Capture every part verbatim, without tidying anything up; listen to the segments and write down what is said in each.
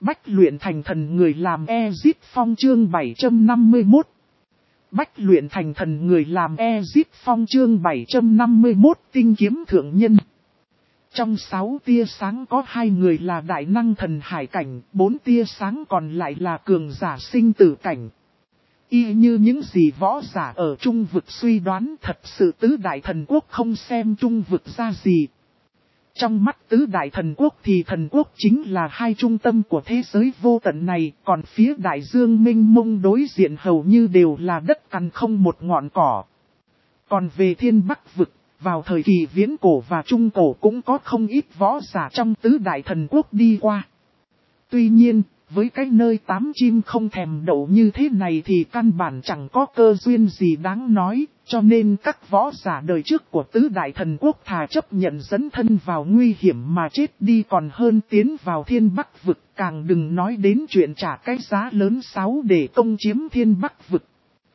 Bách luyện thành thần người làm Ezit Phong chương bảy trăm năm mươi mốt. Bách luyện thành thần người làm Ezit Phong chương bảy trăm năm mươi mốt tinh kiếm thượng nhân. Trong sáu tia sáng có hai người là đại năng thần hải cảnh, bốn tia sáng còn lại là cường giả sinh tử cảnh. Y như những gì võ giả ở trung vực suy đoán, thật sự tứ đại thần quốc không xem trung vực ra gì. Trong mắt tứ đại thần quốc thì thần quốc chính là hai trung tâm của thế giới vô tận này, còn phía đại dương mênh mông đối diện hầu như đều là đất cằn không một ngọn cỏ. Còn về thiên bắc vực, vào thời kỳ viễn cổ và trung cổ cũng có không ít võ giả trong tứ đại thần quốc đi qua. Tuy nhiên, với cái nơi tám chim không thèm đậu như thế này thì căn bản chẳng có cơ duyên gì đáng nói, cho nên các võ giả đời trước của tứ đại thần quốc thà chấp nhận dấn thân vào nguy hiểm mà chết đi còn hơn tiến vào thiên bắc vực, càng đừng nói đến chuyện trả cái giá lớn sáu để công chiếm thiên bắc vực.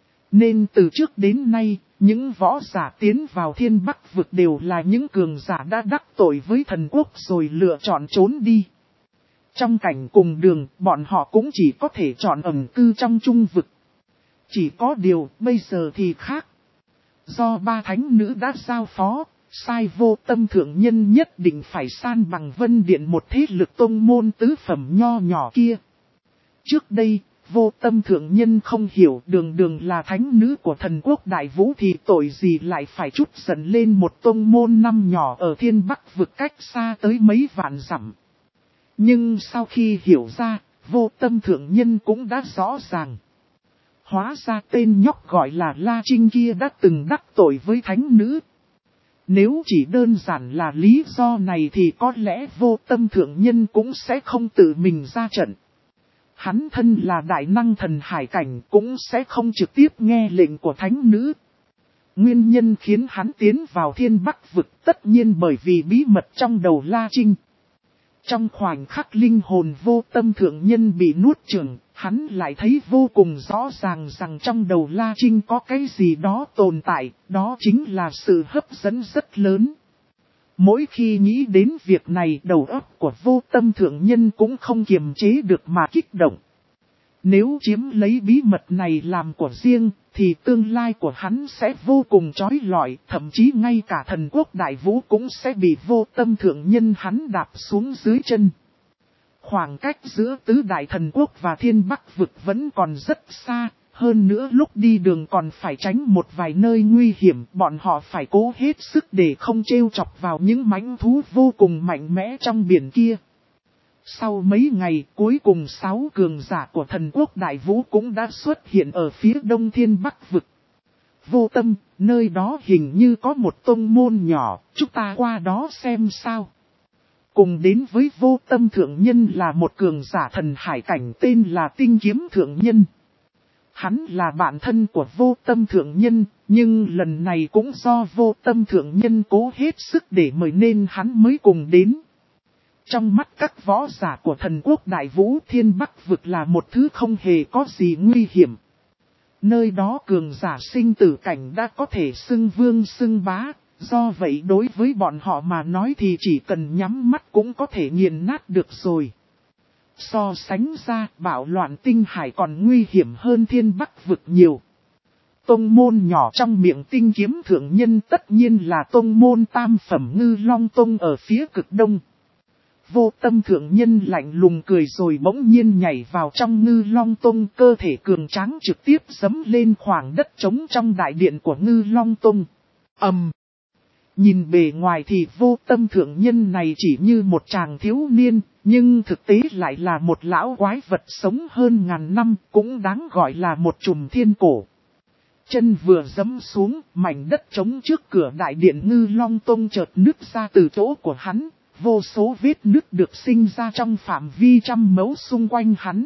Nên từ trước đến nay, những võ giả tiến vào thiên bắc vực đều là những cường giả đã đắc tội với thần quốc rồi lựa chọn trốn đi. Trong cảnh cùng đường, bọn họ cũng chỉ có thể chọn ẩn cư trong trung vực. Chỉ có điều, bây giờ thì khác. Do ba thánh nữ đã giao phó, sai Vô Tâm thượng nhân nhất định phải san bằng Vân Điện một thế lực tông môn tứ phẩm nho nhỏ kia. Trước đây, Vô Tâm thượng nhân không hiểu đường đường là thánh nữ của thần quốc Đại Vũ thì tội gì lại phải trút giận lên một tông môn năm nhỏ ở thiên bắc vực cách xa tới mấy vạn dặm. Nhưng sau khi hiểu ra, Vô Tâm thượng nhân cũng đã rõ ràng. Hóa ra tên nhóc gọi là La Trinh kia đã từng đắc tội với thánh nữ. Nếu chỉ đơn giản là lý do này thì có lẽ Vô Tâm thượng nhân cũng sẽ không tự mình ra trận. Hắn thân là đại năng thần hải cảnh cũng sẽ không trực tiếp nghe lệnh của thánh nữ. Nguyên nhân khiến hắn tiến vào thiên bắc vực tất nhiên bởi vì bí mật trong đầu La Trinh. Trong khoảnh khắc linh hồn Vô Tâm thượng nhân bị nuốt chửng, hắn lại thấy vô cùng rõ ràng rằng trong đầu La Trinh có cái gì đó tồn tại, đó chính là sự hấp dẫn rất lớn. Mỗi khi nghĩ đến việc này, đầu óc của Vô Tâm thượng nhân cũng không kiềm chế được mà kích động. Nếu chiếm lấy bí mật này làm của riêng, thì tương lai của hắn sẽ vô cùng chói lọi, thậm chí ngay cả thần quốc Đại Vũ cũng sẽ bị Vô Tâm thượng nhân hắn đạp xuống dưới chân. Khoảng cách giữa tứ đại thần quốc và thiên bắc vực vẫn còn rất xa, hơn nữa lúc đi đường còn phải tránh một vài nơi nguy hiểm, bọn họ phải cố hết sức để không trêu chọc vào những mãnh thú vô cùng mạnh mẽ trong biển kia. Sau mấy ngày, cuối cùng sáu cường giả của thần quốc Đại Vũ cũng đã xuất hiện ở phía đông thiên bắc vực. Vô Tâm, nơi đó hình như có một tông môn nhỏ, chúng ta qua đó xem sao. Cùng đến với Vô Tâm thượng nhân là một cường giả thần hải cảnh tên là Tinh Kiếm thượng nhân. Hắn là bạn thân của Vô Tâm thượng nhân, nhưng lần này cũng do Vô Tâm thượng nhân cố hết sức để mời nên hắn mới cùng đến. Trong mắt các võ giả của thần quốc Đại Vũ, thiên bắc vực là một thứ không hề có gì nguy hiểm. Nơi đó cường giả sinh tử cảnh đã có thể xưng vương xưng bá, do vậy đối với bọn họ mà nói thì chỉ cần nhắm mắt cũng có thể nghiền nát được rồi. So sánh ra, bạo loạn tinh hải còn nguy hiểm hơn thiên bắc vực nhiều. Tông môn nhỏ trong miệng Tinh Kiếm thượng nhân tất nhiên là tông môn tam phẩm Ngư Long Tông ở phía cực đông. Vô Tâm thượng nhân lạnh lùng cười rồi bỗng nhiên nhảy vào trong Ngư Long Tông, cơ thể cường tráng trực tiếp giẫm lên khoảng đất trống trong đại điện của Ngư Long Tông. ầm, um. Nhìn bề ngoài thì Vô Tâm thượng nhân này chỉ như một chàng thiếu niên, nhưng thực tế lại là một lão quái vật sống hơn ngàn năm, cũng đáng gọi là một trùm thiên cổ. Chân vừa giẫm xuống, mảnh đất trống trước cửa đại điện Ngư Long Tông chợt nứt ra từ chỗ của hắn. Vô số vết nứt được sinh ra trong phạm vi trăm mẫu xung quanh hắn.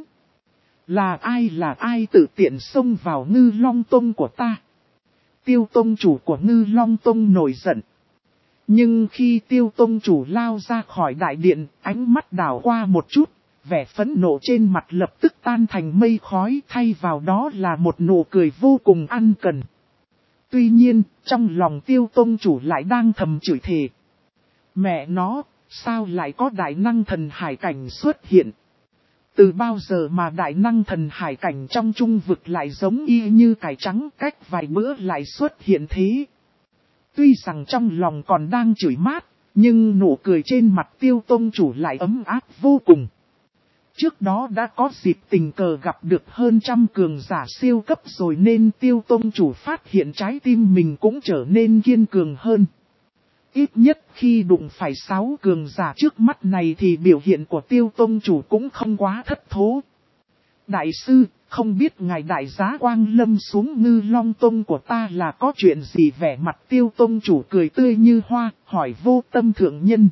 Là ai là ai tự tiện xông vào Ngư Long Tông của ta? Tiêu Tông chủ của Ngư Long Tông nổi giận. Nhưng khi Tiêu Tông chủ lao ra khỏi đại điện, ánh mắt đảo qua một chút, vẻ phẫn nộ trên mặt lập tức tan thành mây khói, thay vào đó là một nụ cười vô cùng ăn cần. Tuy nhiên, trong lòng Tiêu Tông chủ lại đang thầm chửi thề. Mẹ nó, sao lại có đại năng thần hải cảnh xuất hiện? Từ bao giờ mà đại năng thần hải cảnh trong trung vực lại giống y như cải trắng, cách vài bữa lại xuất hiện thế. Tuy rằng trong lòng còn đang chửi mát, nhưng nụ cười trên mặt Tiêu tông chủ lại ấm áp vô cùng. Trước đó đã có dịp tình cờ gặp được hơn trăm cường giả siêu cấp rồi nên Tiêu tông chủ phát hiện trái tim mình cũng trở nên kiên cường hơn. Ít nhất khi đụng phải sáu cường giả trước mắt này thì biểu hiện của Tiêu tông chủ cũng không quá thất thố. Đại sư, không biết ngài đại giá Quang Lâm xuống Ngư Long Tông của ta là có chuyện gì? Vẻ mặt Tiêu tông chủ cười tươi như hoa, hỏi Vô Tâm thượng nhân.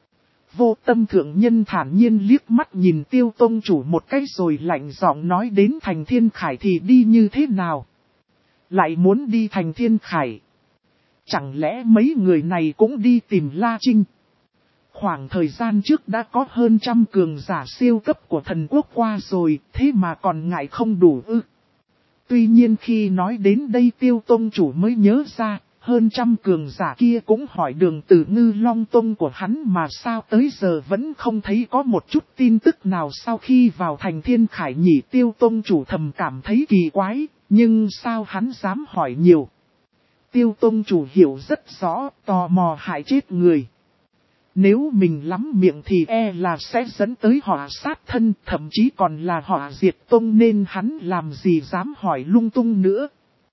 Vô Tâm thượng nhân thản nhiên liếc mắt nhìn Tiêu tông chủ một cái rồi lạnh giọng nói, đến thành Thiên Khải thì đi như thế nào? Lại muốn đi thành Thiên Khải? Chẳng lẽ mấy người này cũng đi tìm La Trinh? Khoảng thời gian trước đã có hơn trăm cường giả siêu cấp của thần quốc qua rồi, thế mà còn ngại không đủ ư? Tuy nhiên khi nói đến đây Tiêu tông chủ mới nhớ ra, hơn trăm cường giả kia cũng hỏi đường từ Ngư Long Tông của hắn mà sao tới giờ vẫn không thấy có một chút tin tức nào sau khi vào thành Thiên Khải nhỉ. Tiêu tông chủ thầm cảm thấy kỳ quái, nhưng sao hắn dám hỏi nhiều. Tiêu tông chủ hiểu rất rõ, tò mò hại chết người. Nếu mình lắm miệng thì e là sẽ dẫn tới họ sát thân, thậm chí còn là họ diệt tông, nên hắn làm gì dám hỏi lung tung nữa.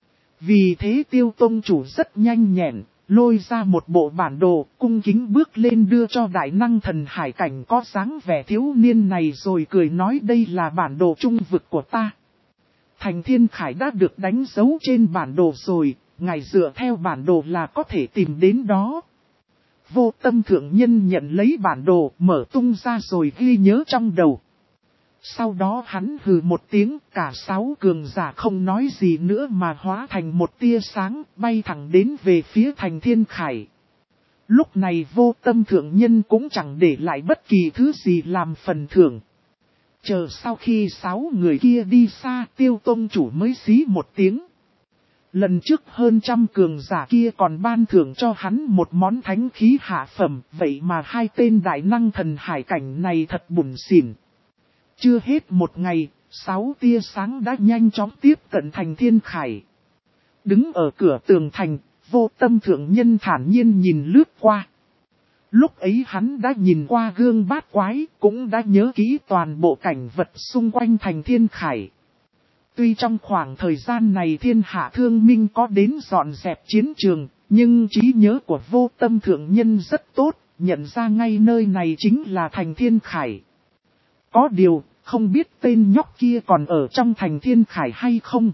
Vì thế Tiêu tông chủ rất nhanh nhẹn, lôi ra một bộ bản đồ, cung kính bước lên đưa cho đại năng thần hải cảnh có dáng vẻ thiếu niên này rồi cười nói, đây là bản đồ trung vực của ta. Thành Thiên Khải đã được đánh dấu trên bản đồ rồi, ngài dựa theo bản đồ là có thể tìm đến đó. Vô Tâm thượng nhân nhận lấy bản đồ, mở tung ra rồi ghi nhớ trong đầu. Sau đó hắn hừ một tiếng, cả sáu cường giả không nói gì nữa mà hóa thành một tia sáng, bay thẳng đến về phía thành Thiên Khải. Lúc này Vô Tâm thượng nhân cũng chẳng để lại bất kỳ thứ gì làm phần thưởng. Chờ sau khi sáu người kia đi xa, Tiêu tông chủ mới xí một tiếng. Lần trước hơn trăm cường giả kia còn ban thưởng cho hắn một món thánh khí hạ phẩm, vậy mà hai tên đại năng thần hải cảnh này thật bủn xỉn. Chưa hết một ngày, sáu tia sáng đã nhanh chóng tiếp cận thành Thiên Khải. Đứng ở cửa tường thành, Vô Tâm thượng nhân thản nhiên nhìn lướt qua. Lúc ấy hắn đã nhìn qua gương bát quái, cũng đã nhớ kỹ toàn bộ cảnh vật xung quanh thành Thiên Khải. Tuy trong khoảng thời gian này thiên hạ thương minh có đến dọn dẹp chiến trường, nhưng trí nhớ của Vô Tâm thượng nhân rất tốt, nhận ra ngay nơi này chính là thành Thiên Khải. Có điều, không biết tên nhóc kia còn ở trong thành Thiên Khải hay không?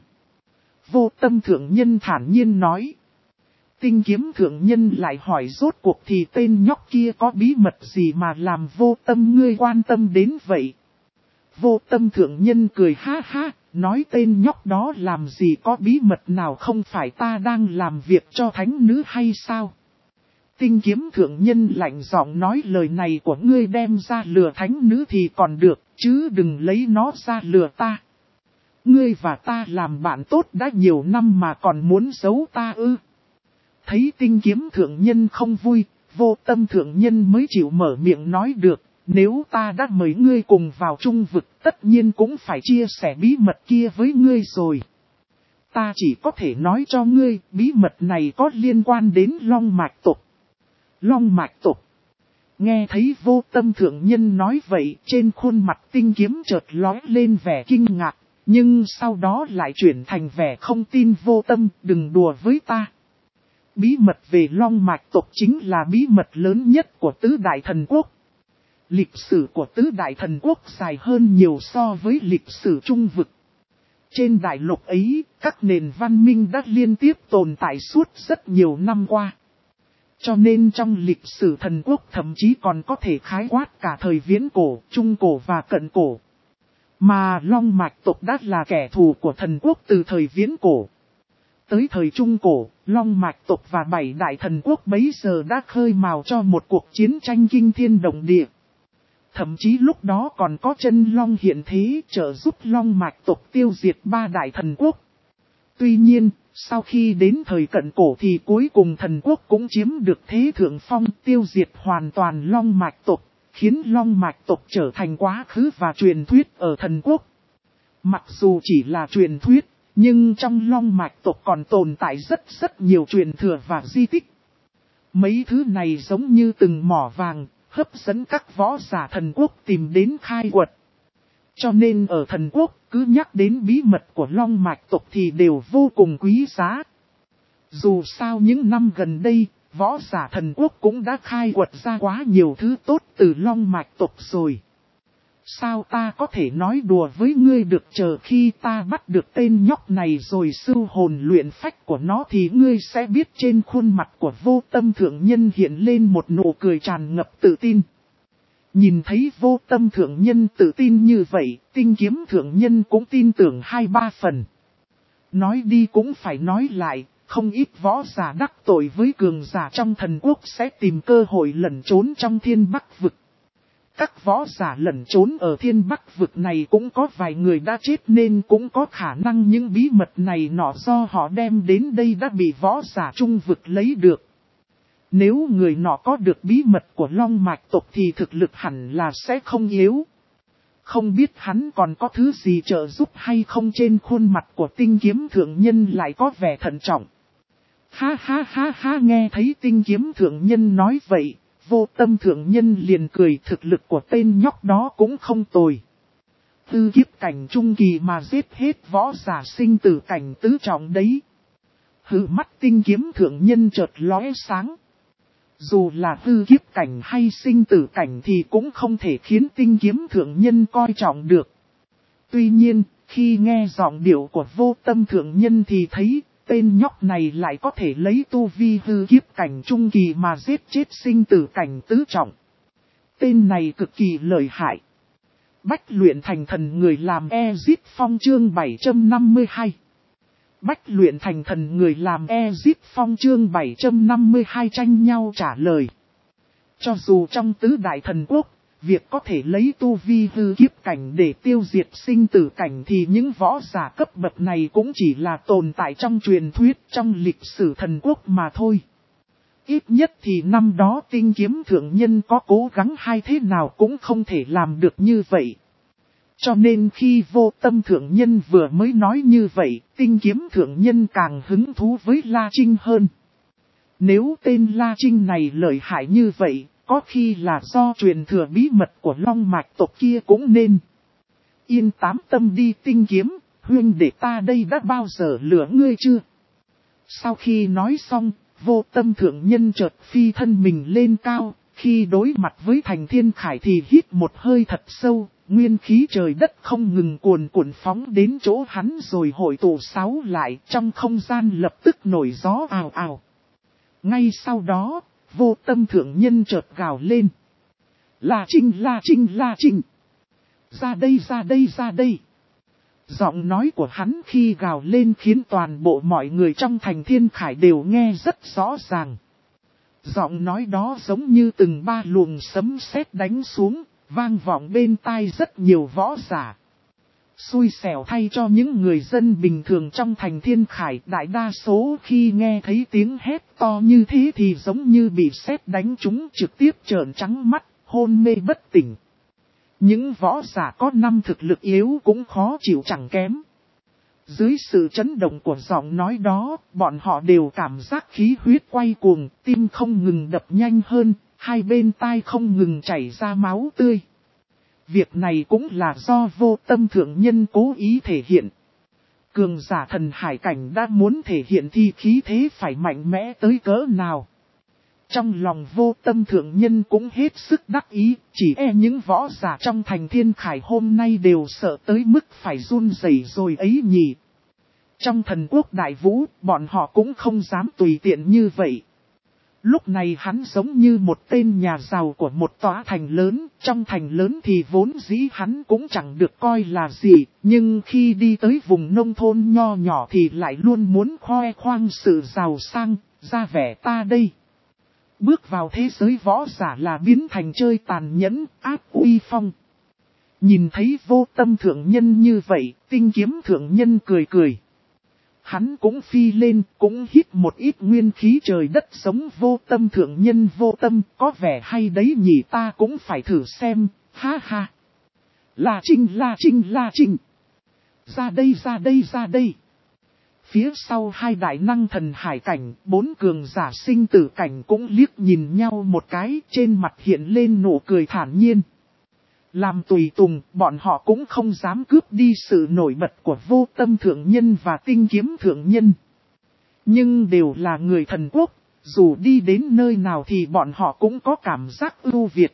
Vô Tâm thượng nhân thản nhiên nói. Tinh Kiếm thượng nhân lại hỏi, rốt cuộc thì tên nhóc kia có bí mật gì mà làm Vô Tâm ngươi quan tâm đến vậy? Vô Tâm thượng nhân cười ha ha, nói tên nhóc đó làm gì có bí mật nào, không phải ta đang làm việc cho thánh nữ hay sao? Tinh Kiếm thượng nhân lạnh giọng nói, lời này của ngươi đem ra lừa thánh nữ thì còn được, chứ đừng lấy nó ra lừa ta. Ngươi và ta làm bạn tốt đã nhiều năm mà còn muốn giấu ta ư? Thấy Tinh Kiếm thượng nhân không vui, Vô Tâm thượng nhân mới chịu mở miệng nói, được, nếu ta đã mời ngươi cùng vào trung vực, tất nhiên cũng phải chia sẻ bí mật kia với ngươi rồi. Ta chỉ có thể nói cho ngươi, bí mật này có liên quan đến Long Mạch tộc. Long Mạch tộc. Nghe thấy Vô Tâm thượng nhân nói vậy, trên khuôn mặt Tinh Kiếm chợt lóe lên vẻ kinh ngạc, nhưng sau đó lại chuyển thành vẻ không tin. Vô Tâm, đừng đùa với ta. Bí mật về Long Mạch tộc chính là bí mật lớn nhất của tứ đại thần quốc. Lịch sử của tứ đại thần quốc dài hơn nhiều so với lịch sử trung vực. Trên đại lục ấy, các nền văn minh đã liên tiếp tồn tại suốt rất nhiều năm qua. Cho nên trong lịch sử thần quốc thậm chí còn có thể khái quát cả thời viễn cổ, trung cổ và cận cổ. Mà Long Mạch tộc đã là kẻ thù của thần quốc từ thời viễn cổ. Tới thời trung cổ, Long Mạch tộc và bảy đại thần quốc bấy giờ đã khơi mào cho một cuộc chiến tranh kinh thiên động địa. Thậm chí lúc đó còn có chân long hiện thế trợ giúp Long Mạch tộc tiêu diệt ba đại thần quốc. Tuy nhiên, sau khi đến thời cận cổ thì cuối cùng thần quốc cũng chiếm được thế thượng phong, tiêu diệt hoàn toàn Long Mạch tộc, khiến long mạch tộc trở thành quá khứ và truyền thuyết ở thần quốc. Mặc dù chỉ là truyền thuyết, nhưng trong long mạch tộc còn tồn tại rất rất nhiều truyền thừa và di tích. Mấy thứ này giống như từng mỏ vàng, hấp dẫn các võ giả thần quốc tìm đến khai quật. Cho nên ở thần quốc, cứ nhắc đến bí mật của long mạch tộc thì đều vô cùng quý giá. Dù sao những năm gần đây, võ giả thần quốc cũng đã khai quật ra quá nhiều thứ tốt từ long mạch tộc rồi. Sao ta có thể nói đùa với ngươi được, chờ khi ta bắt được tên nhóc này rồi sưu hồn luyện phách của nó thì ngươi sẽ biết. Trên khuôn mặt của Vô Tâm Thượng Nhân hiện lên một nụ cười tràn ngập tự tin. Nhìn thấy Vô Tâm Thượng Nhân tự tin như vậy, Tinh Kiếm Thượng Nhân cũng tin tưởng hai ba phần. Nói đi cũng phải nói lại, không ít võ giả đắc tội với cường giả trong thần quốc sẽ tìm cơ hội lẩn trốn trong Thiên Bắc vực. Các võ giả lẩn trốn ở Thiên Bắc vực này cũng có vài người đã chết, nên cũng có khả năng những bí mật này nọ do họ đem đến đây đã bị võ giả trung vực lấy được. Nếu người nọ có được bí mật của long mạch tộc thì thực lực hẳn là sẽ không yếu. Không biết hắn còn có thứ gì trợ giúp hay không. Trên khuôn mặt của Tinh Kiếm Thượng Nhân lại có vẻ thận trọng. Ha ha ha ha, nghe thấy Tinh Kiếm Thượng Nhân nói vậy, Vô Tâm Thượng Nhân liền cười, thực lực của tên nhóc đó cũng không tồi. Tư kiếp cảnh trung kỳ mà giết hết võ giả sinh tử cảnh tứ trọng đấy. Hừ, mắt Tinh Kiếm Thượng Nhân chợt lóe sáng. Dù là tư kiếp cảnh hay sinh tử cảnh thì cũng không thể khiến Tinh Kiếm Thượng Nhân coi trọng được. Tuy nhiên, khi nghe giọng điệu của Vô Tâm Thượng Nhân thì thấy tên nhóc này lại có thể lấy tu vi hư kiếp cảnh trung kỳ mà giết chết sinh tử cảnh tứ trọng. Tên này cực kỳ lợi hại. Bách luyện thành thần người làm Ezic Phong chương bảy trăm năm mươi hai. Bách luyện thành thần người làm Ezic Phong chương bảy trăm năm mươi hai tranh nhau trả lời. Cho dù trong tứ đại thần quốc, việc có thể lấy tu vi hư kiếp cảnh để tiêu diệt sinh tử cảnh thì những võ giả cấp bậc này cũng chỉ là tồn tại trong truyền thuyết trong lịch sử thần quốc mà thôi. Ít nhất thì năm đó Tinh Kiếm Thượng Nhân có cố gắng hay thế nào cũng không thể làm được như vậy. Cho nên khi Vô Tâm Thượng Nhân vừa mới nói như vậy, Tinh Kiếm Thượng Nhân càng hứng thú với La Trinh hơn. Nếu tên La Trinh này lợi hại như vậy, có khi là do truyền thừa bí mật của long mạch tộc kia cũng nên. Yên tám tâm đi Tinh Kiếm, huynh đệ ta đây đã bao giờ lừa ngươi chưa? Sau khi nói xong, Vô Tâm Thượng Nhân chợt phi thân mình lên cao, khi đối mặt với Thành Thiên Khải thì hít một hơi thật sâu, nguyên khí trời đất không ngừng cuồn cuộn phóng đến chỗ hắn rồi hội tụ sáu lại, trong không gian lập tức nổi gió ào ào. Ngay sau đó, Vô Tâm Thượng Nhân chợt gào lên. La Trinh, La Trinh, La Trinh. Ra đây, ra đây, ra đây. Giọng nói của hắn khi gào lên khiến toàn bộ mọi người trong Thành Thiên Khải đều nghe rất rõ ràng. Giọng nói đó giống như từng ba luồng sấm sét đánh xuống, vang vọng bên tai rất nhiều võ giả. Xui xẻo thay cho những người dân bình thường trong Thành Thiên Khải, đại đa số khi nghe thấy tiếng hét to như thế thì giống như bị sét đánh trúng, trực tiếp trợn trắng mắt, hôn mê bất tỉnh. Những võ giả có năm thực lực yếu cũng khó chịu chẳng kém. Dưới sự chấn động của giọng nói đó, bọn họ đều cảm giác khí huyết quay cuồng, tim không ngừng đập nhanh hơn, hai bên tai không ngừng chảy ra máu tươi. Việc này cũng là do Vô Tâm Thượng Nhân cố ý thể hiện. Cường giả thần hải cảnh đã muốn thể hiện thì khí thế phải mạnh mẽ tới cỡ nào. Trong lòng Vô Tâm Thượng Nhân cũng hết sức đắc ý, chỉ e những võ giả trong Thành Thiên Khải hôm nay đều sợ tới mức phải run rẩy rồi ấy nhỉ. Trong thần quốc đại vũ, bọn họ cũng không dám tùy tiện như vậy. Lúc này hắn giống như một tên nhà giàu của một tòa thành lớn, trong thành lớn thì vốn dĩ hắn cũng chẳng được coi là gì, nhưng khi đi tới vùng nông thôn nho nhỏ thì lại luôn muốn khoe khoang sự giàu sang, ra vẻ ta đây. Bước vào thế giới võ giả là biến thành chơi tàn nhẫn, ác uy phong. Nhìn thấy Vô Tâm Thượng Nhân như vậy, Tinh Kiếm Thượng Nhân cười cười. Hắn cũng phi lên, cũng hít một ít nguyên khí trời đất sống vô tâm thượng nhân vô tâm, có vẻ hay đấy nhỉ, ta cũng phải thử xem, ha ha. La Trinh, La Trinh, La Trinh. Ra đây, ra đây, ra đây. Phía sau hai đại năng thần hải cảnh, bốn cường giả sinh tử cảnh cũng liếc nhìn nhau một cái, trên mặt hiện lên nụ cười thản nhiên. Làm tùy tùng, bọn họ cũng không dám cướp đi sự nổi bật của vô tâm thượng nhân và tinh kiếm thượng nhân. Nhưng đều là người thần quốc, dù đi đến nơi nào thì bọn họ cũng có cảm giác ưu việt.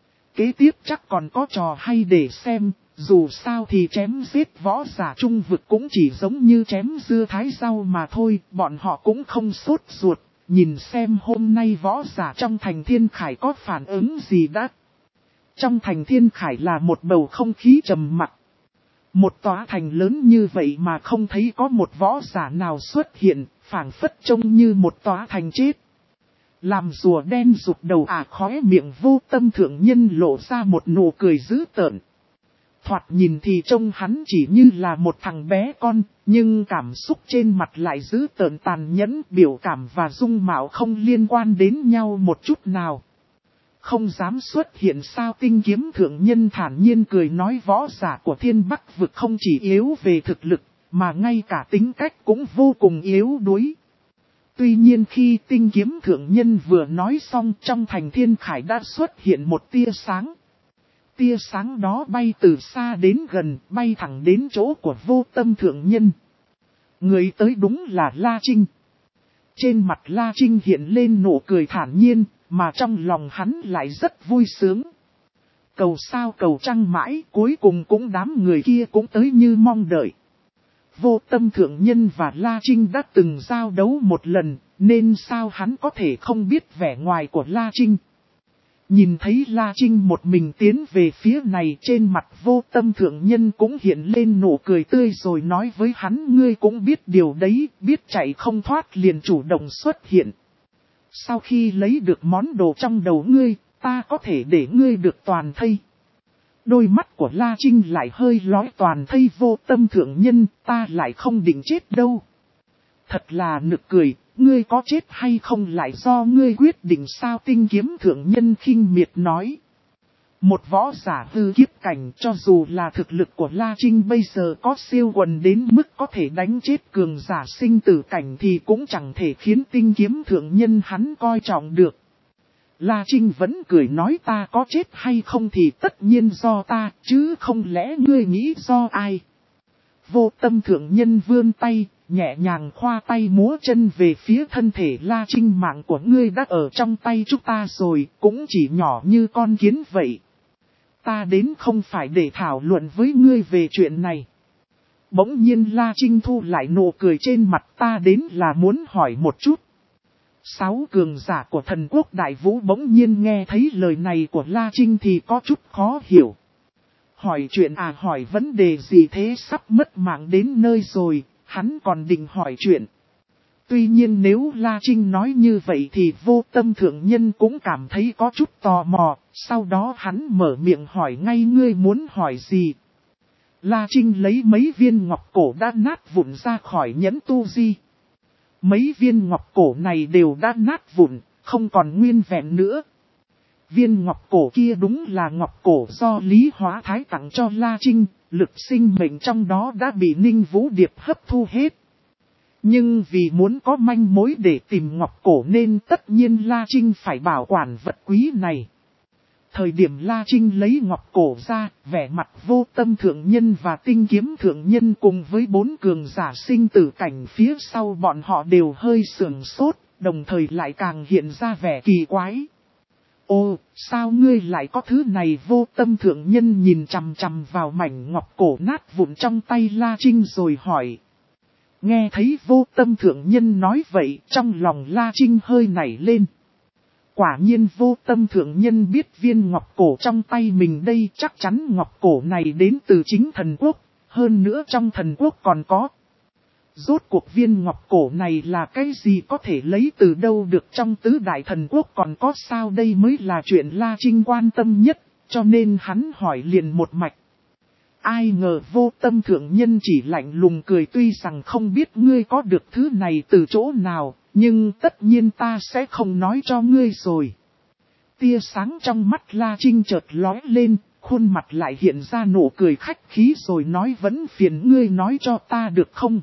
Kế tiếp chắc còn có trò hay để xem, dù sao thì chém giết võ giả trung vực cũng chỉ giống như chém dưa thái rau mà thôi, bọn họ cũng không sốt ruột, nhìn xem hôm nay võ giả trong thành Thiên Khải có phản ứng gì đã. Trong thành Thiên Khải là một bầu không khí trầm mặc. Một tòa thành lớn như vậy mà không thấy có một võ giả nào xuất hiện, phảng phất trông như một tòa thành chết. Làm rùa đen rụt đầu à, khóe miệng vô tâm thượng nhân lộ ra một nụ cười dữ tợn. Thoạt nhìn thì trông hắn chỉ như là một thằng bé con, nhưng cảm xúc trên mặt lại dữ tợn tàn nhẫn, biểu cảm và dung mạo không liên quan đến nhau một chút nào. Không dám xuất hiện sao? Tinh kiếm thượng nhân thản nhiên cười nói, võ giả của Thiên Bắc vực không chỉ yếu về thực lực, mà ngay cả tính cách cũng vô cùng yếu đuối. Tuy nhiên khi tinh kiếm thượng nhân vừa nói xong, trong thành Thiên Khải đã xuất hiện một tia sáng. Tia sáng đó bay từ xa đến gần, bay thẳng đến chỗ của vô tâm thượng nhân. Người tới đúng là La Trinh. Trên mặt La Trinh hiện lên nụ cười thản nhiên, mà trong lòng hắn lại rất vui sướng. Cầu sao cầu trăng mãi, cuối cùng cũng đám người kia cũng tới như mong đợi. Vô tâm thượng nhân và La Trinh đã từng giao đấu một lần, nên sao hắn có thể không biết vẻ ngoài của La Trinh. Nhìn thấy La Trinh một mình tiến về phía này, trên mặt vô tâm thượng nhân cũng hiện lên nụ cười tươi rồi nói với hắn, ngươi cũng biết điều đấy, biết chạy không thoát liền chủ động xuất hiện. Sau khi lấy được món đồ trong đầu ngươi, ta có thể để ngươi được toàn thây. Đôi mắt của La Trinh lại hơi lóe, toàn thây vô tâm thượng nhân, ta lại không định chết đâu. Thật là nực cười, ngươi có chết hay không lại do ngươi quyết định sao? Tinh kiếm thượng nhân khinh miệt nói. Một võ giả hư kiếp cảnh, cho dù là thực lực của La Trinh bây giờ có siêu quần đến mức có thể đánh chết cường giả sinh tử cảnh thì cũng chẳng thể khiến tinh kiếm thượng nhân hắn coi trọng được. La Trinh vẫn cười nói, ta có chết hay không thì tất nhiên do ta, chứ không lẽ ngươi nghĩ do ai? Vô tâm thượng nhân vươn tay, nhẹ nhàng khoa tay múa chân về phía thân thể La Trinh, mạng của ngươi đã ở trong tay chúng ta rồi, cũng chỉ nhỏ như con kiến vậy. Ta đến không phải để thảo luận với ngươi về chuyện này. Bỗng nhiên La Trinh thu lại nụ cười trên mặt, ta đến là muốn hỏi một chút. Sáu cường giả của thần quốc Đại Vũ bỗng nhiên nghe thấy lời này của La Trinh thì có chút khó hiểu. Hỏi chuyện à, hỏi vấn đề gì thế? Sắp mất mạng đến nơi rồi, hắn còn định hỏi chuyện. Tuy nhiên nếu La Trinh nói như vậy thì vô tâm thượng nhân cũng cảm thấy có chút tò mò, sau đó hắn mở miệng hỏi ngay, ngươi muốn hỏi gì? La Trinh lấy mấy viên ngọc cổ đã nát vụn ra khỏi nhẫn tu di. Mấy viên ngọc cổ này đều đã nát vụn, không còn nguyên vẹn nữa. Viên ngọc cổ kia đúng là ngọc cổ do Lý Hóa Thái tặng cho La Trinh, lực sinh mệnh trong đó đã bị Ninh Vũ Điệp hấp thu hết. Nhưng vì muốn có manh mối để tìm ngọc cổ nên tất nhiên La Trinh phải bảo quản vật quý này. Thời điểm La Trinh lấy ngọc cổ ra, vẻ mặt vô tâm thượng nhân và tinh kiếm thượng nhân cùng với bốn cường giả sinh tử cảnh phía sau bọn họ đều hơi sườn sốt, đồng thời lại càng hiện ra vẻ kỳ quái. Ô, sao ngươi lại có thứ này? Vô tâm thượng nhân nhìn chằm chằm vào mảnh ngọc cổ nát vụn trong tay La Trinh rồi hỏi. Nghe thấy vô tâm thượng nhân nói vậy, trong lòng La Trinh hơi nảy lên. Quả nhiên vô tâm thượng nhân biết viên ngọc cổ trong tay mình đây, chắc chắn ngọc cổ này đến từ chính thần quốc, hơn nữa trong thần quốc còn có. Rốt cuộc viên ngọc cổ này là cái gì, có thể lấy từ đâu được, trong tứ đại thần quốc còn có sao? Đây mới là chuyện La Trinh quan tâm nhất, cho nên hắn hỏi liền một mạch. Ai ngờ Vô Tâm thượng nhân chỉ lạnh lùng cười, tuy rằng không biết ngươi có được thứ này từ chỗ nào, nhưng tất nhiên ta sẽ không nói cho ngươi rồi. Tia sáng trong mắt La Trinh chợt lóe lên, khuôn mặt lại hiện ra nụ cười khách khí rồi nói, vẫn phiền ngươi nói cho ta được không?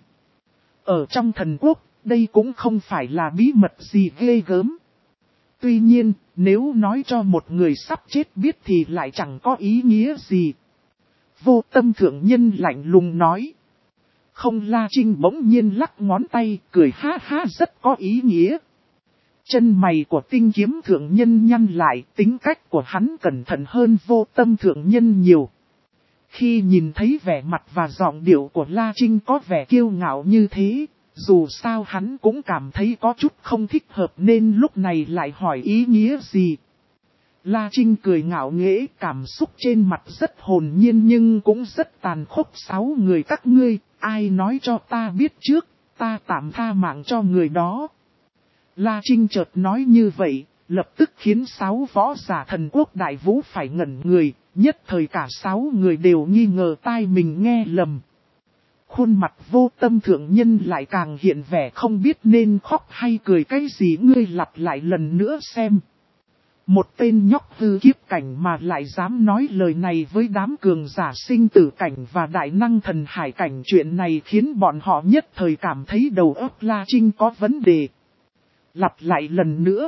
Ở trong thần quốc, đây cũng không phải là bí mật gì ghê gớm. Tuy nhiên, nếu nói cho một người sắp chết biết thì lại chẳng có ý nghĩa gì. Vô Tâm thượng nhân lạnh lùng nói. Không, La Trinh bỗng nhiên lắc ngón tay, cười ha ha rất có ý nghĩa. Chân mày của Tinh Kiếm thượng nhân nhăn lại, tính cách của hắn cẩn thận hơn Vô Tâm thượng nhân nhiều. Khi nhìn thấy vẻ mặt và giọng điệu của La Trinh có vẻ kiêu ngạo như thế, dù sao hắn cũng cảm thấy có chút không thích hợp nên lúc này lại hỏi ý nghĩa gì. La Trinh cười ngạo nghễ, cảm xúc trên mặt rất hồn nhiên nhưng cũng rất tàn khốc. Sáu người các ngươi, ai nói cho ta biết trước, ta tạm tha mạng cho người đó. La Trinh chợt nói như vậy, lập tức khiến sáu võ giả thần quốc đại vũ phải ngẩn người, nhất thời cả sáu người đều nghi ngờ tai mình nghe lầm. Khuôn mặt Vô Tâm thượng nhân lại càng hiện vẻ không biết nên khóc hay cười cái gì, ngươi lặp lại lần nữa xem. Một tên nhóc hư kiếp cảnh mà lại dám nói lời này với đám cường giả sinh tử cảnh và đại năng thần hải cảnh, chuyện này khiến bọn họ nhất thời cảm thấy đầu óc La Trinh có vấn đề. Lặp lại lần nữa.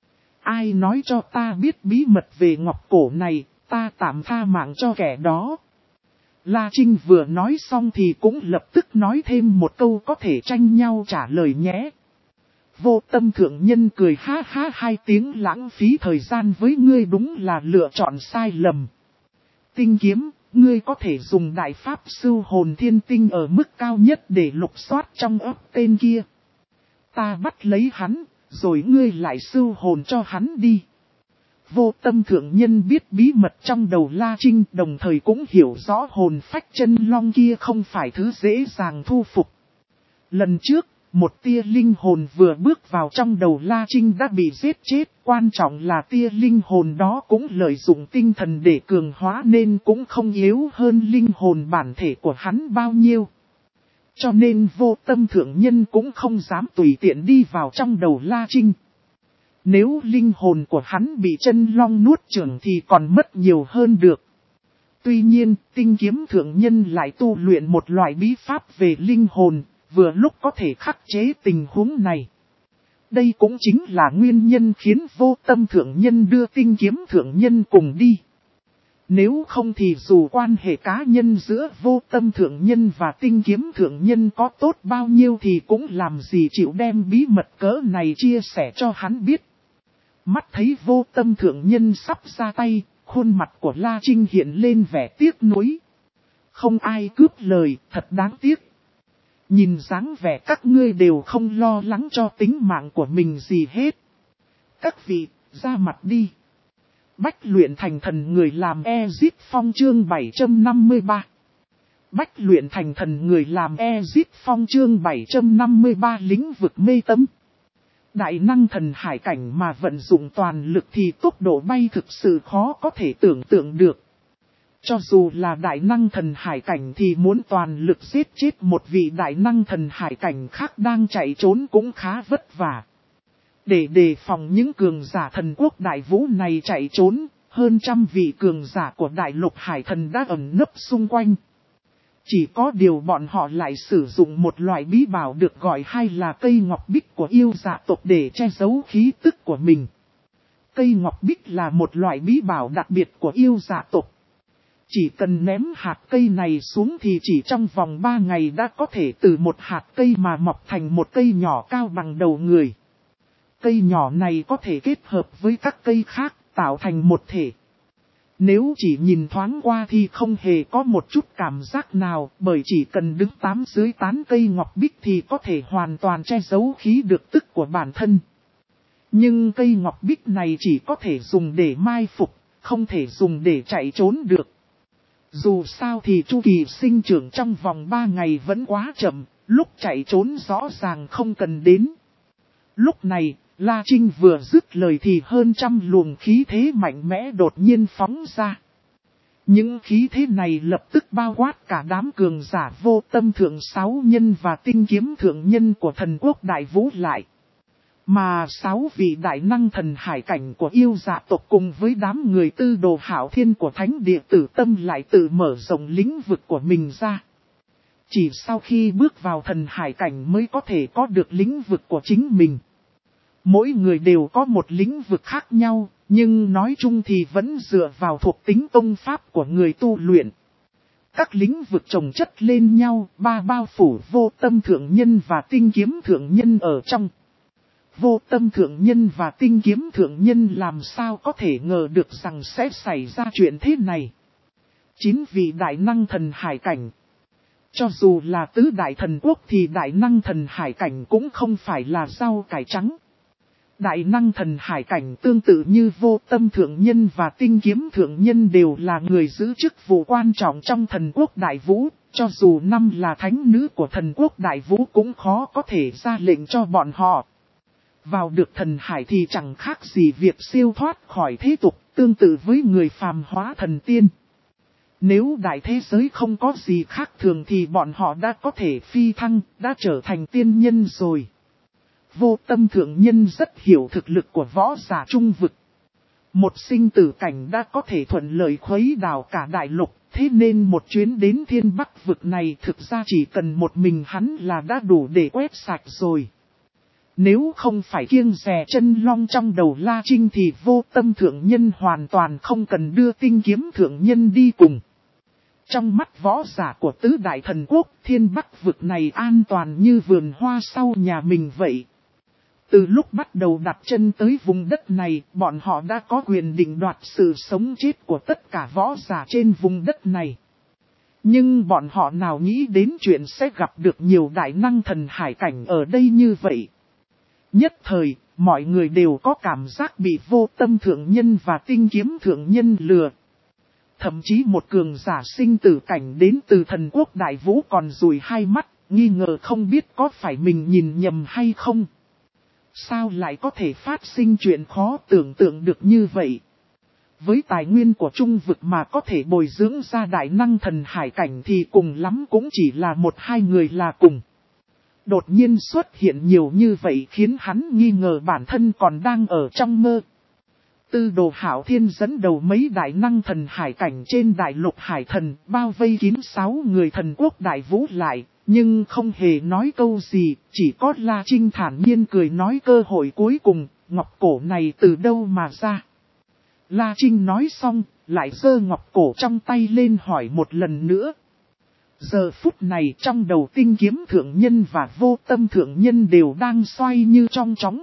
Ai nói cho ta biết bí mật về ngọc cổ này, ta tạm tha mạng cho kẻ đó. La Trinh vừa nói xong thì cũng lập tức nói thêm một câu, có thể tranh nhau trả lời nhé. Vô Tâm thượng nhân cười ha ha hai tiếng, lãng phí thời gian với ngươi đúng là lựa chọn sai lầm. Tinh Kiếm, ngươi có thể dùng đại pháp sưu hồn thiên tinh ở mức cao nhất để lục soát trong óc tên kia. Ta bắt lấy hắn, rồi ngươi lại sưu hồn cho hắn đi. Vô Tâm thượng nhân biết bí mật trong đầu La Trinh, đồng thời cũng hiểu rõ hồn phách chân long kia không phải thứ dễ dàng thu phục. Lần trước, một tia linh hồn vừa bước vào trong đầu La Trinh đã bị giết chết, quan trọng là tia linh hồn đó cũng lợi dụng tinh thần để cường hóa nên cũng không yếu hơn linh hồn bản thể của hắn bao nhiêu. Cho nên Vô Tâm thượng nhân cũng không dám tùy tiện đi vào trong đầu La Trinh. Nếu linh hồn của hắn bị chân long nuốt chửng thì còn mất nhiều hơn được. Tuy nhiên, Tinh Kiếm thượng nhân lại tu luyện một loại bí pháp về linh hồn, vừa lúc có thể khắc chế tình huống này. Đây cũng chính là nguyên nhân khiến Vô Tâm thượng nhân đưa Tinh Kiếm thượng nhân cùng đi. Nếu không thì dù quan hệ cá nhân giữa Vô Tâm thượng nhân và Tinh Kiếm thượng nhân có tốt bao nhiêu thì cũng làm gì chịu đem bí mật cỡ này chia sẻ cho hắn biết. Mắt thấy Vô Tâm thượng nhân sắp ra tay, khuôn mặt của La Trinh hiện lên vẻ tiếc nuối. Không ai cướp lời, thật đáng tiếc. Nhìn dáng vẻ các ngươi đều không lo lắng cho tính mạng của mình gì hết. Các vị, ra mặt đi. Bách luyện thành thần người làm Ezip Phong chương bảy trăm năm mươi ba. Bách luyện thành thần người làm Ezip Phong chương bảy trăm năm mươi ba lĩnh vực mê tấm. Đại năng thần hải cảnh mà vận dụng toàn lực thì tốc độ bay thực sự khó có thể tưởng tượng được. Cho dù là đại năng thần hải cảnh thì muốn toàn lực giết chết một vị đại năng thần hải cảnh khác đang chạy trốn cũng khá vất vả. Để đề phòng những cường giả thần quốc đại vũ này chạy trốn, hơn trăm vị cường giả của đại lục hải thần đã ẩn nấp xung quanh. Chỉ có điều bọn họ lại sử dụng một loại bí bảo được gọi hay là cây ngọc bích của yêu dạ tộc để che giấu khí tức của mình. Cây ngọc bích là một loại bí bảo đặc biệt của yêu dạ tộc. Chỉ cần ném hạt cây này xuống thì chỉ trong vòng ba ngày đã có thể từ một hạt cây mà mọc thành một cây nhỏ cao bằng đầu người. Cây nhỏ này có thể kết hợp với các cây khác tạo thành một thể. Nếu chỉ nhìn thoáng qua thì không hề có một chút cảm giác nào, bởi chỉ cần đứng tám dưới tán cây ngọc bích thì có thể hoàn toàn che giấu khí được tức của bản thân. Nhưng cây ngọc bích này chỉ có thể dùng để mai phục, không thể dùng để chạy trốn được. Dù sao thì chu kỳ sinh trưởng trong vòng ba ngày vẫn quá chậm, lúc chạy trốn rõ ràng không cần đến. Lúc này, La Trinh vừa dứt lời thì hơn trăm luồng khí thế mạnh mẽ đột nhiên phóng ra. Những khí thế này lập tức bao quát cả đám cường giả vô tâm thượng sáu nhân và tinh kiếm thượng nhân của thần quốc đại vũ lại. Mà sáu vị đại năng thần hải cảnh của yêu dạ tộc cùng với đám người tư đồ hảo thiên của thánh địa tử tâm lại tự mở rộng lĩnh vực của mình ra. Chỉ sau khi bước vào thần hải cảnh mới có thể có được lĩnh vực của chính mình. Mỗi người đều có một lĩnh vực khác nhau, nhưng nói chung thì vẫn dựa vào thuộc tính tông pháp của người tu luyện. Các lĩnh vực chồng chất lên nhau, ba bao phủ vô tâm thượng nhân và tinh kiếm thượng nhân ở trong. Vô tâm thượng nhân và tinh kiếm thượng nhân làm sao có thể ngờ được rằng sẽ xảy ra chuyện thế này. Chín vị đại năng thần hải cảnh. Cho dù là tứ đại thần quốc thì đại năng thần hải cảnh cũng không phải là rau cải trắng. Đại năng thần hải cảnh tương tự như vô tâm thượng nhân và tinh kiếm thượng nhân đều là người giữ chức vụ quan trọng trong thần quốc đại vũ. Cho dù năm là thánh nữ của thần quốc đại vũ cũng khó có thể ra lệnh cho bọn họ. Vào được thần hải thì chẳng khác gì việc siêu thoát khỏi thế tục, tương tự với người phàm hóa thần tiên. Nếu đại thế giới không có gì khác thường thì bọn họ đã có thể phi thăng, đã trở thành tiên nhân rồi. Vô tâm thượng nhân rất hiểu thực lực của võ giả trung vực. Một sinh tử cảnh đã có thể thuận lợi khuấy đảo cả đại lục, thế nên một chuyến đến thiên bắc vực này thực ra chỉ cần một mình hắn là đã đủ để quét sạch rồi. Nếu không phải kiêng dè chân long trong đầu La Trinh thì vô tâm thượng nhân hoàn toàn không cần đưa tinh kiếm thượng nhân đi cùng. Trong mắt võ giả của tứ đại thần quốc, thiên bắc vực này an toàn như vườn hoa sau nhà mình vậy. Từ lúc bắt đầu đặt chân tới vùng đất này, bọn họ đã có quyền định đoạt sự sống chết của tất cả võ giả trên vùng đất này. Nhưng bọn họ nào nghĩ đến chuyện sẽ gặp được nhiều đại năng thần hải cảnh ở đây như vậy. Nhất thời, mọi người đều có cảm giác bị vô tâm thượng nhân và tinh kiếm thượng nhân lừa. Thậm chí một cường giả sinh tử cảnh đến từ thần quốc đại vũ còn rủi hai mắt, nghi ngờ không biết có phải mình nhìn nhầm hay không. Sao lại có thể phát sinh chuyện khó tưởng tượng được như vậy? Với tài nguyên của trung vực mà có thể bồi dưỡng ra đại năng thần hải cảnh thì cùng lắm cũng chỉ là một hai người là cùng. Đột nhiên xuất hiện nhiều như vậy khiến hắn nghi ngờ bản thân còn đang ở trong mơ. Tư đồ hảo thiên dẫn đầu mấy đại năng thần hải cảnh trên đại lục hải thần, bao vây kín sáu người thần quốc đại vũ lại, nhưng không hề nói câu gì, chỉ có La Trinh thản nhiên cười nói cơ hội cuối cùng, ngọc cổ này từ đâu mà ra. La Trinh nói xong, lại giơ ngọc cổ trong tay lên hỏi một lần nữa. Giờ phút này trong đầu tinh kiếm thượng nhân và vô tâm thượng nhân đều đang xoay như trong chóng.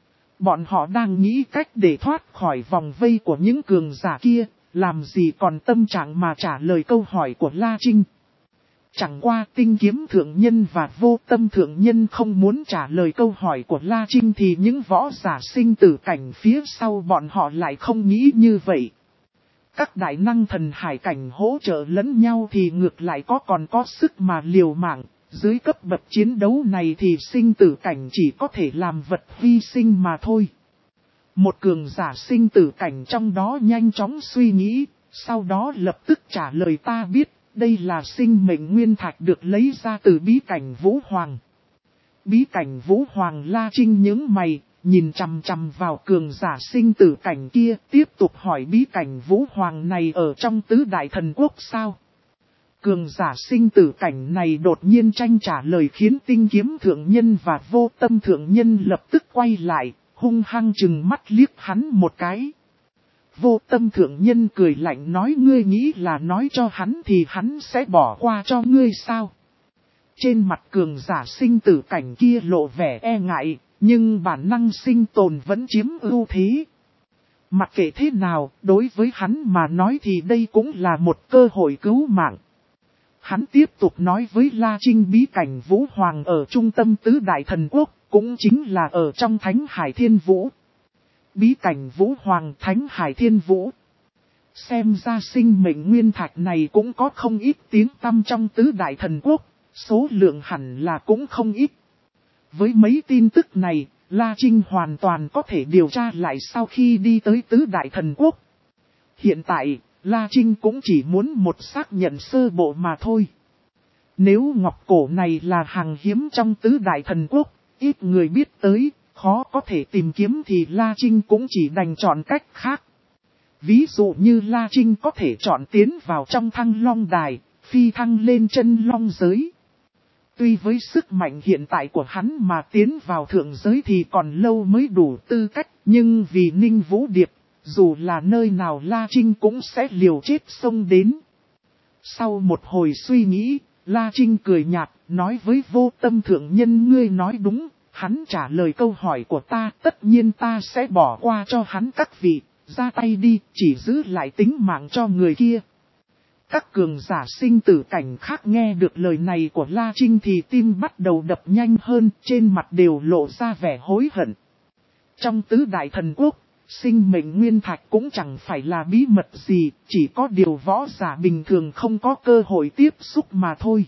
Bọn họ đang nghĩ cách để thoát khỏi vòng vây của những cường giả kia, làm gì còn tâm trạng mà trả lời câu hỏi của La Trinh. Chẳng qua tinh kiếm thượng nhân và vô tâm thượng nhân không muốn trả lời câu hỏi của La Trinh thì những võ giả sinh tử cảnh phía sau bọn họ lại không nghĩ như vậy. Các đại năng thần hải cảnh hỗ trợ lẫn nhau thì ngược lại có còn có sức mà liều mạng. Dưới cấp bậc chiến đấu này thì sinh tử cảnh chỉ có thể làm vật hy sinh mà thôi. Một cường giả sinh tử cảnh trong đó nhanh chóng suy nghĩ, sau đó lập tức trả lời ta biết, đây là sinh mệnh nguyên thạch được lấy ra từ bí cảnh Vũ Hoàng. Bí cảnh Vũ Hoàng La Trinh nhướng mày, nhìn chằm chằm vào cường giả sinh tử cảnh kia, tiếp tục hỏi bí cảnh Vũ Hoàng này ở trong tứ đại thần quốc sao? Cường giả sinh tử cảnh này đột nhiên tranh trả lời khiến tinh kiếm thượng nhân và vô tâm thượng nhân lập tức quay lại, hung hăng chừng mắt liếc hắn một cái. Vô tâm thượng nhân cười lạnh nói ngươi nghĩ là nói cho hắn thì hắn sẽ bỏ qua cho ngươi sao? Trên mặt cường giả sinh tử cảnh kia lộ vẻ e ngại, nhưng bản năng sinh tồn vẫn chiếm ưu thế. Mặc kệ thế nào, đối với hắn mà nói thì đây cũng là một cơ hội cứu mạng. Hắn tiếp tục nói với La Trinh bí cảnh Vũ Hoàng ở trung tâm tứ đại thần quốc, cũng chính là ở trong Thánh Hải Thiên Vũ. Bí cảnh Vũ Hoàng Thánh Hải Thiên Vũ. Xem ra sinh mệnh nguyên thạch này cũng có không ít tiếng tăm trong tứ đại thần quốc, số lượng hẳn là cũng không ít. Với mấy tin tức này, La Trinh hoàn toàn có thể điều tra lại sau khi đi tới tứ đại thần quốc. Hiện tại, La Trinh cũng chỉ muốn một xác nhận sơ bộ mà thôi. Nếu ngọc cổ này là hàng hiếm trong tứ đại thần quốc, ít người biết tới, khó có thể tìm kiếm thì La Trinh cũng chỉ đành chọn cách khác. Ví dụ như La Trinh có thể chọn tiến vào trong Thăng Long Đài, phi thăng lên chân long giới. Tuy với sức mạnh hiện tại của hắn mà tiến vào thượng giới thì còn lâu mới đủ tư cách, nhưng vì Ninh Vũ Điệp, dù là nơi nào La Trinh cũng sẽ liều chết xông đến. Sau một hồi suy nghĩ, La Trinh cười nhạt, nói với Vô Tâm thượng nhân, ngươi nói đúng, hắn trả lời câu hỏi của ta, tất nhiên ta sẽ bỏ qua cho hắn các vị, ra tay đi, chỉ giữ lại tính mạng cho người kia. Các cường giả sinh tử cảnh khác nghe được lời này của La Trinh thì tim bắt đầu đập nhanh hơn, trên mặt đều lộ ra vẻ hối hận. Trong tứ đại thần quốc, sinh mệnh nguyên thạch cũng chẳng phải là bí mật gì, chỉ có điều võ giả bình thường không có cơ hội tiếp xúc mà thôi.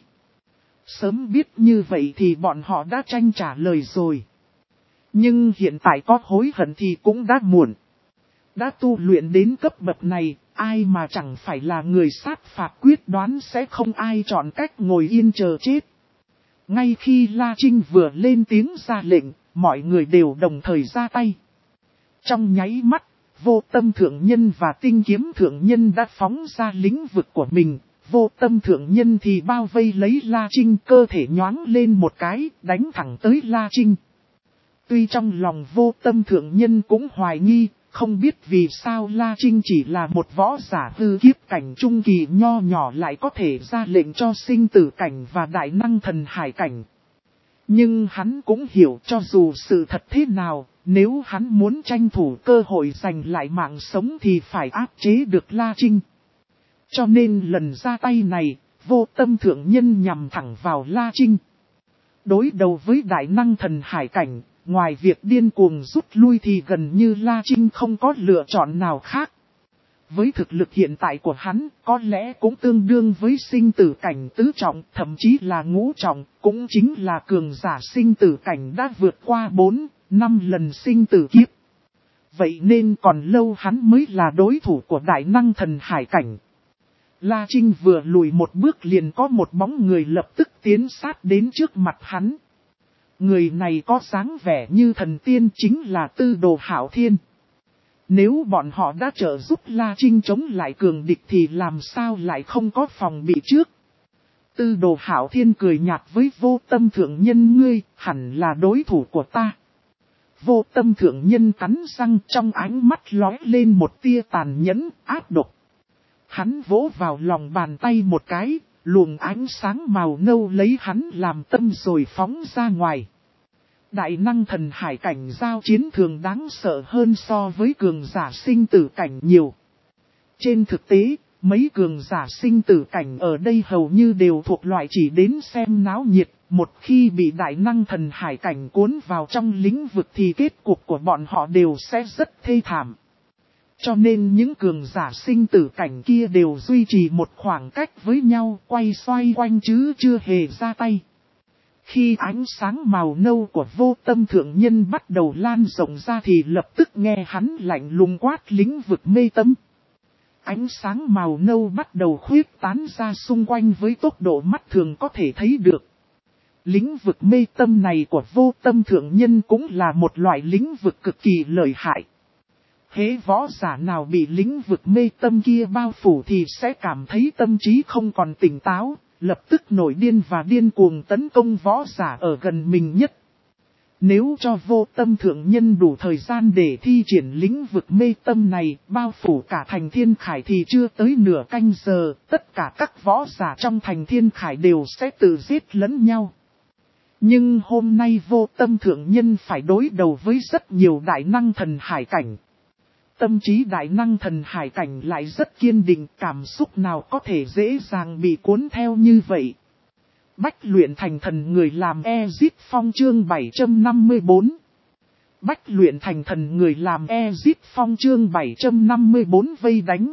Sớm biết như vậy thì bọn họ đã tranh trả lời rồi. Nhưng hiện tại có hối hận thì cũng đã muộn. Đã tu luyện đến cấp bậc này, ai mà chẳng phải là người sát phạt quyết đoán, sẽ không ai chọn cách ngồi yên chờ chết. Ngay khi La Trinh vừa lên tiếng ra lệnh, mọi người đều đồng thời ra tay. Trong nháy mắt, Vô Tâm thượng nhân và Tinh Kiếm thượng nhân đã phóng ra lĩnh vực của mình. Vô Tâm thượng nhân thì bao vây lấy La Trinh, cơ thể nhoáng lên một cái, đánh thẳng tới La Trinh. Tuy trong lòng Vô Tâm thượng nhân cũng hoài nghi, không biết vì sao La Trinh chỉ là một võ giả hư kiếp cảnh trung kỳ nho nhỏ lại có thể ra lệnh cho sinh tử cảnh và đại năng thần hải cảnh. Nhưng hắn cũng hiểu, cho dù sự thật thế nào, nếu hắn muốn tranh thủ cơ hội giành lại mạng sống thì phải áp chế được La Trinh. Cho nên lần ra tay này, Vô Tâm thượng nhân nhằm thẳng vào La Trinh. Đối đầu với đại năng thần hải cảnh, ngoài việc điên cuồng rút lui thì gần như La Trinh không có lựa chọn nào khác. Với thực lực hiện tại của hắn, có lẽ cũng tương đương với sinh tử cảnh tứ trọng, thậm chí là ngũ trọng, cũng chính là cường giả sinh tử cảnh đã vượt qua bốn, năm lần sinh tử kiếp. Vậy nên còn lâu hắn mới là đối thủ của đại năng thần hải cảnh. La Trinh vừa lùi một bước liền có một bóng người lập tức tiến sát đến trước mặt hắn. Người này có dáng vẻ như thần tiên, chính là Tư Đồ Hạo Thiên. Nếu bọn họ đã trợ giúp La Trinh chống lại cường địch thì làm sao lại không có phòng bị trước. Tư Đồ Hạo Thiên cười nhạt với Vô Tâm thượng nhân, ngươi hẳn là đối thủ của ta. Vô Tâm thượng nhân cắn răng, trong ánh mắt lóe lên một tia tàn nhẫn, ác độc. Hắn vỗ vào lòng bàn tay một cái, luồng ánh sáng màu nâu lấy hắn làm tâm rồi phóng ra ngoài. Đại năng thần hải cảnh giao chiến thường đáng sợ hơn so với cường giả sinh tử cảnh nhiều. Trên thực tế, mấy cường giả sinh tử cảnh ở đây hầu như đều thuộc loại chỉ đến xem náo nhiệt. Một khi bị đại năng thần hải cảnh cuốn vào trong lĩnh vực thì kết cục của bọn họ đều sẽ rất thê thảm. Cho nên những cường giả sinh tử cảnh kia đều duy trì một khoảng cách với nhau, quay xoay quanh chứ chưa hề ra tay. Khi ánh sáng màu nâu của Vô Tâm thượng nhân bắt đầu lan rộng ra thì lập tức nghe hắn lạnh lùng quát lĩnh vực mê tâm. Ánh sáng màu nâu bắt đầu khuyết tán ra xung quanh với tốc độ mắt thường có thể thấy được. Lĩnh vực mê tâm này của Vô Tâm thượng nhân cũng là một loại lĩnh vực cực kỳ lợi hại. Hễ võ giả nào bị lĩnh vực mê tâm kia bao phủ thì sẽ cảm thấy tâm trí không còn tỉnh táo, lập tức nổi điên và điên cuồng tấn công võ giả ở gần mình nhất. Nếu cho Vô Tâm thượng nhân đủ thời gian để thi triển lĩnh vực mê tâm này, bao phủ cả thành Thiên Khải thì chưa tới nửa canh giờ, tất cả các võ giả trong thành Thiên Khải đều sẽ tự giết lẫn nhau. Nhưng hôm nay Vô Tâm thượng nhân phải đối đầu với rất nhiều đại năng thần hải cảnh. Tâm trí đại năng thần hải cảnh lại rất kiên định, cảm xúc nào có thể dễ dàng bị cuốn theo như vậy. Bách luyện thành thần người làm Ezit Phong chương bảy trăm năm mươi tư. Bách luyện thành thần người làm Ezit Phong chương bảy trăm năm mươi tư vây đánh.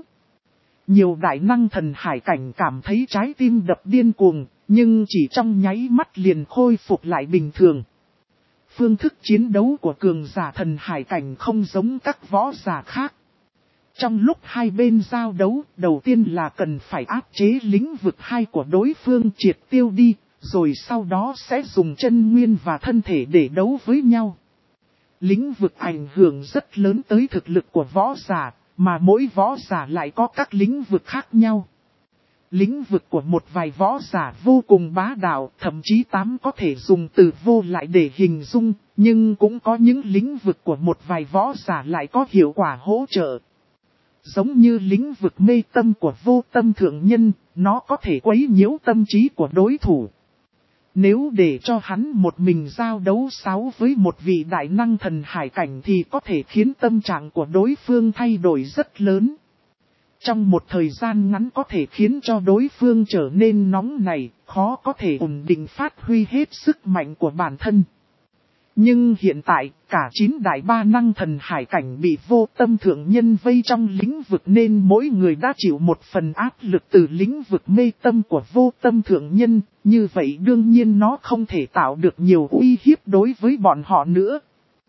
Nhiều đại năng thần hải cảnh cảm thấy trái tim đập điên cuồng, nhưng chỉ trong nháy mắt liền khôi phục lại bình thường. Phương thức chiến đấu của cường giả thần hải cảnh không giống các võ giả khác. Trong lúc hai bên giao đấu, đầu tiên là cần phải áp chế lĩnh vực hai của đối phương triệt tiêu đi, rồi sau đó sẽ dùng chân nguyên và thân thể để đấu với nhau. Lĩnh vực ảnh hưởng rất lớn tới thực lực của võ giả, mà mỗi võ giả lại có các lĩnh vực khác nhau. Lĩnh vực của một vài võ giả vô cùng bá đạo, thậm chí tám có thể dùng từ vô lại để hình dung, nhưng cũng có những lĩnh vực của một vài võ giả lại có hiệu quả hỗ trợ. Giống như lĩnh vực mê tâm của vô tâm thượng nhân, nó có thể quấy nhiễu tâm trí của đối thủ. Nếu để cho hắn một mình giao đấu sáu với một vị đại năng thần hải cảnh thì có thể khiến tâm trạng của đối phương thay đổi rất lớn. Trong một thời gian ngắn có thể khiến cho đối phương trở nên nóng nảy, khó có thể ổn định phát huy hết sức mạnh của bản thân. Nhưng hiện tại, cả chín đại ba năng thần hải cảnh bị vô tâm thượng nhân vây trong lĩnh vực nên mỗi người đã chịu một phần áp lực từ lĩnh vực mê tâm của vô tâm thượng nhân, như vậy đương nhiên nó không thể tạo được nhiều uy hiếp đối với bọn họ nữa.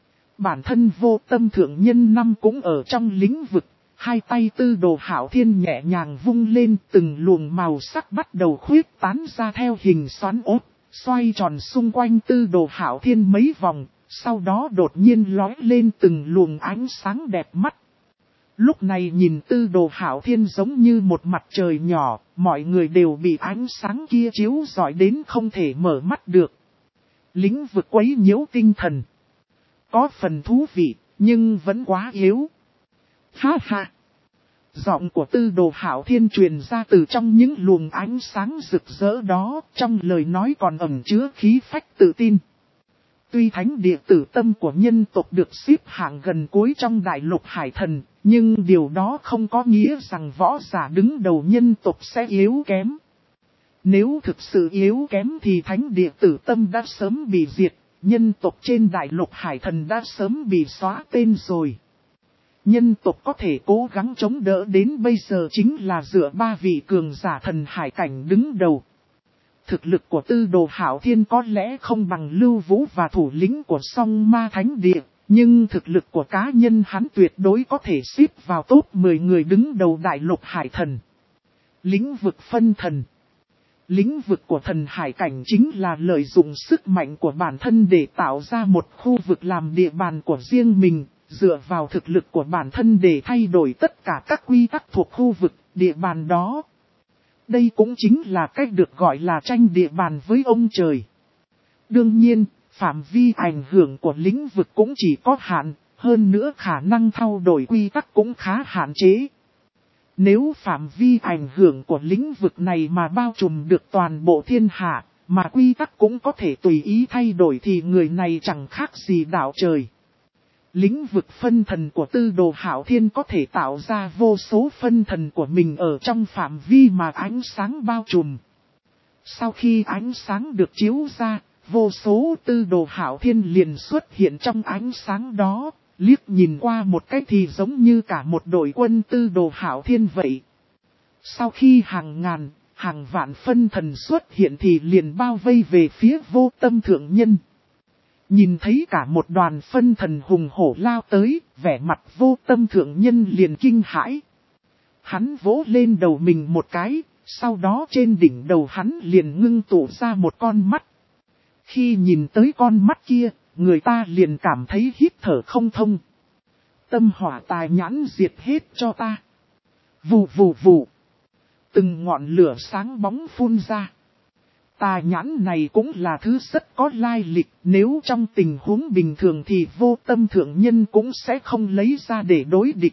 Bản thân vô tâm thượng nhân năm cũng ở trong lĩnh vực, hai tay Tư Đồ Hạo Thiên nhẹ nhàng vung lên, từng luồng màu sắc bắt đầu khuyết tán ra theo hình xoắn ốc. Xoay tròn xung quanh Tư Đồ Hạo Thiên mấy vòng, sau đó đột nhiên lói lên từng luồng ánh sáng đẹp mắt. Lúc này nhìn Tư Đồ Hạo Thiên giống như một mặt trời nhỏ, mọi người đều bị ánh sáng kia chiếu rọi đến không thể mở mắt được. Lĩnh vực quấy nhiễu tinh thần. Có phần thú vị, nhưng vẫn quá yếu. Ha ha! Giọng của Tư Đồ Hạo Thiên truyền ra từ trong những luồng ánh sáng rực rỡ đó, trong lời nói còn ẩn chứa khí phách tự tin. Tuy thánh địa tử tâm của nhân tộc được xếp hạng gần cuối trong đại lục hải thần, nhưng điều đó không có nghĩa rằng võ giả đứng đầu nhân tộc sẽ yếu kém. Nếu thực sự yếu kém thì thánh địa tử tâm đã sớm bị diệt, nhân tộc trên đại lục hải thần đã sớm bị xóa tên rồi. Nhân tộc có thể cố gắng chống đỡ đến bây giờ chính là dựa ba vị cường giả thần hải cảnh đứng đầu. Thực lực của Tư Đồ Hạo Thiên có lẽ không bằng Lưu Vũ và thủ lĩnh của Song Ma Thánh Địa, nhưng thực lực của cá nhân hắn tuyệt đối có thể xếp vào top mười người đứng đầu đại lục hải thần. Lĩnh vực phân thần. Lĩnh vực của thần hải cảnh chính là lợi dụng sức mạnh của bản thân để tạo ra một khu vực làm địa bàn của riêng mình. Dựa vào thực lực của bản thân để thay đổi tất cả các quy tắc thuộc khu vực, địa bàn đó. Đây cũng chính là cách được gọi là tranh địa bàn với ông trời. Đương nhiên, phạm vi ảnh hưởng của lĩnh vực cũng chỉ có hạn, hơn nữa khả năng thay đổi quy tắc cũng khá hạn chế. Nếu phạm vi ảnh hưởng của lĩnh vực này mà bao trùm được toàn bộ thiên hạ, mà quy tắc cũng có thể tùy ý thay đổi thì người này chẳng khác gì đạo trời. Lĩnh vực phân thần của Tư Đồ Hạo Thiên có thể tạo ra vô số phân thần của mình ở trong phạm vi mà ánh sáng bao trùm. Sau khi ánh sáng được chiếu ra, vô số Tư Đồ Hạo Thiên liền xuất hiện trong ánh sáng đó, liếc nhìn qua một cái thì giống như cả một đội quân Tư Đồ Hạo Thiên vậy. Sau khi hàng ngàn, hàng vạn phân thần xuất hiện thì liền bao vây về phía vô tâm thượng nhân. Nhìn thấy cả một đoàn phân thần hùng hổ lao tới, vẻ mặt vô tâm thượng nhân liền kinh hãi. Hắn vỗ lên đầu mình một cái, sau đó trên đỉnh đầu hắn liền ngưng tụ ra một con mắt. Khi nhìn tới con mắt kia, người ta liền cảm thấy hít thở không thông. Tâm hỏa tài nhãn diệt hết cho ta. Vù vù vù. Từng ngọn lửa sáng bóng phun ra. Tà nhãn này cũng là thứ rất có lai lịch, nếu trong tình huống bình thường thì vô tâm thượng nhân cũng sẽ không lấy ra để đối địch.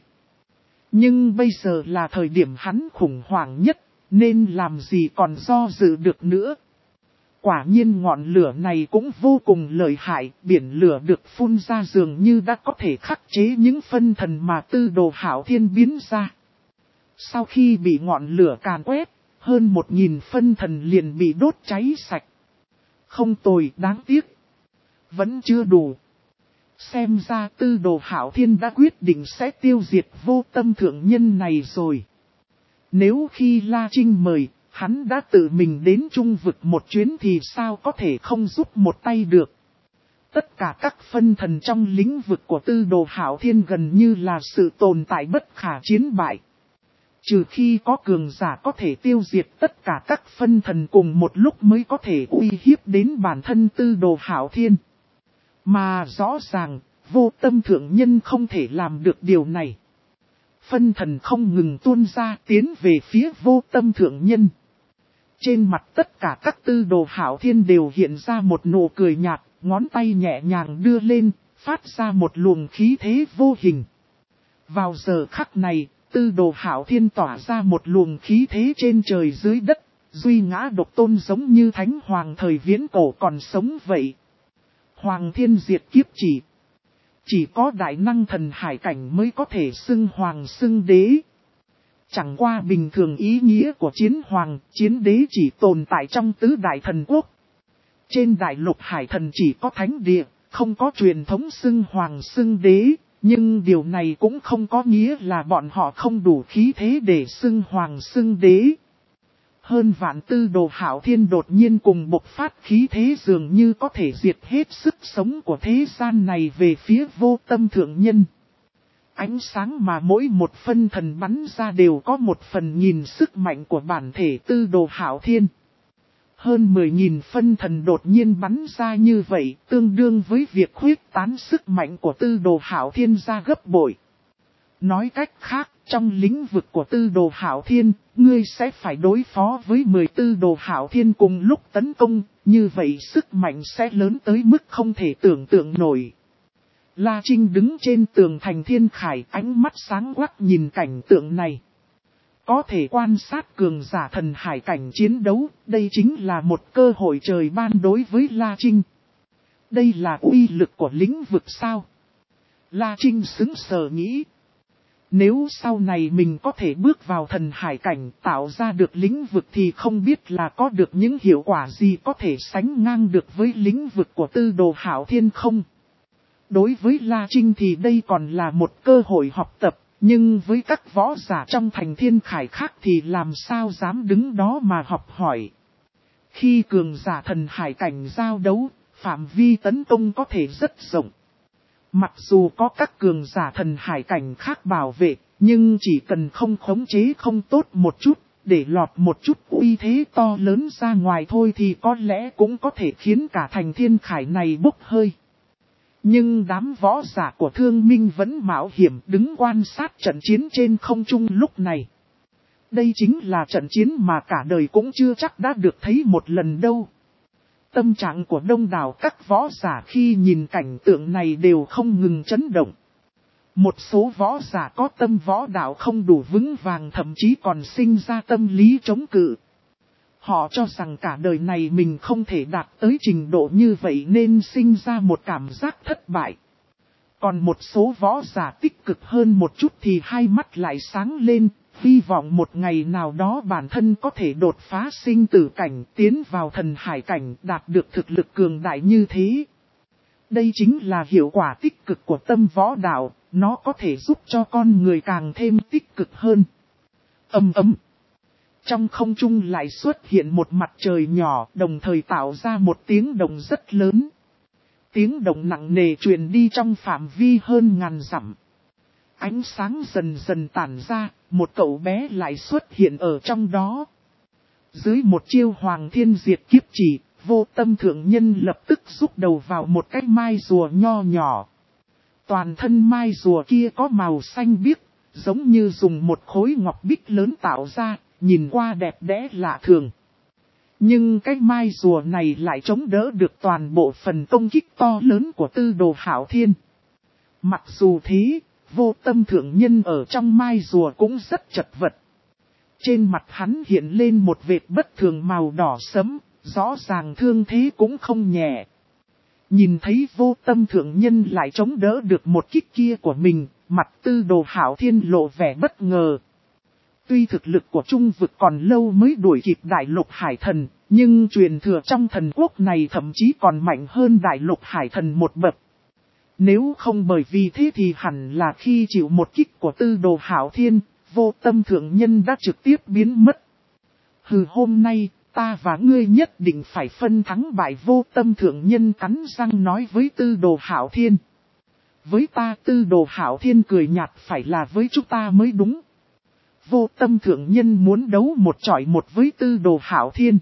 Nhưng bây giờ là thời điểm hắn khủng hoảng nhất, nên làm gì còn do dự được nữa. Quả nhiên ngọn lửa này cũng vô cùng lợi hại, biển lửa được phun ra dường như đã có thể khắc chế những phân thần mà Tư Đồ Hạo Thiên biến ra. Sau khi bị ngọn lửa càn quét, hơn một nghìn phân thần liền bị đốt cháy sạch. Không tồi, đáng tiếc. Vẫn chưa đủ. Xem ra Tư Đồ Hạo Thiên đã quyết định sẽ tiêu diệt vô tâm thượng nhân này rồi. Nếu khi La Trinh mời, hắn đã tự mình đến trung vực một chuyến thì sao có thể không giúp một tay được. tất cả các phân thần trong lĩnh vực của tư đồ hạo thiên gần như là sự tồn tại bất khả chiến bại. Trừ khi có cường giả có thể tiêu diệt tất cả các phân thần cùng một lúc mới có thể uy hiếp đến bản thân tư đồ hạo thiên. Mà rõ ràng, vô tâm thượng nhân không thể làm được điều này. Phân thần không ngừng tuôn ra tiến về phía vô tâm thượng nhân. Trên mặt tất cả các tư đồ hạo thiên đều hiện ra một nụ cười nhạt, ngón tay nhẹ nhàng đưa lên, phát ra một luồng khí thế vô hình. Vào giờ khắc này, tư đồ hạo thiên tỏa ra một luồng khí thế trên trời dưới đất, duy ngã độc tôn giống như thánh hoàng thời viễn cổ còn sống vậy. Hoàng thiên diệt kiếp chỉ. Chỉ có đại năng thần hải cảnh mới có thể xưng hoàng xưng đế. Chẳng qua bình thường ý nghĩa của chiến hoàng, chiến đế chỉ tồn tại trong tứ đại thần quốc. Trên đại lục hải thần chỉ có thánh địa, không có truyền thống xưng hoàng xưng đế, nhưng điều này cũng không có nghĩa là bọn họ không đủ khí thế để xưng hoàng xưng đế. Hơn vạn tư đồ hạo thiên đột nhiên cùng bộc phát khí thế dường như có thể diệt hết sức sống của thế gian này về phía vô tâm thượng nhân. Ánh sáng mà mỗi một phân thần bắn ra đều có một phần nhìn sức mạnh của bản thể tư đồ hạo thiên. Hơn mười nghìn phân thần đột nhiên bắn ra như vậy, tương đương với việc khuyết tán sức mạnh của tư đồ hạo thiên ra gấp bội. Nói cách khác, trong lĩnh vực của tư đồ hạo thiên, ngươi sẽ phải đối phó với mười tư đồ hạo thiên cùng lúc tấn công, như vậy sức mạnh sẽ lớn tới mức không thể tưởng tượng nổi. La Trinh đứng trên tường thành thiên khải, ánh mắt sáng quắc nhìn cảnh tượng này. Có thể quan sát cường giả thần hải cảnh chiến đấu, đây chính là một cơ hội trời ban đối với La Trinh. Đây là uy lực của lĩnh vực sao? La Trinh sững sờ nghĩ. Nếu sau này mình có thể bước vào thần hải cảnh tạo ra được lĩnh vực thì không biết là có được những hiệu quả gì có thể sánh ngang được với lĩnh vực của tư đồ hạo thiên không? Đối với La Trinh thì đây còn là một cơ hội học tập, nhưng với các võ giả trong thành thiên khải khác thì làm sao dám đứng đó mà học hỏi. Khi cường giả thần hải cảnh giao đấu, phạm vi tấn công có thể rất rộng. Mặc dù có các cường giả thần hải cảnh khác bảo vệ, nhưng chỉ cần không khống chế không tốt một chút, để lọt một chút uy thế to lớn ra ngoài thôi thì có lẽ cũng có thể khiến cả thành thiên khải này bốc hơi. Nhưng đám võ giả của Thương Minh vẫn mạo hiểm đứng quan sát trận chiến trên không trung lúc này. Đây chính là trận chiến mà cả đời cũng chưa chắc đã được thấy một lần đâu. Tâm trạng của đông đảo các võ giả khi nhìn cảnh tượng này đều không ngừng chấn động. Một số võ giả có tâm võ đạo không đủ vững vàng thậm chí còn sinh ra tâm lý chống cự. Họ cho rằng cả đời này mình không thể đạt tới trình độ như vậy nên sinh ra một cảm giác thất bại. Còn một số võ giả tích cực hơn một chút thì hai mắt lại sáng lên, hy vọng một ngày nào đó bản thân có thể đột phá sinh tử cảnh tiến vào thần hải cảnh đạt được thực lực cường đại như thế. Đây chính là hiệu quả tích cực của tâm võ đạo, nó có thể giúp cho con người càng thêm tích cực hơn. Ầm ầm. Trong không trung lại xuất hiện một mặt trời nhỏ, đồng thời tạo ra một tiếng động rất lớn. Tiếng động nặng nề truyền đi trong phạm vi hơn ngàn dặm. Ánh sáng dần dần tản ra, một cậu bé lại xuất hiện ở trong đó. Dưới một chiêu hoàng thiên diệt kiếp chỉ, vô tâm thượng nhân lập tức rút đầu vào một cái mai rùa nho nhỏ. Toàn thân mai rùa kia có màu xanh biếc, giống như dùng một khối ngọc bích lớn tạo ra, nhìn qua đẹp đẽ lạ thường. Nhưng cái mai rùa này lại chống đỡ được toàn bộ phần công kích to lớn của tư đồ hạo thiên. Mặc dù thế, vô tâm thượng nhân ở trong mai rùa cũng rất chật vật. Trên mặt hắn hiện lên một vệt bất thường màu đỏ sẫm, rõ ràng thương thế cũng không nhẹ. Nhìn thấy vô tâm thượng nhân lại chống đỡ được một kích kia của mình, mặt tư đồ hạo thiên lộ vẻ bất ngờ. Tuy thực lực của trung vực còn lâu mới đuổi kịp đại lục hải thần, nhưng truyền thừa trong thần quốc này thậm chí còn mạnh hơn đại lục hải thần một bậc. Nếu không bởi vì thế thì hẳn là khi chịu một kích của tư đồ hạo thiên, vô tâm thượng nhân đã trực tiếp biến mất. Hừ, hôm nay, Ta và ngươi nhất định phải phân thắng bại. Vô Tâm thượng nhân cắn răng nói với Tư Đồ Hạo Thiên. Với ta Tư Đồ Hạo Thiên cười nhạt, phải là với chúng ta mới đúng. Vô Tâm thượng nhân muốn đấu một chọi một với Tư Đồ Hạo Thiên.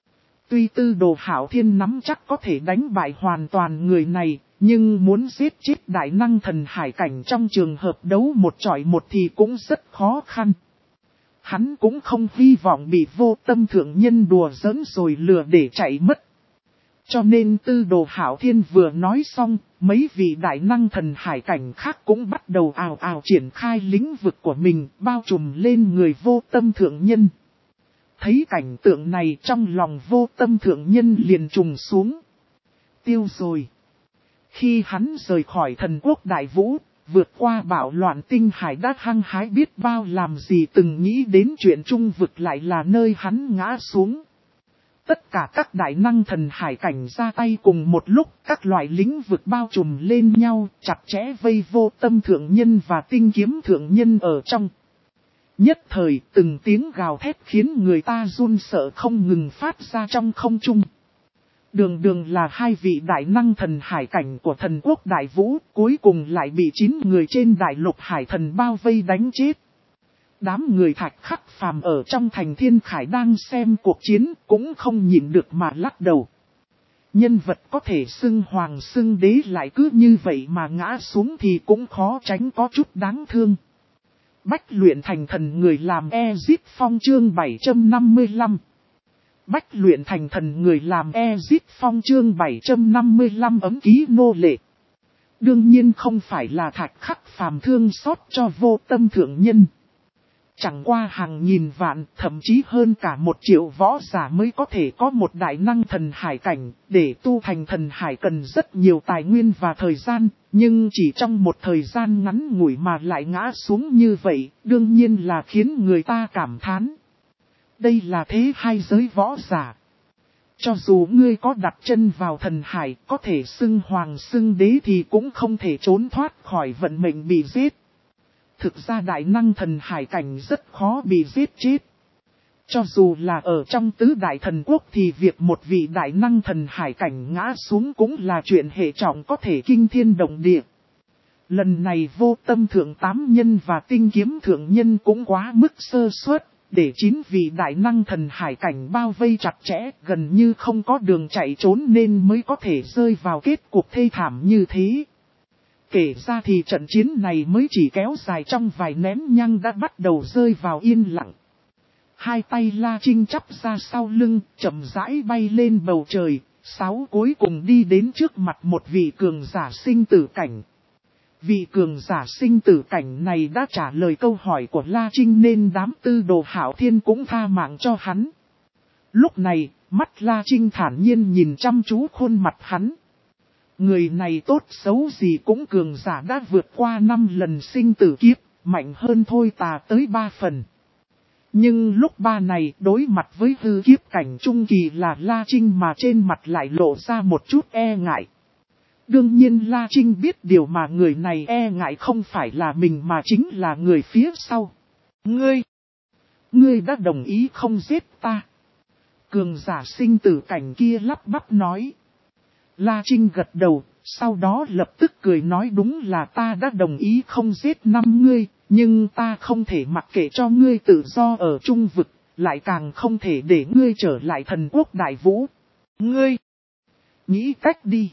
Tuy Tư Đồ Hạo Thiên nắm chắc có thể đánh bại hoàn toàn người này, nhưng muốn giết chết đại năng thần hải cảnh trong trường hợp đấu một chọi một thì cũng rất khó khăn. Hắn cũng không hy vọng bị Vô Tâm thượng nhân đùa giỡn rồi lừa để chạy mất. Cho nên Tư Đồ Hạo Thiên vừa nói xong, mấy vị đại năng thần hải cảnh khác cũng bắt đầu ào ào triển khai lĩnh vực của mình, bao trùm lên người Vô Tâm thượng nhân. Thấy cảnh tượng này, trong lòng Vô Tâm thượng nhân liền trùng xuống. Tiêu rồi. Khi hắn rời khỏi thần quốc Đại Vũ, vượt qua bạo loạn tinh hải đã hăng hái biết bao, làm gì từng nghĩ đến chuyện trung vực lại là nơi hắn ngã xuống. Tất cả các đại năng thần hải cảnh ra tay cùng một lúc, các loại lĩnh vực bao trùm lên nhau, chặt chẽ vây Vô Tâm thượng nhân và Tinh Kiếm thượng nhân ở trong. Nhất thời từng tiếng gào thét khiến người ta run sợ không ngừng phát ra trong không trung. Đường đường là hai vị đại năng thần hải cảnh của thần quốc Đại Vũ, cuối cùng lại bị chín người trên đại lục hải thần bao vây đánh chết. Đám người Thạch Khắc Phàm ở trong thành Thiên Khải đang xem cuộc chiến cũng không nhịn được mà lắc đầu. Nhân vật có thể xưng hoàng xưng đế lại cứ như vậy mà ngã xuống thì cũng khó tránh có chút đáng thương. Bách luyện thành thần người làm Ezip Phong chương bảy trăm năm mươi lăm. Bách luyện thành thần người làm Ezip Phong chương bảy trăm năm mươi lăm ấm ký nô lệ. Đương nhiên không phải là Thạch Khắc Phàm thương xót cho Vô Tâm thượng nhân. Chẳng qua hàng nghìn vạn, thậm chí hơn cả một triệu võ giả mới có thể có một đại năng thần hải cảnh, để tu thành thần hải cần rất nhiều tài nguyên và thời gian, nhưng chỉ trong một thời gian ngắn ngủi mà lại ngã xuống như vậy, đương nhiên là khiến người ta cảm thán. Đây là thế hai giới võ giả. Cho dù ngươi có đặt chân vào thần hải, có thể xưng hoàng xưng đế thì cũng không thể trốn thoát khỏi vận mệnh bị giết. Thực ra đại năng thần hải cảnh rất khó bị giết chết. Cho dù là ở trong tứ đại thần quốc thì việc một vị đại năng thần hải cảnh ngã xuống cũng là chuyện hệ trọng có thể kinh thiên động địa. Lần này Vô Tâm thượng tám nhân và Tinh Kiếm thượng nhân cũng quá mức sơ suất, để chín vị đại năng thần hải cảnh bao vây chặt chẽ, gần như không có đường chạy trốn nên mới có thể rơi vào kết cục thê thảm như thế. Kể ra thì trận chiến này mới chỉ kéo dài trong vài nén nhang đã bắt đầu rơi vào yên lặng. Hai tay La Trinh chắp ra sau lưng, chậm rãi bay lên bầu trời, sáu cuối cùng đi đến trước mặt một vị cường giả sinh tử cảnh. Vị cường giả sinh tử cảnh này đã trả lời câu hỏi của La Trinh nên đám Tư Đồ Hạo Thiên cũng tha mạng cho hắn. Lúc này, mắt La Trinh thản nhiên nhìn chăm chú khuôn mặt hắn. Người này tốt xấu gì cũng cường giả đã vượt qua năm lần sinh tử kiếp, mạnh hơn Thôi Tà tới ba phần. Nhưng lúc ba này đối mặt với hư kiếp cảnh trung kỳ là La Trinh mà trên mặt lại lộ ra một chút e ngại. Đương nhiên La Trinh biết điều mà người này e ngại không phải là mình mà chính là người phía sau. Ngươi! Ngươi đã đồng ý không giết ta. Cường giả sinh tử cảnh kia lắp bắp nói. La Trinh gật đầu, sau đó lập tức cười nói đúng là ta đã đồng ý không giết năm ngươi, nhưng ta không thể mặc kệ cho ngươi tự do ở trung vực, lại càng không thể để ngươi trở lại thần quốc Đại Vũ. Ngươi! Nghĩ cách đi!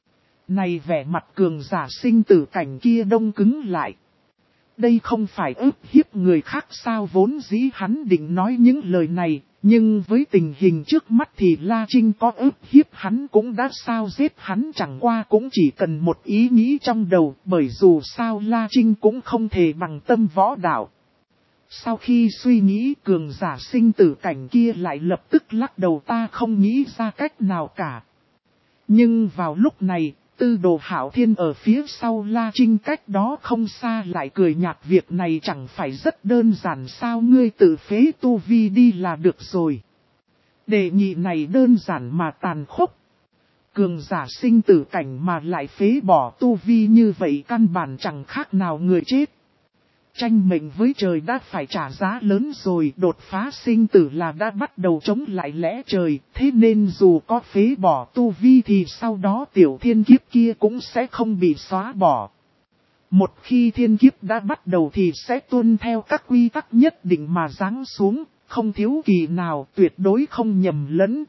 Này vẻ mặt cường giả sinh tử cảnh kia đông cứng lại. Đây không phải ức hiếp người khác sao, vốn dĩ hắn định nói những lời này, nhưng với tình hình trước mắt thì La Trinh có ức hiếp hắn cũng đã sao giết hắn chẳng qua cũng chỉ cần một ý nghĩ trong đầu, bởi dù sao La Trinh cũng không thể bằng tâm võ đạo. Sau khi suy nghĩ cường giả sinh tử cảnh kia lại lập tức lắc đầu ta không nghĩ ra cách nào cả. Nhưng vào lúc này, Tư Đồ Hạo Thiên ở phía sau La Trinh cách đó không xa lại cười nhạt việc này chẳng phải rất đơn giản sao ngươi tự phế tu vi đi là được rồi. Đề nghị này đơn giản mà tàn khốc. Cường giả sinh tử cảnh mà lại phế bỏ tu vi như vậy căn bản chẳng khác nào người chết. Tranh mệnh với trời đã phải trả giá lớn rồi, đột phá sinh tử là đã bắt đầu chống lại lẽ trời, thế nên dù có phế bỏ tu vi thì sau đó tiểu thiên kiếp kia cũng sẽ không bị xóa bỏ. Một khi thiên kiếp đã bắt đầu thì sẽ tuân theo các quy tắc nhất định mà giáng xuống, không thiếu kỳ nào, tuyệt đối không nhầm lẫn.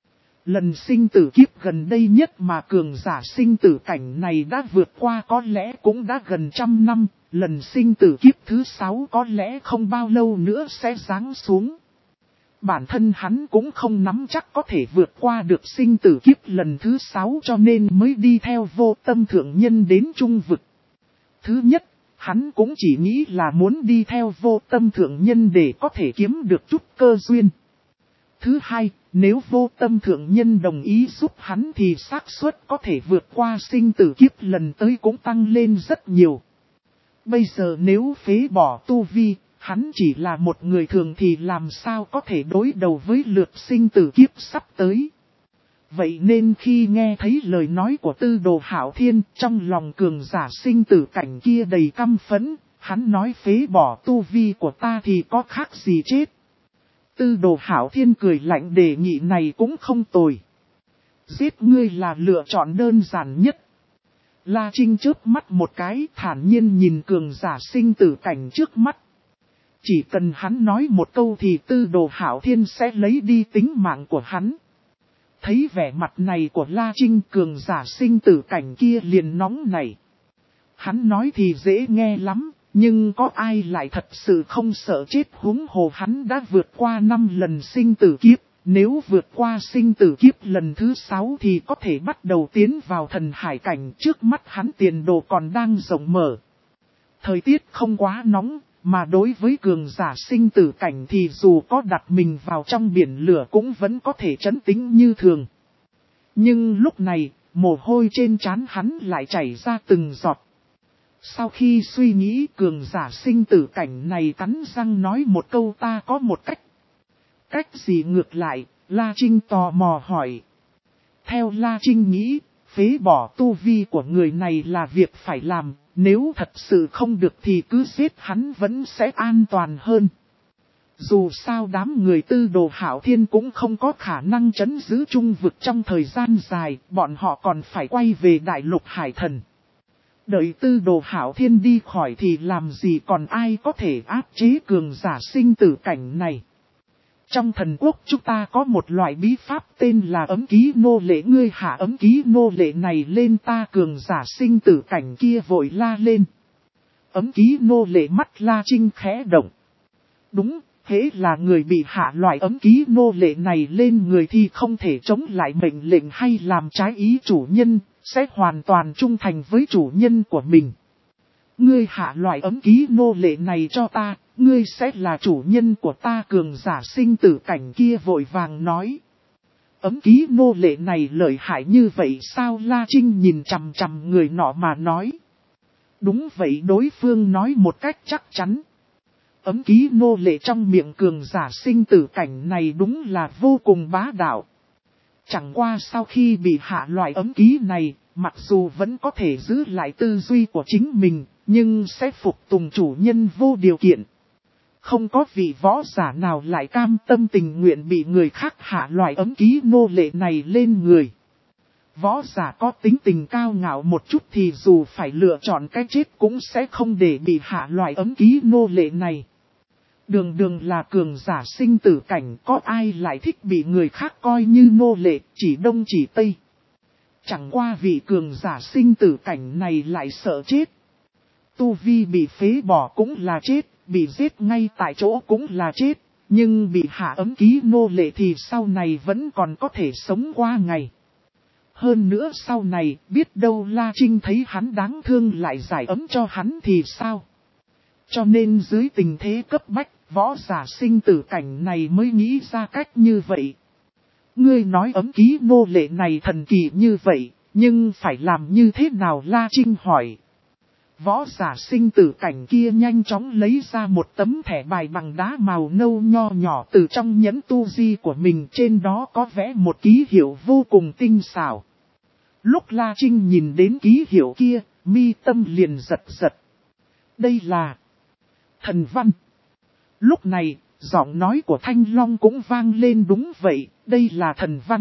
Lần sinh tử kiếp gần đây nhất mà cường giả sinh tử cảnh này đã vượt qua có lẽ cũng đã gần trăm năm, lần sinh tử kiếp thứ sáu có lẽ không bao lâu nữa sẽ giáng xuống. Bản thân hắn cũng không nắm chắc có thể vượt qua được sinh tử kiếp lần thứ sáu cho nên mới đi theo Vô Tâm Thượng Nhân đến Trung Vực. Thứ nhất, hắn cũng chỉ nghĩ là muốn đi theo Vô Tâm Thượng Nhân để có thể kiếm được chút cơ duyên. Thứ hai, nếu Vô Tâm Thượng Nhân đồng ý giúp hắn thì xác suất có thể vượt qua sinh tử kiếp lần tới cũng tăng lên rất nhiều. Bây giờ nếu phế bỏ tu vi, hắn chỉ là một người thường thì làm sao có thể đối đầu với lượt sinh tử kiếp sắp tới. Vậy nên khi nghe thấy lời nói của Tư Đồ Hạo Thiên, trong lòng cường giả sinh tử cảnh kia đầy căm phẫn, hắn nói phế bỏ tu vi của ta thì có khác gì chết. Tư Đồ Hạo Thiên cười lạnh, đề nghị này cũng không tồi. Giết ngươi là lựa chọn đơn giản nhất. La Trinh chớp mắt một cái, thản nhiên nhìn cường giả sinh tử cảnh trước mắt. Chỉ cần hắn nói một câu thì Tư Đồ Hạo Thiên sẽ lấy đi tính mạng của hắn. Thấy vẻ mặt này của La Trinh, cường giả sinh tử cảnh kia liền nóng nảy. Hắn nói thì dễ nghe lắm, nhưng có ai lại thật sự không sợ chết, huống hồ hắn đã vượt qua năm lần sinh tử kiếp. Nếu vượt qua sinh tử kiếp lần thứ sáu thì có thể bắt đầu tiến vào thần hải cảnh, trước mắt hắn tiền đồ còn đang rộng mở. Thời tiết không quá nóng, mà đối với cường giả sinh tử cảnh thì dù có đặt mình vào trong biển lửa cũng vẫn có thể trấn tĩnh như thường. Nhưng lúc này, mồ hôi trên trán hắn lại chảy ra từng giọt. Sau khi suy nghĩ, cường giả sinh tử cảnh này cắn răng nói một câu, ta có một cách. Cách gì? Ngược lại, La Trinh tò mò hỏi. Theo La Trinh nghĩ, phế bỏ tu vi của người này là việc phải làm, nếu thật sự không được thì cứ giết hắn vẫn sẽ an toàn hơn. Dù sao đám người Tư Đồ Hạo Thiên cũng không có khả năng trấn giữ Trung Vực trong thời gian dài, bọn họ còn phải quay về Đại Lục Hải Thần. Đợi Tư Đồ Hạo Thiên đi khỏi thì làm gì còn ai có thể áp chế cường giả sinh tử cảnh này. Trong thần quốc chúng ta có một loại bí pháp tên là ấm ký nô lệ, ngươi hạ ấm ký nô lệ này lên, ta cường giả sinh tử cảnh kia vội la lên. Ấm ký nô lệ, mắt La Trinh khẽ động. Đúng, hễ là người bị hạ loại ấm ký nô lệ này lên người thì không thể chống lại mệnh lệnh hay làm trái ý chủ nhân, sẽ hoàn toàn trung thành với chủ nhân của mình. Ngươi hạ loại ấm ký nô lệ này cho ta, ngươi sẽ là chủ nhân của ta, cường giả sinh tử cảnh kia vội vàng nói. Ấm ký nô lệ này lợi hại như vậy sao? La Trinh nhìn chằm chằm người nọ mà nói. Đúng vậy, đối phương nói một cách chắc chắn. Ấm ký nô lệ trong miệng cường giả sinh tử cảnh này đúng là vô cùng bá đạo. Chẳng qua sau khi bị hạ loại ấm ký này, mặc dù vẫn có thể giữ lại tư duy của chính mình, nhưng sẽ phục tùng chủ nhân vô điều kiện. Không có vị võ giả nào lại cam tâm tình nguyện bị người khác hạ loại ấm ký nô lệ này lên người. Võ giả có tính tình cao ngạo một chút thì dù phải lựa chọn cái chết cũng sẽ không để bị hạ loại ấm ký nô lệ này. Đường đường là cường giả sinh tử cảnh, có ai lại thích bị người khác coi như nô lệ, chỉ đông chỉ tây. Chẳng qua vị cường giả sinh tử cảnh này lại sợ chết. Tu vi bị phế bỏ cũng là chết, bị giết ngay tại chỗ cũng là chết, nhưng bị hạ ấm ký nô lệ thì sau này vẫn còn có thể sống qua ngày. Hơn nữa sau này, biết đâu La Trinh thấy hắn đáng thương lại giải ấm cho hắn thì sao? Cho nên dưới tình thế cấp bách, võ giả sinh tử cảnh này mới nghĩ ra cách như vậy. Ngươi nói ấm ký nô lệ này thần kỳ như vậy, nhưng phải làm như thế nào? La Trinh hỏi. Võ giả sinh tử cảnh kia nhanh chóng lấy ra một tấm thẻ bài bằng đá màu nâu nho nhỏ từ trong nhẫn tu di của mình, trên đó có vẽ một ký hiệu vô cùng tinh xảo. Lúc La Trinh nhìn đến ký hiệu kia, mi tâm liền giật giật. Đây là... Thần văn. Lúc này, giọng nói của Thanh Long cũng vang lên đúng vậy, đây là thần văn.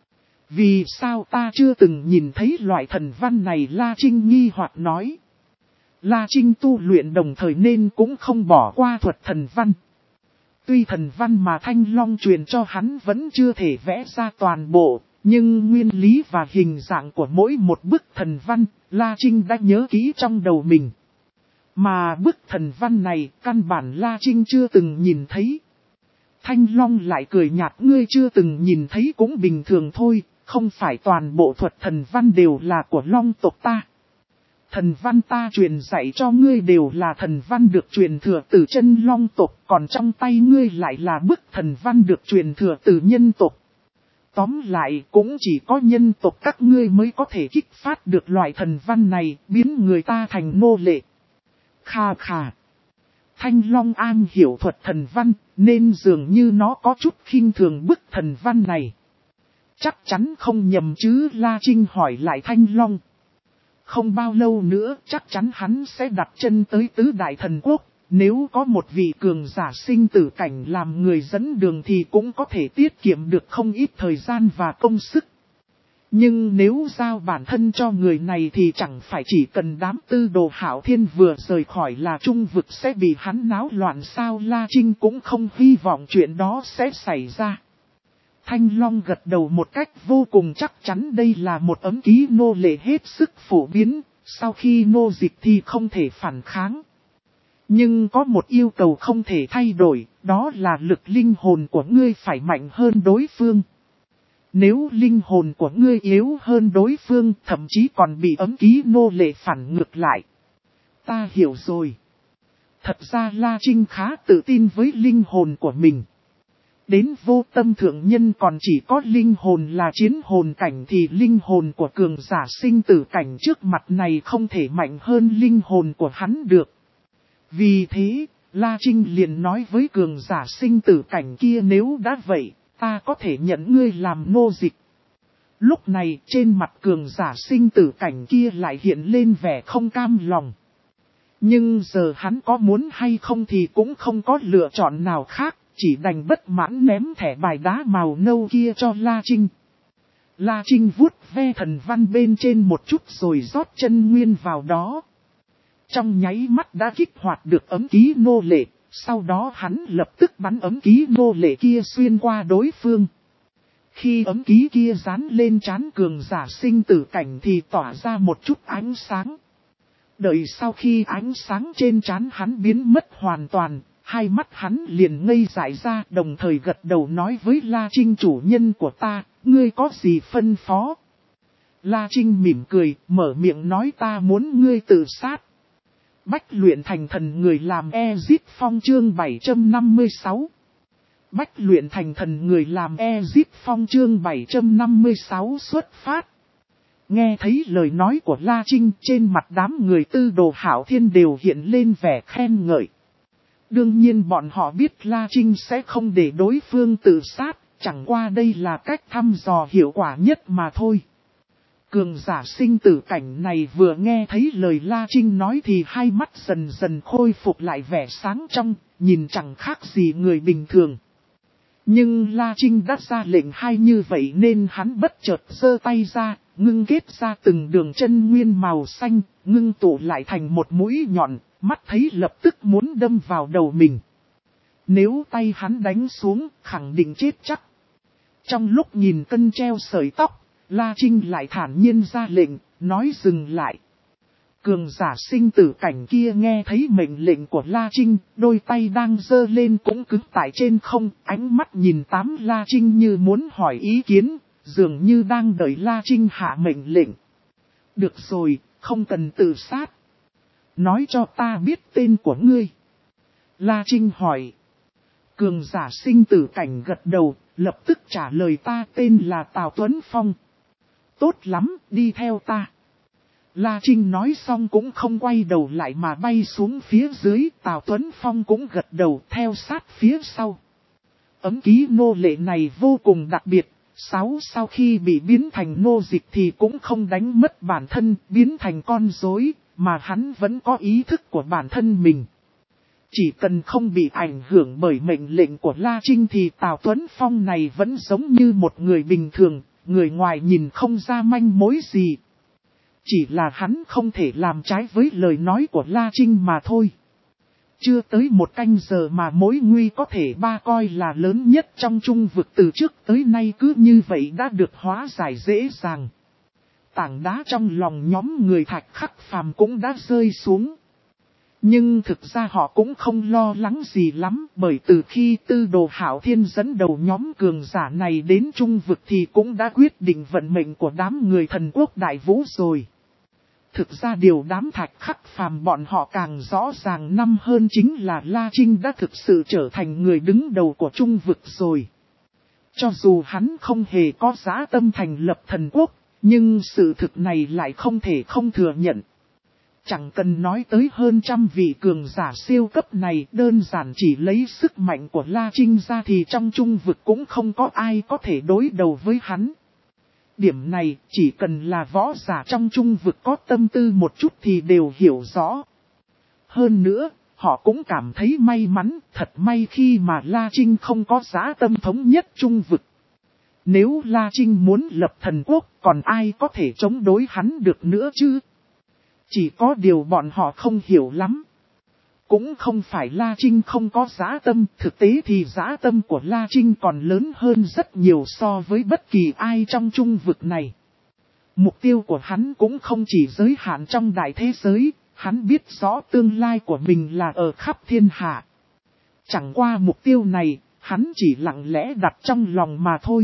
Vì sao ta chưa từng nhìn thấy loại thần văn này? La Trinh nghi hoặc nói. La Trinh tu luyện đồng thời nên cũng không bỏ qua thuật thần văn. Tuy thần văn mà Thanh Long truyền cho hắn vẫn chưa thể vẽ ra toàn bộ, nhưng nguyên lý và hình dạng của mỗi một bức thần văn, La Trinh đã nhớ kỹ trong đầu mình. Mà bức thần văn này, căn bản La Trinh chưa từng nhìn thấy. Thanh Long lại cười nhạt, ngươi chưa từng nhìn thấy cũng bình thường thôi, không phải toàn bộ thuật thần văn đều là của Long tộc ta. Thần văn ta truyền dạy cho ngươi đều là thần văn được truyền thừa từ chân Long tộc, còn trong tay ngươi lại là bức thần văn được truyền thừa từ nhân tộc. Tóm lại cũng chỉ có nhân tộc các ngươi mới có thể kích phát được loại thần văn này, biến người ta thành nô lệ. Kha kha. Thanh Long an hiểu thuật thần văn, nên dường như nó có chút khinh thường bức thần văn này. Chắc chắn không nhầm chứ? La Trinh hỏi lại Thanh Long. Không bao lâu nữa chắc chắn hắn sẽ đặt chân tới tứ đại thần quốc. Nếu có một vị cường giả sinh tử cảnh làm người dẫn đường thì cũng có thể tiết kiệm được không ít thời gian và công sức. Nhưng nếu giao bản thân cho người này thì chẳng phải chỉ cần đám tư đồ Hạo Thiên vừa rời khỏi là trung vực sẽ bị hắn náo loạn sao? La Trinh cũng không hy vọng chuyện đó sẽ xảy ra. Thanh Long gật đầu một cách vô cùng chắc chắn, đây là một ấm ký nô lệ hết sức phổ biến, sau khi nô dịch thì không thể phản kháng. Nhưng có một yêu cầu không thể thay đổi, đó là lực linh hồn của ngươi phải mạnh hơn đối phương. Nếu linh hồn của ngươi yếu hơn đối phương, thậm chí còn bị ấm ký nô lệ phản ngược lại. Ta hiểu rồi. Thật ra La Trinh khá tự tin với linh hồn của mình. Đến vô tâm thượng nhân còn chỉ có linh hồn là chiến hồn cảnh thì linh hồn của cường giả sinh tử cảnh trước mặt này không thể mạnh hơn linh hồn của hắn được. Vì thế, La Trinh liền nói với cường giả sinh tử cảnh kia, nếu đã vậy, ta có thể nhận ngươi làm nô dịch. Lúc này trên mặt cường giả sinh tử cảnh kia lại hiện lên vẻ không cam lòng. Nhưng giờ hắn có muốn hay không thì cũng không có lựa chọn nào khác, chỉ đành bất mãn ném thẻ bài đá màu nâu kia cho La Trinh. La Trinh vuốt ve thần văn bên trên một chút rồi rót chân nguyên vào đó. Trong nháy mắt đã kích hoạt được ấm ký nô lệ, sau đó hắn lập tức bắn ấm ký nô lệ kia xuyên qua đối phương. Khi ấm ký kia dán lên trán cường giả sinh tử cảnh thì tỏa ra một chút ánh sáng. Đợi sau khi ánh sáng trên trán hắn biến mất hoàn toàn, hai mắt hắn liền ngây dại ra, đồng thời gật đầu nói với La Trinh, chủ nhân của ta, ngươi có gì phân phó? La Trinh mỉm cười, mở miệng nói, ta muốn ngươi tự sát. Bách luyện thành thần người làm Ezip Phong chương bảy trăm năm mươi sáu. Bách luyện thành thần người làm Ezip Phong chương bảy trăm năm mươi sáu xuất phát. Nghe thấy lời nói của La Trinh, trên mặt đám người tư đồ Hạo Thiên đều hiện lên vẻ khen ngợi. Đương nhiên bọn họ biết La Trinh sẽ không để đối phương tự sát, chẳng qua đây là cách thăm dò hiệu quả nhất mà thôi. Cường giả sinh tử cảnh này vừa nghe thấy lời La Trinh nói thì hai mắt dần dần khôi phục lại vẻ sáng trong, nhìn chẳng khác gì người bình thường. Nhưng La Trinh đã ra lệnh hay như vậy nên hắn bất chợt giơ tay ra, ngưng kết ra từng đường chân nguyên màu xanh, ngưng tụ lại thành một mũi nhọn, mắt thấy lập tức muốn đâm vào đầu mình. Nếu tay hắn đánh xuống, khẳng định chết chắc. Trong lúc nhìn cân treo sợi tóc, La Trinh lại thản nhiên ra lệnh, nói dừng lại. Cường giả sinh tử cảnh kia nghe thấy mệnh lệnh của La Trinh, đôi tay đang giơ lên cũng cứng tại trên không, ánh mắt nhìn tám La Trinh như muốn hỏi ý kiến, dường như đang đợi La Trinh hạ mệnh lệnh. Được rồi, không cần tự sát. Nói cho ta biết tên của ngươi. La Trinh hỏi. Cường giả sinh tử cảnh gật đầu, lập tức trả lời, ta tên là Tào Tuấn Phong. Tốt lắm, đi theo ta. La Trinh nói xong cũng không quay đầu lại mà bay xuống phía dưới, Tào Tuấn Phong cũng gật đầu theo sát phía sau. Ấm ký nô lệ này vô cùng đặc biệt, sáu sau khi bị biến thành nô dịch thì cũng không đánh mất bản thân, biến thành con rối, mà hắn vẫn có ý thức của bản thân mình. Chỉ cần không bị ảnh hưởng bởi mệnh lệnh của La Trinh thì Tào Tuấn Phong này vẫn giống như một người bình thường, người ngoài nhìn không ra manh mối gì. Chỉ là hắn không thể làm trái với lời nói của La Trinh mà thôi. Chưa tới một canh giờ mà mối nguy có thể ba coi là lớn nhất trong trung vực từ trước tới nay cứ như vậy đã được hóa giải dễ dàng. Tảng đá trong lòng nhóm người Thạch Khắc Phàm cũng đã rơi xuống. Nhưng thực ra họ cũng không lo lắng gì lắm, bởi từ khi Tư Đồ Hạo Thiên dẫn đầu nhóm cường giả này đến trung vực thì cũng đã quyết định vận mệnh của đám người Thần Quốc Đại Vũ rồi. Thực ra điều đám Thạch Khắc Phàm bọn họ càng rõ ràng năm hơn chính là La Trinh đã thực sự trở thành người đứng đầu của trung vực rồi. Cho dù hắn không hề có dã tâm thành lập thần quốc, nhưng sự thực này lại không thể không thừa nhận. Chẳng cần nói tới hơn trăm vị cường giả siêu cấp này, đơn giản chỉ lấy sức mạnh của La Trinh ra thì trong trung vực cũng không có ai có thể đối đầu với hắn. Điểm này chỉ cần là võ giả trong trung vực có tâm tư một chút thì đều hiểu rõ. Hơn nữa, họ cũng cảm thấy may mắn, thật may khi mà La Trinh không có dã tâm thống nhất trung vực. Nếu La Trinh muốn lập thần quốc, còn ai có thể chống đối hắn được nữa chứ? Chỉ có điều bọn họ không hiểu lắm. Cũng không phải La Trinh không có dã tâm, thực tế thì dã tâm của La Trinh còn lớn hơn rất nhiều so với bất kỳ ai trong trung vực này. Mục tiêu của hắn cũng không chỉ giới hạn trong đại thế giới, hắn biết rõ tương lai của mình là ở khắp thiên hạ. Chẳng qua mục tiêu này, hắn chỉ lặng lẽ đặt trong lòng mà thôi.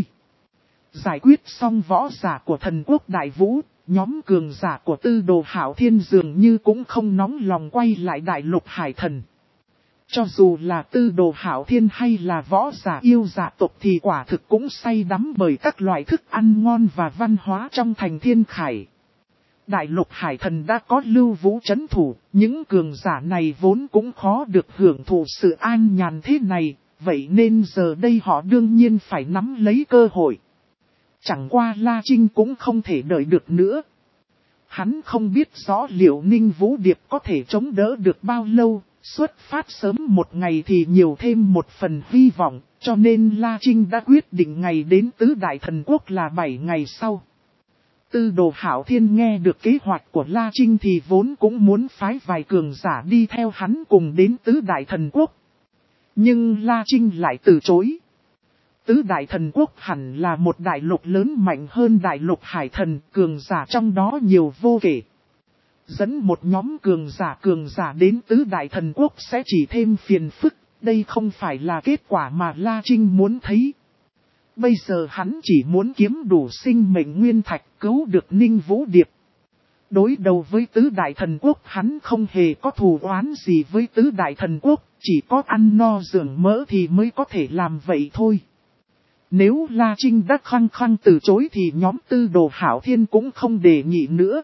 Giải quyết xong võ giả của Thần Quốc Đại Vũ, nhóm cường giả của Tư Đồ Hạo Thiên dường như cũng không nóng lòng quay lại Đại Lục Hải Thần. Cho dù là Tư Đồ Hạo Thiên hay là võ giả yêu dạ tộc thì quả thực cũng say đắm bởi các loại thức ăn ngon và văn hóa trong thành Thiên Khải. Đại Lục Hải Thần đã có Lưu Vũ trấn thủ, những cường giả này vốn cũng khó được hưởng thụ sự an nhàn thế này, vậy nên giờ đây họ đương nhiên phải nắm lấy cơ hội. Chẳng qua La Trinh cũng không thể đợi được nữa. Hắn không biết rõ liệu Ninh Vũ Điệp có thể chống đỡ được bao lâu, xuất phát sớm một ngày thì nhiều thêm một phần hy vọng, cho nên La Trinh đã quyết định ngày đến Tứ Đại Thần Quốc là bảy ngày sau. Tư Đồ Hạo Thiên nghe được kế hoạch của La Trinh thì vốn cũng muốn phái vài cường giả đi theo hắn cùng đến Tứ Đại Thần Quốc. Nhưng La Trinh lại từ chối. Tứ Đại Thần Quốc hẳn là một đại lục lớn mạnh hơn Đại Lục Hải Thần, cường giả trong đó nhiều vô kể. Dẫn một nhóm cường giả cường giả đến Tứ Đại Thần Quốc sẽ chỉ thêm phiền phức, đây không phải là kết quả mà La Trinh muốn thấy. Bây giờ hắn chỉ muốn kiếm đủ sinh mệnh nguyên thạch cứu được Ninh Vũ Điệp. Đối đầu với Tứ Đại Thần Quốc hắn không hề có thù oán gì với Tứ Đại Thần Quốc, chỉ có ăn no dưỡng mỡ thì mới có thể làm vậy thôi. Nếu La Trinh đã khăng khăng từ chối thì nhóm Tư Đồ Hạo Thiên cũng không đề nghị nữa.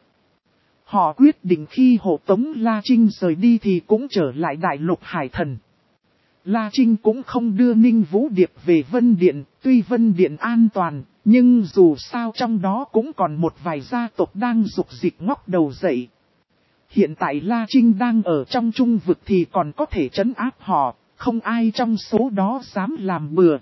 Họ quyết định khi hộ tống La Trinh rời đi thì cũng trở lại Đại Lục Hải Thần. La Trinh cũng không đưa Ninh Vũ Điệp về Vân Điện, tuy Vân Điện an toàn, nhưng dù sao trong đó cũng còn một vài gia tộc đang rục dịch ngóc đầu dậy. Hiện tại La Trinh đang ở trong trung vực thì còn có thể trấn áp họ, không ai trong số đó dám làm bừa.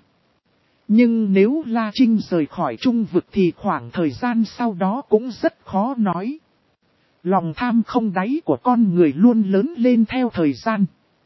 Nhưng nếu La Trinh rời khỏi trung vực thì khoảng thời gian sau đó cũng rất khó nói. Lòng tham không đáy của con người luôn lớn lên theo thời gian.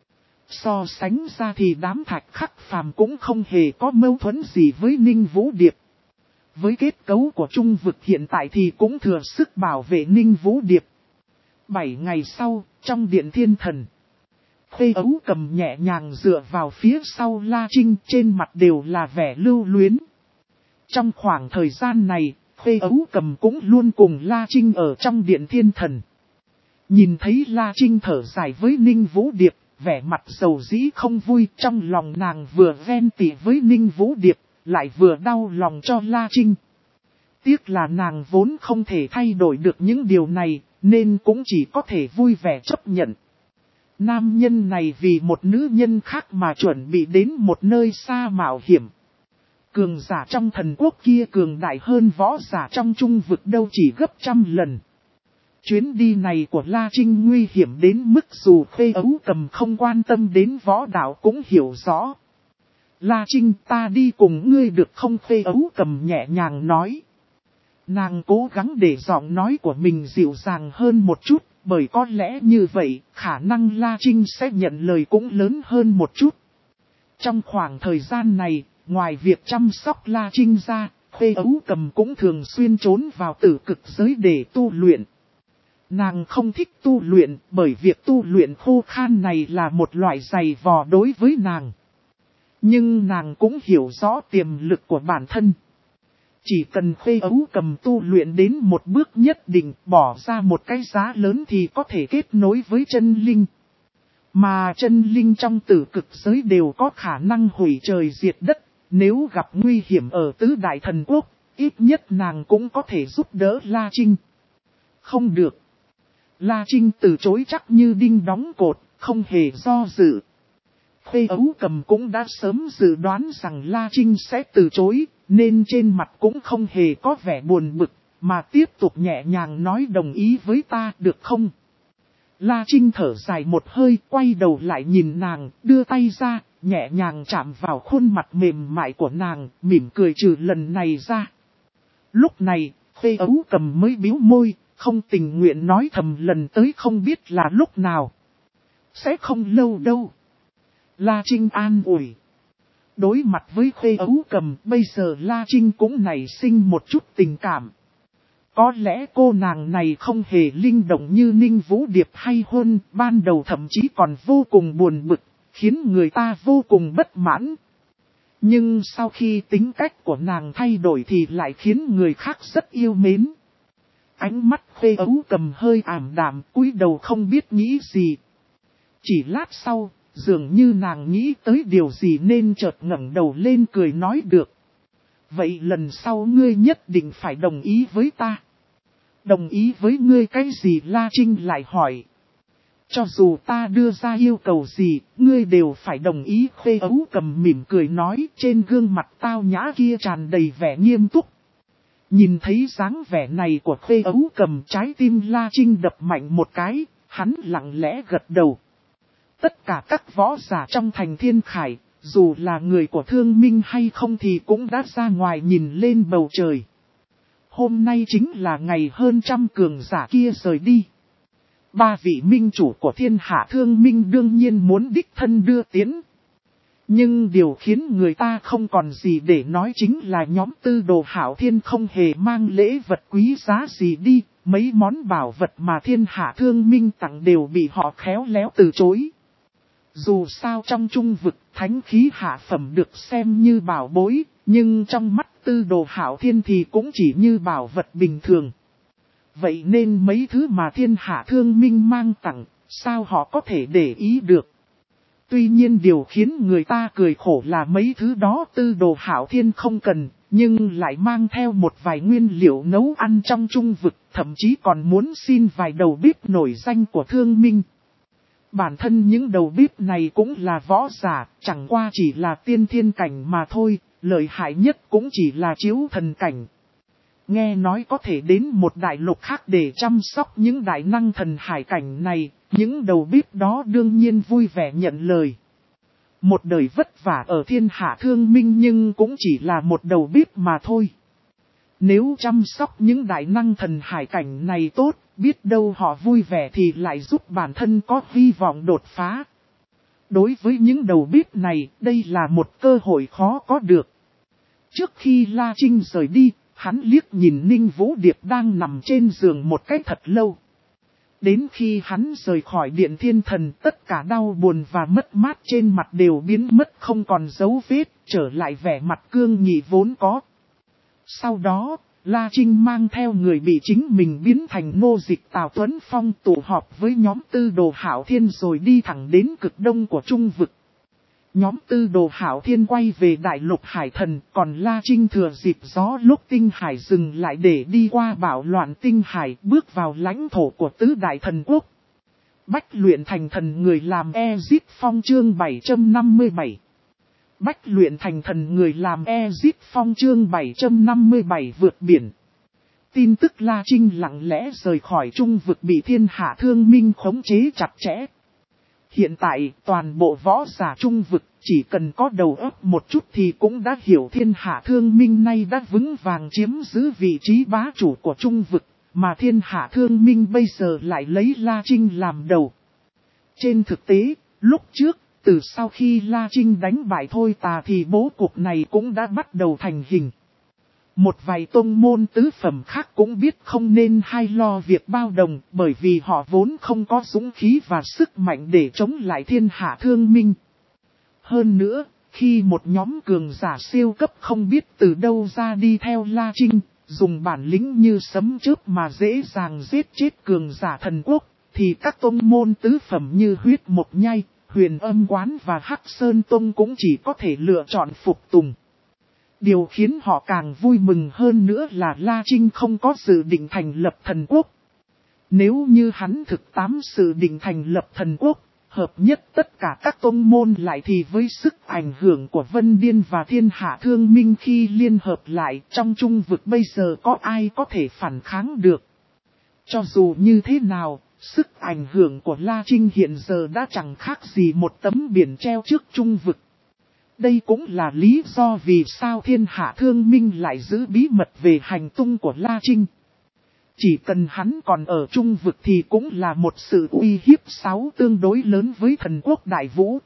So sánh ra thì đám Thạch Khắc Phàm cũng không hề có mâu thuẫn gì với Ninh Vũ Điệp. Với kết cấu của trung vực hiện tại thì cũng thừa sức bảo vệ Ninh Vũ Điệp. Bảy ngày sau, trong Điện Thiên Thần, Khê Ấu Cầm nhẹ nhàng dựa vào phía sau La Trinh, trên mặt đều là vẻ lưu luyến. Trong khoảng thời gian này, Khê Ấu Cầm cũng luôn cùng La Trinh ở trong Điện Thiên Thần. Nhìn thấy La Trinh thở dài với Ninh Vũ Điệp, vẻ mặt sầu dĩ không vui, trong lòng nàng vừa ghen tị với Ninh Vũ Điệp, lại vừa đau lòng cho La Trinh. Tiếc là nàng vốn không thể thay đổi được những điều này, nên cũng chỉ có thể vui vẻ chấp nhận. Nam nhân này vì một nữ nhân khác mà chuẩn bị đến một nơi xa mạo hiểm. Cường giả trong thần quốc kia cường đại hơn võ giả trong trung vực đâu chỉ gấp trăm lần. Chuyến đi này của La Trinh nguy hiểm đến mức dù Khê Ấu Cầm không quan tâm đến võ đạo cũng hiểu rõ. La Trinh, ta đi cùng ngươi được không? Khê Ấu Cầm nhẹ nhàng nói. Nàng cố gắng để giọng nói của mình dịu dàng hơn một chút, bởi có lẽ như vậy, khả năng La Trinh sẽ nhận lời cũng lớn hơn một chút. Trong khoảng thời gian này, ngoài việc chăm sóc La Trinh ra, Khê Ấu Cầm cũng thường xuyên trốn vào tử cực giới để tu luyện. Nàng không thích tu luyện, bởi việc tu luyện khô khan này là một loại giày vò đối với nàng. Nhưng nàng cũng hiểu rõ tiềm lực của bản thân. Chỉ cần Khê Ấu Cầm tu luyện đến một bước nhất định, bỏ ra một cái giá lớn thì có thể kết nối với chân linh. Mà chân linh trong tử cực giới đều có khả năng hủy trời diệt đất, nếu gặp nguy hiểm ở tứ đại thần quốc, ít nhất nàng cũng có thể giúp đỡ La Trinh. Không được. La Trinh từ chối chắc như đinh đóng cột, không hề do dự. Khê Ấu Cầm cũng đã sớm dự đoán rằng La Trinh sẽ từ chối, nên trên mặt cũng không hề có vẻ buồn bực, mà tiếp tục nhẹ nhàng nói đồng ý với ta được không? La Trinh thở dài một hơi, quay đầu lại nhìn nàng, đưa tay ra, nhẹ nhàng chạm vào khuôn mặt mềm mại của nàng, mỉm cười trừ lần này ra. Lúc này, Khê Ấu Cầm mới bĩu môi, không tình nguyện nói thầm lần tới không biết là lúc nào. Sẽ không lâu đâu. La Trinh an ủi. Đối mặt với Khê Ấu Cầm, bây giờ La Trinh cũng nảy sinh một chút tình cảm. Có lẽ cô nàng này không hề linh động như Ninh Vũ Điệp hay hơn, ban đầu thậm chí còn vô cùng buồn bực, khiến người ta vô cùng bất mãn. Nhưng sau khi tính cách của nàng thay đổi thì lại khiến người khác rất yêu mến. Ánh mắt Khê Ấu Cầm hơi ảm đạm, cúi đầu không biết nghĩ gì. Chỉ lát sau, dường như nàng nghĩ tới điều gì nên chợt ngẩng đầu lên cười nói được. Vậy lần sau ngươi nhất định phải đồng ý với ta. Đồng ý với ngươi cái gì? La Trinh lại hỏi. Cho dù ta đưa ra yêu cầu gì, ngươi đều phải đồng ý. Khê Ấu Cầm mỉm cười nói, trên gương mặt tao nhã kia tràn đầy vẻ nghiêm túc. Nhìn thấy dáng vẻ này của Khê Ấu Cầm, trái tim La Trinh đập mạnh một cái, hắn lặng lẽ gật đầu. Tất cả các võ giả trong thành Thiên Khải, dù là người của Thương Minh hay không thì cũng đã ra ngoài nhìn lên bầu trời. Hôm nay chính là ngày hơn trăm cường giả kia rời đi. Ba vị minh chủ của thiên hạ Thương Minh đương nhiên muốn đích thân đưa tiến. Nhưng điều khiến người ta không còn gì để nói chính là nhóm Tư Đồ Hạo Thiên không hề mang lễ vật quý giá gì đi. Mấy món bảo vật mà thiên hạ Thương Minh tặng đều bị họ khéo léo từ chối. Dù sao trong trung vực, thánh khí hạ phẩm được xem như bảo bối, nhưng trong mắt Tư Đồ Hạo Thiên thì cũng chỉ như bảo vật bình thường. Vậy nên mấy thứ mà thiên hạ Thương Minh mang tặng, sao họ có thể để ý được? Tuy nhiên điều khiến người ta cười khổ là mấy thứ đó Tư Đồ Hạo Thiên không cần, nhưng lại mang theo một vài nguyên liệu nấu ăn trong trung vực, thậm chí còn muốn xin vài đầu bếp nổi danh của Thương Minh. Bản thân những đầu bếp này cũng là võ giả, chẳng qua chỉ là tiên thiên cảnh mà thôi, lợi hại nhất cũng chỉ là chiếu thần cảnh. Nghe nói có thể đến một đại lục khác để chăm sóc những đại năng thần hải cảnh này, những đầu bếp đó đương nhiên vui vẻ nhận lời. Một đời vất vả ở thiên hạ Thương Minh nhưng cũng chỉ là một đầu bếp mà thôi. Nếu chăm sóc những đại năng thần hải cảnh này tốt, biết đâu họ vui vẻ thì lại giúp bản thân có hy vọng đột phá. Đối với những đầu bếp này, đây là một cơ hội khó có được. Trước khi La Trinh rời đi, hắn liếc nhìn Ninh Vũ Điệp đang nằm trên giường một cách thật lâu. Đến khi hắn rời khỏi Điện Thiên Thần, tất cả đau buồn và mất mát trên mặt đều biến mất không còn dấu vết, trở lại vẻ mặt cương nghị vốn có. Sau đó, La Trinh mang theo người bị chính mình biến thành nô dịch Tào Tuấn Phong tụ họp với nhóm Tư Đồ Hạo Thiên rồi đi thẳng đến cực đông của trung vực. Nhóm Tư Đồ Hạo Thiên quay về Đại Lục Hải Thần, còn La Trinh thừa dịp gió lúc Tinh Hải dừng lại để đi qua bạo loạn Tinh Hải bước vào lãnh thổ của Tứ Đại Thần Quốc. Bách luyện thành thần người làm Ezip Phong chương bảy trăm năm mươi bảy. Bách luyện thành thần người làm Ezip Phong chương bảy trăm năm mươi bảy vượt biển. tin tức La Trinh lặng lẽ rời khỏi Trung vực bị Thiên Hạ Thương Minh khống chế chặt chẽ. Hiện tại, toàn bộ võ giả Trung vực, chỉ cần có đầu óc một chút thì cũng đã hiểu Thiên Hạ Thương Minh nay đã vững vàng chiếm giữ vị trí bá chủ của Trung vực, mà Thiên Hạ Thương Minh bây giờ lại lấy La Trinh làm đầu. Trên thực tế, lúc trước, từ sau khi La Trinh đánh bại Thôi Tà thì bố cục này cũng đã bắt đầu thành hình. Một vài tông môn tứ phẩm khác cũng biết không nên hay lo việc bao đồng, bởi vì họ vốn không có dũng khí và sức mạnh để chống lại Thiên Hạ Thương Minh. Hơn nữa, khi một nhóm cường giả siêu cấp không biết từ đâu ra đi theo La Trinh, dùng bản lĩnh như sấm chớp mà dễ dàng giết chết cường giả thần quốc, thì các tông môn tứ phẩm như Huyết Mộc Nhai, Huyền Âm Quán và Hắc Sơn Tông cũng chỉ có thể lựa chọn phục tùng. Điều khiến họ càng vui mừng hơn nữa là La Trinh không có dự định thành lập thần quốc. Nếu như hắn thực tám dự định thành lập thần quốc, hợp nhất tất cả các tông môn lại thì với sức ảnh hưởng của Vân Điên và Thiên Hạ Thương Minh khi liên hợp lại trong Trung vực bây giờ có ai có thể phản kháng được. Cho dù như thế nào, sức ảnh hưởng của La Trinh hiện giờ đã chẳng khác gì một tấm biển treo trước Trung vực. Đây cũng là lý do vì sao Thiên Hạ Thương Minh lại giữ bí mật về hành tung của La Trinh. Chỉ cần hắn còn ở Trung vực thì cũng là một sự uy hiếp sáu tương đối lớn với thần quốc Đại Vũ.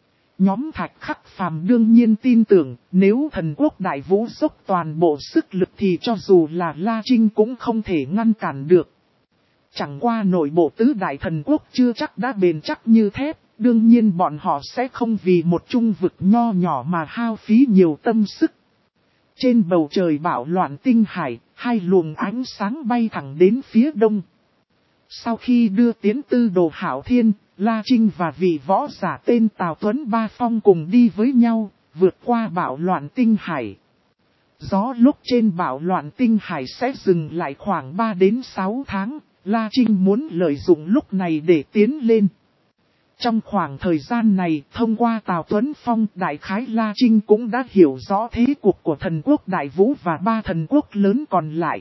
Nhóm Thạch Khắc Phàm đương nhiên tin tưởng nếu thần quốc Đại Vũ dốc toàn bộ sức lực thì cho dù là La Trinh cũng không thể ngăn cản được. Chẳng qua nội bộ tứ đại thần quốc chưa chắc đã bền chắc như thép, đương nhiên bọn họ sẽ không vì một Trung vực nho nhỏ mà hao phí nhiều tâm sức. Trên bầu trời bão loạn tinh hải, hai luồng ánh sáng bay thẳng đến phía đông. Sau khi đưa tiến tư đồ Hạo Thiên, La Trinh và vị võ giả tên Tào Tuấn Ba Phong cùng đi với nhau, vượt qua bão loạn tinh hải. Gió lúc trên bão loạn tinh hải sẽ dừng lại khoảng ba đến sáu tháng, La Trinh muốn lợi dụng lúc này để tiến lên. Trong khoảng thời gian này, thông qua Tào Tuấn Phong, đại khái La Trinh cũng đã hiểu rõ thế cuộc của thần quốc Đại Vũ và ba thần quốc lớn còn lại.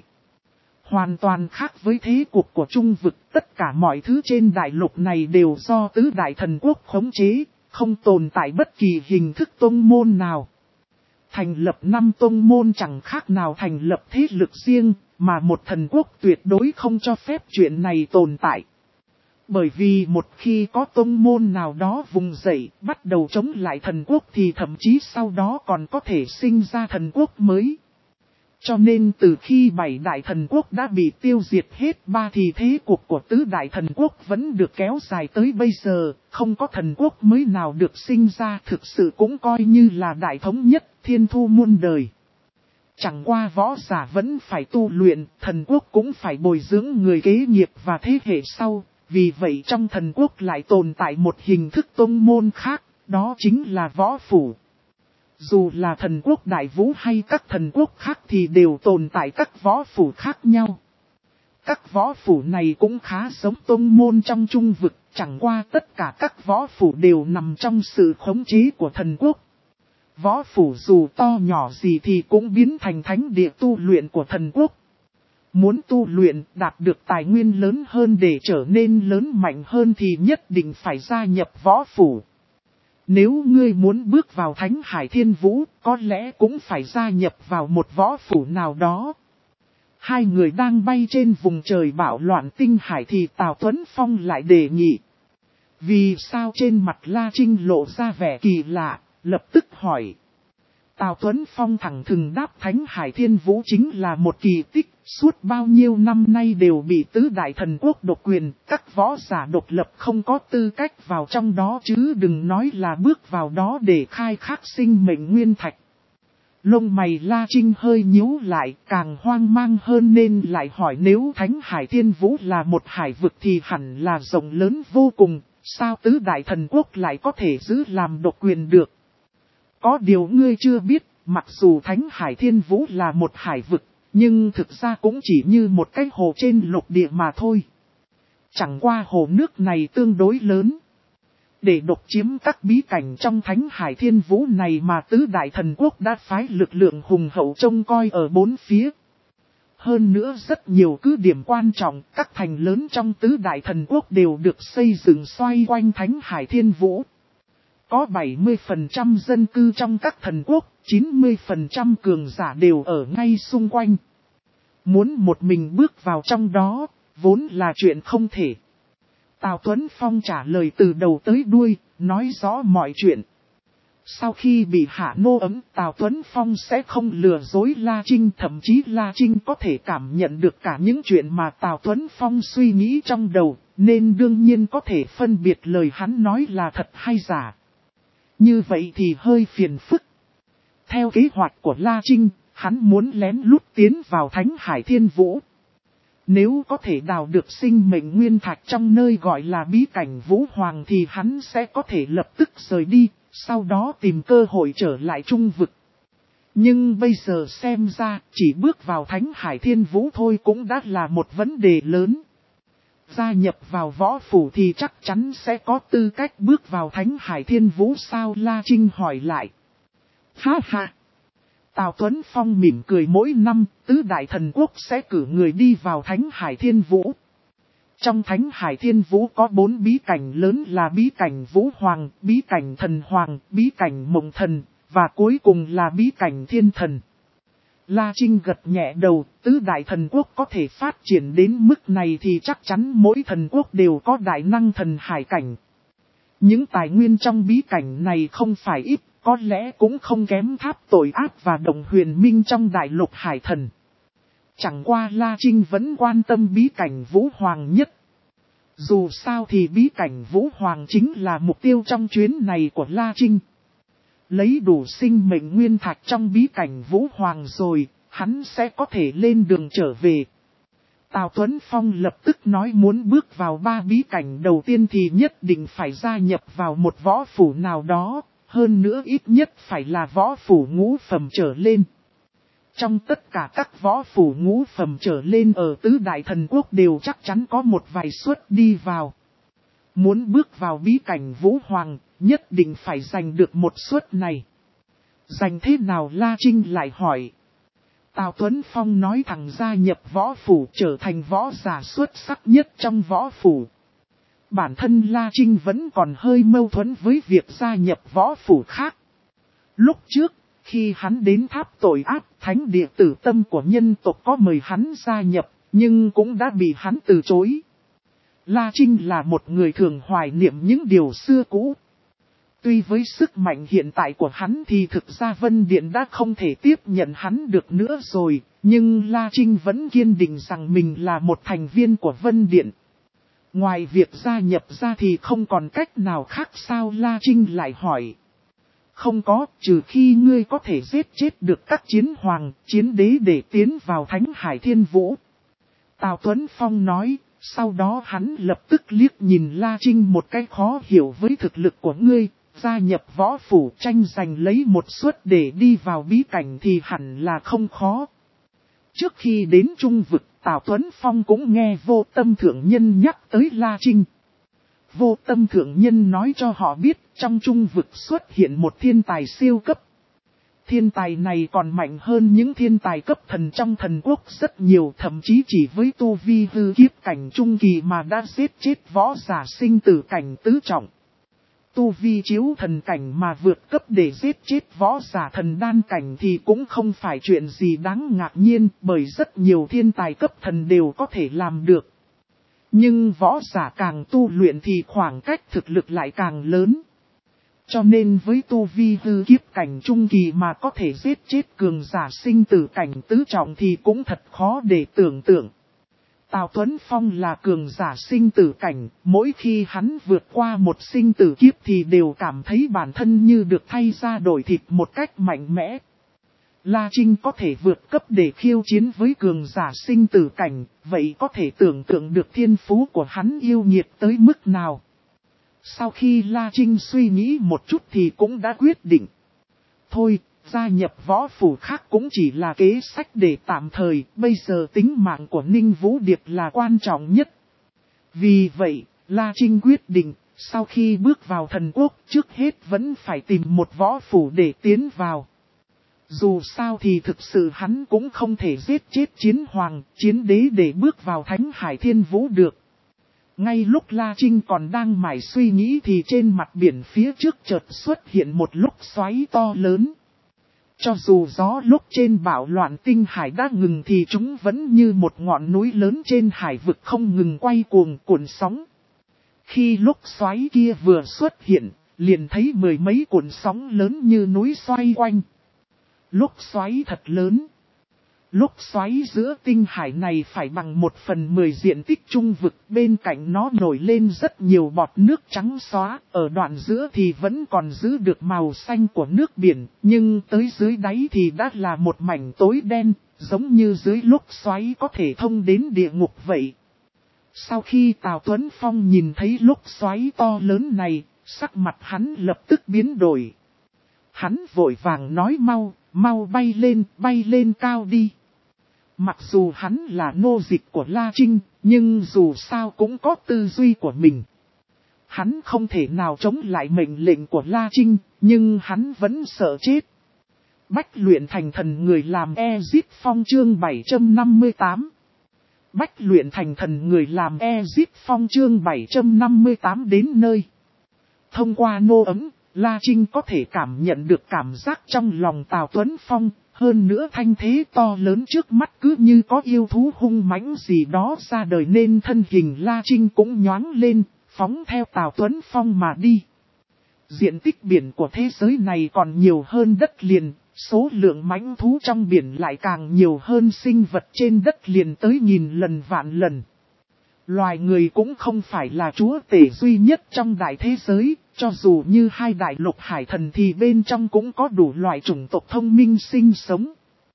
Hoàn toàn khác với thế cuộc của Trung vực, tất cả mọi thứ trên đại lục này đều do tứ đại thần quốc khống chế, không tồn tại bất kỳ hình thức tông môn nào. Thành lập năm tông môn chẳng khác nào thành lập thế lực riêng, mà một thần quốc tuyệt đối không cho phép chuyện này tồn tại. Bởi vì một khi có tông môn nào đó vùng dậy, bắt đầu chống lại thần quốc thì thậm chí sau đó còn có thể sinh ra thần quốc mới. Cho nên từ khi bảy đại thần quốc đã bị tiêu diệt hết ba thì thế cuộc của tứ đại thần quốc vẫn được kéo dài tới bây giờ, không có thần quốc mới nào được sinh ra thực sự cũng coi như là đại thống nhất thiên thu muôn đời. Chẳng qua võ giả vẫn phải tu luyện, thần quốc cũng phải bồi dưỡng người kế nghiệp và thế hệ sau. Vì vậy trong thần quốc lại tồn tại một hình thức tông môn khác, đó chính là võ phủ. Dù là thần quốc Đại Vũ hay các thần quốc khác thì đều tồn tại các võ phủ khác nhau. Các võ phủ này cũng khá giống tông môn trong Trung vực, chẳng qua tất cả các võ phủ đều nằm trong sự khống chế của thần quốc. Võ phủ dù to nhỏ gì thì cũng biến thành thánh địa tu luyện của thần quốc. Muốn tu luyện đạt được tài nguyên lớn hơn để trở nên lớn mạnh hơn thì nhất định phải gia nhập võ phủ. Nếu ngươi muốn bước vào Thánh Hải Thiên Vũ, có lẽ cũng phải gia nhập vào một võ phủ nào đó. Hai người đang bay trên vùng trời bão loạn tinh hải thì Tào Tuấn Phong lại đề nghị. Vì sao trên mặt La Trinh lộ ra vẻ kỳ lạ, lập tức hỏi. Tào Tuấn Phong thẳng thừng đáp Thánh Hải Thiên Vũ chính là một kỳ tích, suốt bao nhiêu năm nay đều bị tứ đại thần quốc độc quyền, các võ giả độc lập không có tư cách vào trong đó chứ đừng nói là bước vào đó để khai thác sinh mệnh nguyên thạch. Lông mày La Trinh hơi nhíu lại, càng hoang mang hơn nên lại hỏi nếu Thánh Hải Thiên Vũ là một hải vực thì hẳn là rộng lớn vô cùng, sao tứ đại thần quốc lại có thể giữ làm độc quyền được? Có điều ngươi chưa biết, mặc dù Thánh Hải Thiên Vũ là một hải vực, nhưng thực ra cũng chỉ như một cái hồ trên lục địa mà thôi. Chẳng qua hồ nước này tương đối lớn. Để độc chiếm các bí cảnh trong Thánh Hải Thiên Vũ này mà tứ đại thần quốc đã phái lực lượng hùng hậu trông coi ở bốn phía. Hơn nữa rất nhiều cứ điểm quan trọng, các thành lớn trong tứ đại thần quốc đều được xây dựng xoay quanh Thánh Hải Thiên Vũ. Có bảy mươi phần trăm dân cư trong các thần quốc, chín mươi phần trăm cường giả đều ở ngay xung quanh. Muốn một mình bước vào trong đó, vốn là chuyện không thể. Tào Tuấn Phong trả lời từ đầu tới đuôi, nói rõ mọi chuyện. Sau khi bị hạ nô ấm, Tào Tuấn Phong sẽ không lừa dối La Trinh, thậm chí La Trinh có thể cảm nhận được cả những chuyện mà Tào Tuấn Phong suy nghĩ trong đầu, nên đương nhiên có thể phân biệt lời hắn nói là thật hay giả. Như vậy thì hơi phiền phức. Theo kế hoạch của La Trinh, hắn muốn lén lút tiến vào Thánh Hải Thiên Vũ. Nếu có thể đào được sinh mệnh nguyên thạch trong nơi gọi là bí cảnh Vũ Hoàng thì hắn sẽ có thể lập tức rời đi, sau đó tìm cơ hội trở lại trung vực. Nhưng bây giờ xem ra, chỉ bước vào Thánh Hải Thiên Vũ thôi cũng đã là một vấn đề lớn. Gia nhập vào võ phủ thì chắc chắn sẽ có tư cách bước vào Thánh Hải Thiên Vũ sao? La Trinh hỏi lại. Ha ha! Tào Tuấn Phong mỉm cười, mỗi năm, tứ đại thần quốc sẽ cử người đi vào Thánh Hải Thiên Vũ. Trong Thánh Hải Thiên Vũ có bốn bí cảnh lớn là bí cảnh Vũ Hoàng, bí cảnh Thần Hoàng, bí cảnh Mộng Thần, và cuối cùng là bí cảnh Thiên Thần. La Trinh gật nhẹ đầu, tứ đại thần quốc có thể phát triển đến mức này thì chắc chắn mỗi thần quốc đều có đại năng thần hải cảnh. Những tài nguyên trong bí cảnh này không phải ít, có lẽ cũng không kém Tháp Tội Ác và Đồng Huyền Minh trong đại lục hải thần. Chẳng qua La Trinh vẫn quan tâm bí cảnh Vũ Hoàng nhất. Dù sao thì bí cảnh Vũ Hoàng chính là mục tiêu trong chuyến này của La Trinh. Lấy đủ sinh mệnh nguyên thạch trong bí cảnh Vũ Hoàng rồi, hắn sẽ có thể lên đường trở về. Tào Tuấn Phong lập tức nói muốn bước vào ba bí cảnh đầu tiên thì nhất định phải gia nhập vào một võ phủ nào đó, hơn nữa ít nhất phải là võ phủ ngũ phẩm trở lên. Trong tất cả các võ phủ ngũ phẩm trở lên ở tứ đại thần quốc đều chắc chắn có một vài suất đi vào. Muốn bước vào bí cảnh Vũ Hoàng, nhất định phải giành được một suất này. Giành thế nào? La Trinh lại hỏi. Tào Tuấn Phong nói thẳng gia nhập võ phủ trở thành võ giả xuất sắc nhất trong võ phủ. Bản thân La Trinh vẫn còn hơi mâu thuẫn với việc gia nhập võ phủ khác. Lúc trước, khi hắn đến Tháp Tội Ác, thánh địa tử tâm của nhân tộc có mời hắn gia nhập, nhưng cũng đã bị hắn từ chối. La Trinh là một người thường hoài niệm những điều xưa cũ. Tuy với sức mạnh hiện tại của hắn thì thực ra Vân Điện đã không thể tiếp nhận hắn được nữa rồi, nhưng La Trinh vẫn kiên định rằng mình là một thành viên của Vân Điện. Ngoài việc gia nhập ra thì không còn cách nào khác sao? La Trinh lại hỏi. Không có, trừ khi ngươi có thể giết chết được các chiến hoàng, chiến đế để tiến vào Thánh Hải Thiên Vũ. Tào Tuấn Phong nói, sau đó hắn lập tức liếc nhìn La Trinh một cái khó hiểu với thực lực của ngươi, gia nhập võ phủ tranh giành lấy một suất để đi vào bí cảnh thì hẳn là không khó. Trước khi đến trung vực, Tào Tuấn Phong cũng nghe Vô Tâm Thượng Nhân nhắc tới La Trinh. Vô Tâm Thượng Nhân nói cho họ biết trong trung vực xuất hiện một thiên tài siêu cấp. Thiên tài này còn mạnh hơn những thiên tài cấp thần trong thần quốc rất nhiều, thậm chí chỉ với tu vi hư kiếp cảnh trung kỳ mà đã giết chết võ giả sinh tử cảnh tứ trọng. Tu vi chiếu thần cảnh mà vượt cấp để giết chết võ giả thần đan cảnh thì cũng không phải chuyện gì đáng ngạc nhiên, bởi rất nhiều thiên tài cấp thần đều có thể làm được. Nhưng võ giả càng tu luyện thì khoảng cách thực lực lại càng lớn. Cho nên với tu vi hư kiếp cảnh trung kỳ mà có thể giết chết cường giả sinh tử cảnh tứ trọng thì cũng thật khó để tưởng tượng. Tào Tuấn Phong là cường giả sinh tử cảnh, mỗi khi hắn vượt qua một sinh tử kiếp thì đều cảm thấy bản thân như được thay ra đổi thịt một cách mạnh mẽ. La Trinh có thể vượt cấp để khiêu chiến với cường giả sinh tử cảnh, vậy có thể tưởng tượng được thiên phú của hắn yêu nghiệt tới mức nào. Sau khi La Trinh suy nghĩ một chút thì cũng đã quyết định. Thôi, gia nhập võ phủ khác cũng chỉ là kế sách để tạm thời, bây giờ tính mạng của Ninh Vũ Điệp là quan trọng nhất. Vì vậy, La Trinh quyết định, sau khi bước vào thần quốc, trước hết vẫn phải tìm một võ phủ để tiến vào. Dù sao thì thực sự hắn cũng không thể giết chết chiến hoàng, chiến đế để bước vào Thánh Hải Thiên Vũ được. Ngay lúc La Trinh còn đang mải suy nghĩ thì trên mặt biển phía trước chợt xuất hiện một lúc xoáy to lớn. Cho dù gió lúc trên bão loạn tinh hải đã ngừng thì chúng vẫn như một ngọn núi lớn trên hải vực không ngừng quay cuồng cuộn sóng. Khi lúc xoáy kia vừa xuất hiện, liền thấy mười mấy cuộn sóng lớn như núi xoay quanh. Lúc xoáy thật lớn. Lúc xoáy giữa tinh hải này phải bằng một phần mười diện tích trung vực, bên cạnh nó nổi lên rất nhiều bọt nước trắng xóa, ở đoạn giữa thì vẫn còn giữ được màu xanh của nước biển, nhưng tới dưới đáy thì đã là một mảnh tối đen, giống như dưới lúc xoáy có thể thông đến địa ngục vậy. Sau khi Tào Tuấn Phong nhìn thấy lúc xoáy to lớn này, sắc mặt hắn lập tức biến đổi. Hắn vội vàng nói mau, mau bay lên, bay lên cao đi. Mặc dù hắn là nô dịch của La Trinh, nhưng dù sao cũng có tư duy của mình. Hắn không thể nào chống lại mệnh lệnh của La Trinh, nhưng hắn vẫn sợ chết. Bách luyện thành thần người làm Ezip Phong chương bảy trăm năm mươi tám. Bách luyện thành thần người làm Ezip Phong chương bảy trăm năm mươi tám đến nơi. Thông qua nô ấm, La Trinh có thể cảm nhận được cảm giác trong lòng Tào Tuấn Phong. Hơn nữa thanh thế to lớn trước mắt cứ như có yêu thú hung mãnh gì đó ra đời nên thân hình La Trinh cũng nhoáng lên, phóng theo Tào Tuấn Phong mà đi. Diện tích biển của thế giới này còn nhiều hơn đất liền, số lượng mãnh thú trong biển lại càng nhiều hơn sinh vật trên đất liền tới nghìn lần vạn lần. Loài người cũng không phải là chúa tể duy nhất trong đại thế giới, cho dù như hai đại lục hải thần thì bên trong cũng có đủ loại chủng tộc thông minh sinh sống.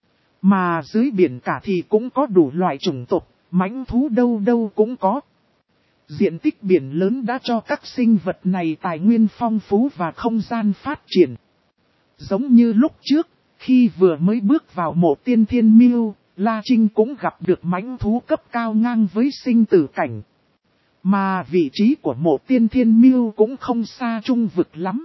Mà dưới biển cả thì cũng có đủ loại chủng tộc, mãnh thú đâu đâu cũng có. Diện tích biển lớn đã cho các sinh vật này tài nguyên phong phú và không gian phát triển. Giống như lúc trước, khi vừa mới bước vào mộ tiên thiên miêu, La Trinh cũng gặp được mãnh thú cấp cao ngang với sinh tử cảnh. Mà vị trí của mộ tiên thiên miêu cũng không xa trung vực lắm.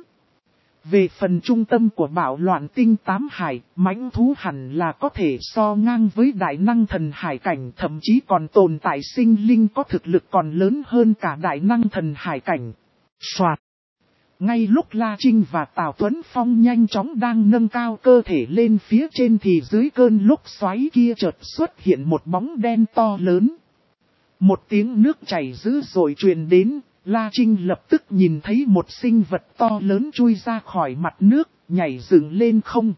Về phần trung tâm của bạo loạn tinh tám hải, mãnh thú hẳn là có thể so ngang với đại năng thần hải cảnh, thậm chí còn tồn tại sinh linh có thực lực còn lớn hơn cả đại năng thần hải cảnh. Soạt! Ngay lúc La Trinh và Tào Tuấn Phong nhanh chóng đang nâng cao cơ thể lên phía trên thì dưới cơn lúc xoáy kia chợt xuất hiện một bóng đen to lớn. Một tiếng nước chảy dữ dội truyền đến, La Trinh lập tức nhìn thấy một sinh vật to lớn chui ra khỏi mặt nước, nhảy dựng lên không.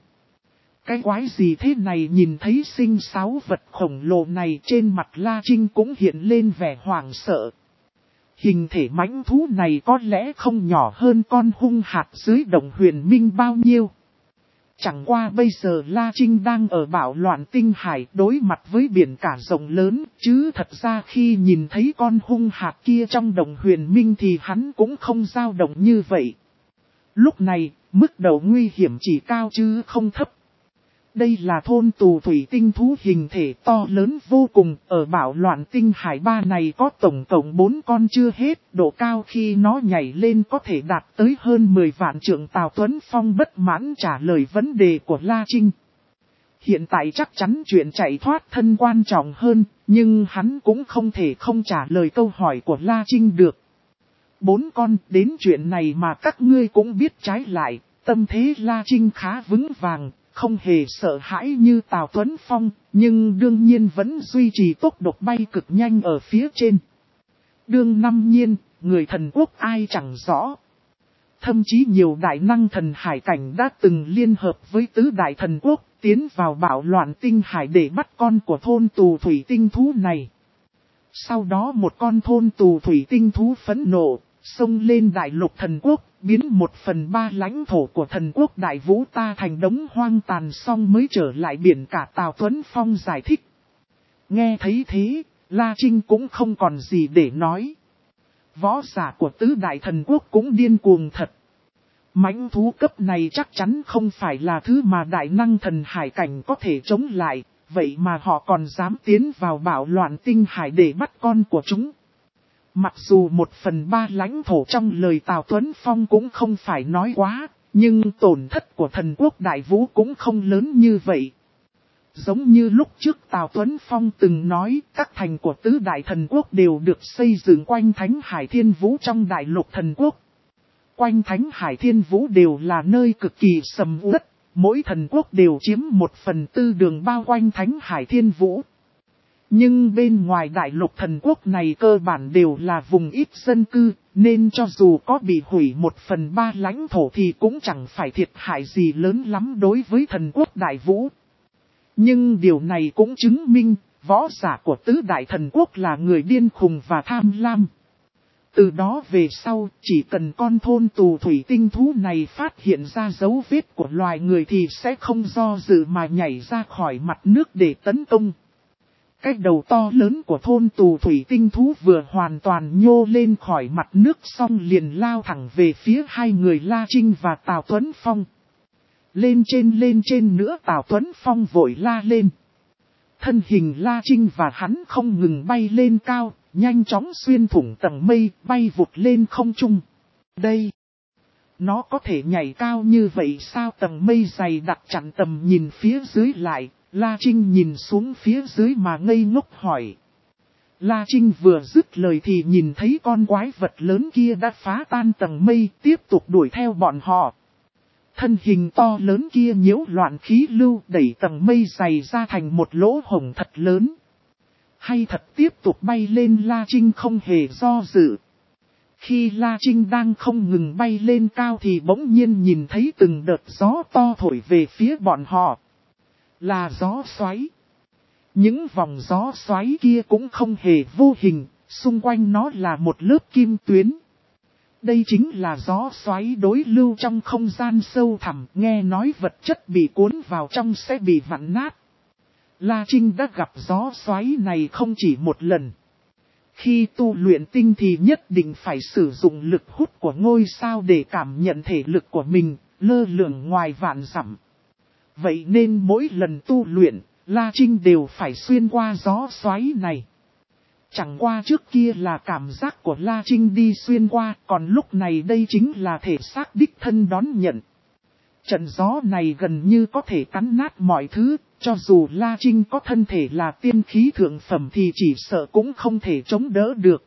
Cái quái gì thế này? Nhìn thấy sinh sáu vật khổng lồ này trên mặt La Trinh cũng hiện lên vẻ hoảng sợ. Hình thể mãnh thú này có lẽ không nhỏ hơn con hung hạt dưới Động Huyền Minh bao nhiêu. Chẳng qua bây giờ La Trinh đang ở bạo loạn tinh hải đối mặt với biển cả rộng lớn, chứ thật ra khi nhìn thấy con hung hạt kia trong Động Huyền Minh thì hắn cũng không dao động như vậy. Lúc này, mức độ nguy hiểm chỉ cao chứ không thấp. Đây là thôn tù thủy tinh thú hình thể to lớn vô cùng, ở bạo loạn tinh hải ba này có tổng cộng bốn con chưa hết, độ cao khi nó nhảy lên có thể đạt tới hơn mười vạn trượng. Tào Tuấn Phong bất mãn trả lời vấn đề của La Trinh. Hiện tại chắc chắn chuyện chạy thoát thân quan trọng hơn, nhưng hắn cũng không thể không trả lời câu hỏi của La Trinh được. Bốn con, đến chuyện này mà các ngươi cũng biết trái lại, tâm thế La Trinh khá vững vàng. Không hề sợ hãi như Tào Tuấn Phong, nhưng đương nhiên vẫn duy trì tốc độ bay cực nhanh ở phía trên. Đương năm nhiên, người thần quốc ai chẳng rõ. Thậm chí nhiều đại năng thần hải cảnh đã từng liên hợp với tứ đại thần quốc, tiến vào bạo loạn tinh hải để bắt con của thôn tù thủy tinh thú này. Sau đó một con thôn tù thủy tinh thú phẫn nộ, xông lên đại lục thần quốc, biến một phần ba lãnh thổ của thần quốc Đại Vũ ta thành đống hoang tàn, xong mới trở lại biển cả. Tào Tuấn Phong giải thích. Nghe thấy thế, La Trinh cũng không còn gì để nói. Võ giả của tứ đại thần quốc cũng điên cuồng thật. Mãnh thú cấp này chắc chắn không phải là thứ mà đại năng thần hải cảnh có thể chống lại, vậy mà họ còn dám tiến vào bạo loạn tinh hải để bắt con của chúng. Mặc dù một phần ba lãnh thổ trong lời Tào Tuấn Phong cũng không phải nói quá, Nhưng tổn thất của thần quốc Đại Vũ cũng không lớn như vậy. Giống như lúc trước Tào Tuấn Phong từng nói, các thành của tứ đại thần quốc đều được xây dựng quanh Thánh Hải Thiên Vũ trong đại lục thần quốc. Quanh Thánh Hải Thiên Vũ đều là nơi cực kỳ sầm uất, mỗi thần quốc đều chiếm một phần tư đường bao quanh Thánh Hải Thiên Vũ. Nhưng bên ngoài đại lục thần quốc này cơ bản đều là vùng ít dân cư, nên cho dù có bị hủy một phần ba lãnh thổ thì cũng chẳng phải thiệt hại gì lớn lắm đối với thần quốc Đại Vũ. Nhưng điều này cũng chứng minh, võ giả của tứ đại thần quốc là người điên khùng và tham lam. Từ đó về sau, chỉ cần con thôn tù thủy tinh thú này phát hiện ra dấu vết của loài người thì sẽ không do dự mà nhảy ra khỏi mặt nước để tấn công. Cái đầu to lớn của thôn tù thủy tinh thú vừa hoàn toàn nhô lên khỏi mặt nước xong liền lao thẳng về phía hai người La Trinh và Tào Tuấn Phong. Lên trên lên trên nữa Tào Tuấn Phong vội la lên. Thân hình La Trinh và hắn không ngừng bay lên cao, nhanh chóng xuyên thủng tầng mây, bay vụt lên không trung. Đây, nó có thể nhảy cao như vậy sao? Tầng mây dày đặc chặn tầm nhìn phía dưới lại, La Trinh nhìn xuống phía dưới mà ngây ngốc hỏi. La Trinh vừa dứt lời thì nhìn thấy con quái vật lớn kia đã phá tan tầng mây, tiếp tục đuổi theo bọn họ. Thân hình to lớn kia nhiễu loạn khí lưu đẩy tầng mây dày ra thành một lỗ hổng thật lớn. Hay thật tiếp tục bay lên La Trinh không hề do dự. Khi La Trinh đang không ngừng bay lên cao thì bỗng nhiên nhìn thấy từng đợt gió to thổi về phía bọn họ. Là gió xoáy. Những vòng gió xoáy kia cũng không hề vô hình, xung quanh nó là một lớp kim tuyến. Đây chính là gió xoáy đối lưu trong không gian sâu thẳm, nghe nói vật chất bị cuốn vào trong sẽ bị vặn nát. La Trinh đã gặp gió xoáy này không chỉ một lần. Khi tu luyện tinh thì nhất định phải sử dụng lực hút của ngôi sao để cảm nhận thể lực của mình, lơ lửng ngoài vạn dặm. Vậy nên mỗi lần tu luyện, La Trinh đều phải xuyên qua gió xoáy này. Chẳng qua trước kia là cảm giác của La Trinh đi xuyên qua, còn lúc này đây chính là thể xác đích thân đón nhận. Trận gió này gần như có thể cắn nát mọi thứ, cho dù La Trinh có thân thể là tiên khí thượng phẩm thì chỉ sợ cũng không thể chống đỡ được.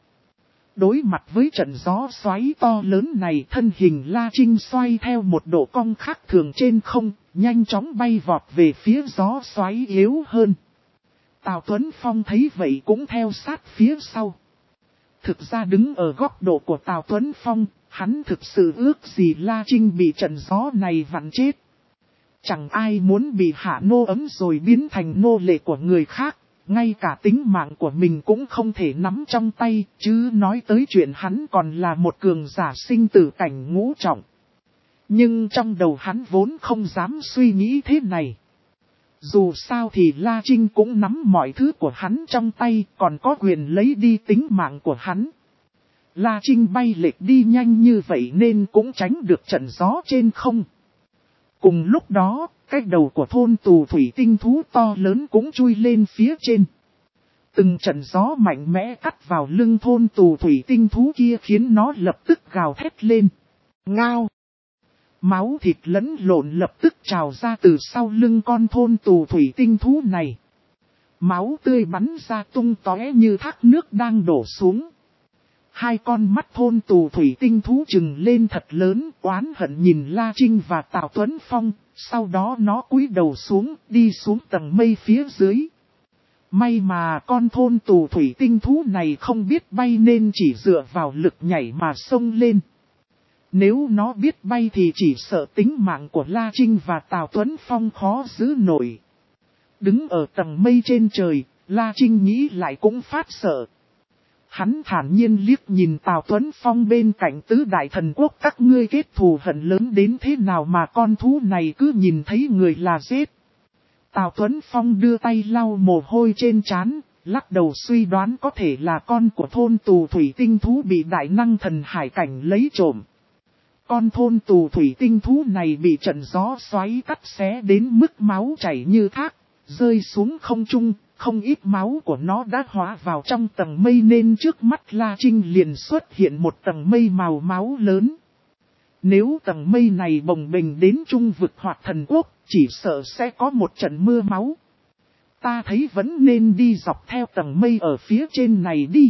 Đối mặt với trận gió xoáy to lớn này, thân hình La Trinh xoay theo một độ cong khác thường trên không, nhanh chóng bay vọt về phía gió xoáy yếu hơn. Tào Tuấn Phong thấy vậy cũng theo sát phía sau. Thực ra đứng ở góc độ của Tào Tuấn Phong, hắn thực sự ước gì La Trinh bị trận gió này vặn chết. Chẳng ai muốn bị hạ nô ấm rồi biến thành nô lệ của người khác, ngay cả tính mạng của mình cũng không thể nắm trong tay, chứ nói tới chuyện hắn còn là một cường giả sinh tử cảnh ngũ trọng. Nhưng trong đầu hắn vốn không dám suy nghĩ thế này. Dù sao thì La Trinh cũng nắm mọi thứ của hắn trong tay, còn có quyền lấy đi tính mạng của hắn. La Trinh bay lệch đi nhanh như vậy nên cũng tránh được trận gió trên không. Cùng lúc đó, cái đầu của thôn tù thủy tinh thú to lớn cũng chui lên phía trên. Từng trận gió mạnh mẽ cắt vào lưng thôn tù thủy tinh thú kia khiến nó lập tức gào thét lên. Ngao! Máu thịt lẫn lộn lập tức trào ra từ sau lưng con thôn tù thủy tinh thú này. Máu tươi bắn ra tung tóe như thác nước đang đổ xuống. Hai con mắt thôn tù thủy tinh thú trừng lên thật lớn, oán hận nhìn La Trinh và Tào Tuấn Phong, sau đó nó cúi đầu xuống, đi xuống tầng mây phía dưới. May mà con thôn tù thủy tinh thú này không biết bay nên chỉ dựa vào lực nhảy mà xông lên. Nếu nó biết bay thì chỉ sợ tính mạng của La Trinh và Tào Tuấn Phong khó giữ nổi. Đứng ở tầng mây trên trời, La Trinh nghĩ lại cũng phát sợ. Hắn thản nhiên liếc nhìn Tào Tuấn Phong bên cạnh tứ đại thần quốc, các ngươi kết thù hận lớn đến thế nào mà con thú này cứ nhìn thấy người là giết. Tào Tuấn Phong đưa tay lau mồ hôi trên trán, lắc đầu suy đoán có thể là con của thôn tù thủy tinh thú bị đại năng thần hải cảnh lấy trộm. Con thôn tù thủy tinh thú này bị trận gió xoáy cắt xé đến mức máu chảy như thác, rơi xuống không trung, không ít máu của nó đã hóa vào trong tầng mây nên trước mắt La Trinh liền xuất hiện một tầng mây màu máu lớn. Nếu tầng mây này bồng bềnh đến trung vực hoặc thần quốc, chỉ sợ sẽ có một trận mưa máu. Ta thấy vẫn nên đi dọc theo tầng mây ở phía trên này đi.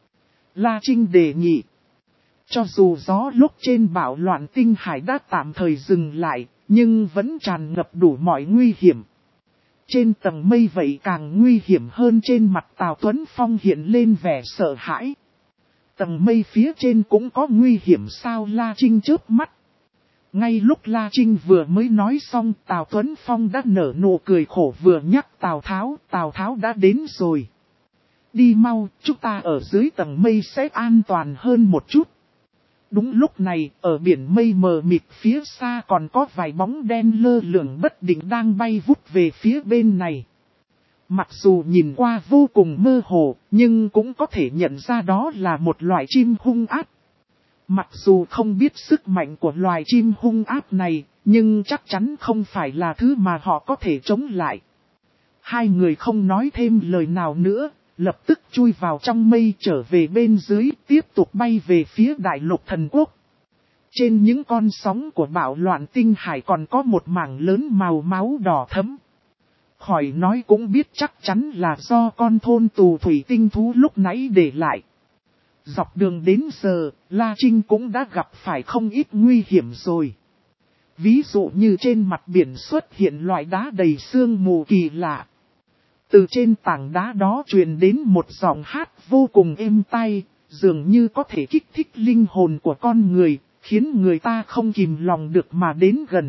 La Trinh đề nghị. Cho dù gió lúc trên bạo loạn tinh hải đã tạm thời dừng lại, nhưng vẫn tràn ngập đủ mọi nguy hiểm. Trên tầng mây vậy càng nguy hiểm hơn. Trên mặt Tào Tuấn Phong hiện lên vẻ sợ hãi. Tầng mây phía trên cũng có nguy hiểm sao? La Trinh chớp mắt. Ngay lúc La Trinh vừa mới nói xong, Tào Tuấn Phong đã nở nụ cười khổ vừa nhắc Tào Tháo, Tào Tháo đã đến rồi. Đi mau, chúng ta ở dưới tầng mây sẽ an toàn hơn một chút. Đúng lúc này, ở biển mây mờ mịt phía xa còn có vài bóng đen lơ lửng bất định đang bay vút về phía bên này. Mặc dù nhìn qua vô cùng mơ hồ, nhưng cũng có thể nhận ra đó là một loài chim hung ác. Mặc dù không biết sức mạnh của loài chim hung ác này, nhưng chắc chắn không phải là thứ mà họ có thể chống lại. Hai người không nói thêm lời nào nữa, lập tức chui vào trong mây trở về bên dưới, tiếp tục bay về phía đại lục thần quốc. Trên những con sóng của bạo loạn tinh hải còn có một mảng lớn màu máu đỏ thẫm. Khỏi nói cũng biết chắc chắn là do con thôn tù thủy tinh thú lúc nãy để lại. Dọc đường đến giờ, La Trinh cũng đã gặp phải không ít nguy hiểm rồi. Ví dụ như trên mặt biển xuất hiện loại đá đầy sương mù kỳ lạ. Từ trên tảng đá đó truyền đến một giọng hát vô cùng êm tai, dường như có thể kích thích linh hồn của con người, khiến người ta không kìm lòng được mà đến gần.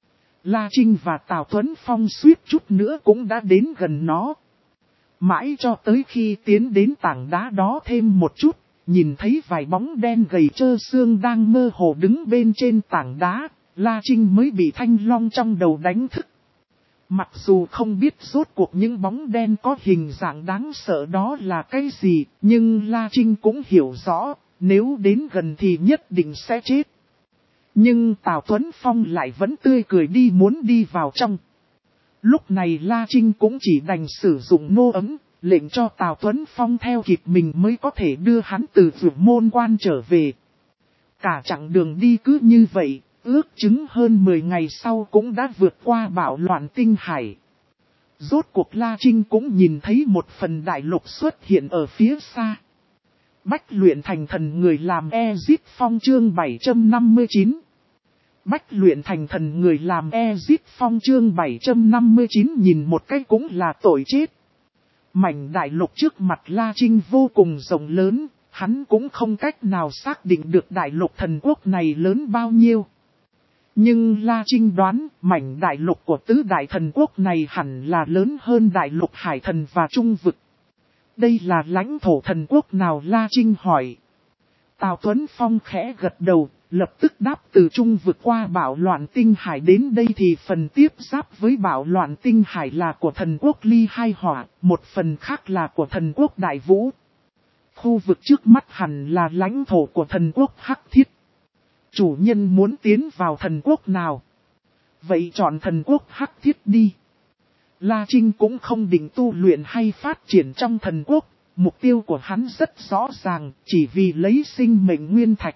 La Trinh và Tào Tuấn Phong suýt chút nữa cũng đã đến gần nó. Mãi cho tới khi tiến đến tảng đá đó thêm một chút, nhìn thấy vài bóng đen gầy trơ xương đang mơ hồ đứng bên trên tảng đá, La Trinh mới bị thanh long trong đầu đánh thức. Mặc dù không biết rốt cuộc những bóng đen có hình dạng đáng sợ đó là cái gì, nhưng La Trinh cũng hiểu rõ, nếu đến gần thì nhất định sẽ chết. Nhưng Tào Tuấn Phong lại vẫn tươi cười đi muốn đi vào trong. Lúc này La Trinh cũng chỉ đành sử dụng nô ấm, lệnh cho Tào Tuấn Phong theo kịp mình mới có thể đưa hắn từ Vượt Môn Quan trở về. Cả chặng đường đi cứ như vậy, ước chứng hơn mười ngày sau cũng đã vượt qua bạo loạn tinh hải. Rốt cuộc La Trinh cũng nhìn thấy một phần đại lục xuất hiện ở phía xa. Bách luyện thành thần người làm Ezip Phong chương bảy trăm năm mươi chín. Bách luyện thành thần người làm Ezip Phong chương bảy trăm năm mươi chín nhìn một cái cũng là tội chết. Mảnh đại lục trước mặt La Trinh vô cùng rộng lớn, hắn cũng không cách nào xác định được đại lục thần quốc này lớn bao nhiêu. Nhưng La Trinh đoán mảnh đại lục của tứ đại thần quốc này hẳn là lớn hơn đại lục hải thần và trung vực. Đây là lãnh thổ thần quốc nào? La Trinh hỏi. Tào Tuấn Phong khẽ gật đầu, lập tức đáp từ trung vực qua bạo loạn tinh hải đến đây thì phần tiếp giáp với bạo loạn tinh hải là của thần quốc Ly Hai Hỏa, một phần khác là của thần quốc Đại Vũ. Khu vực trước mắt hẳn là lãnh thổ của thần quốc Hắc Thiết. Chủ nhân muốn tiến vào thần quốc nào? Vậy chọn thần quốc Hắc Thiết đi. La Trinh cũng không định tu luyện hay phát triển trong thần quốc. Mục tiêu của hắn rất rõ ràng, chỉ vì lấy sinh mệnh nguyên thạch.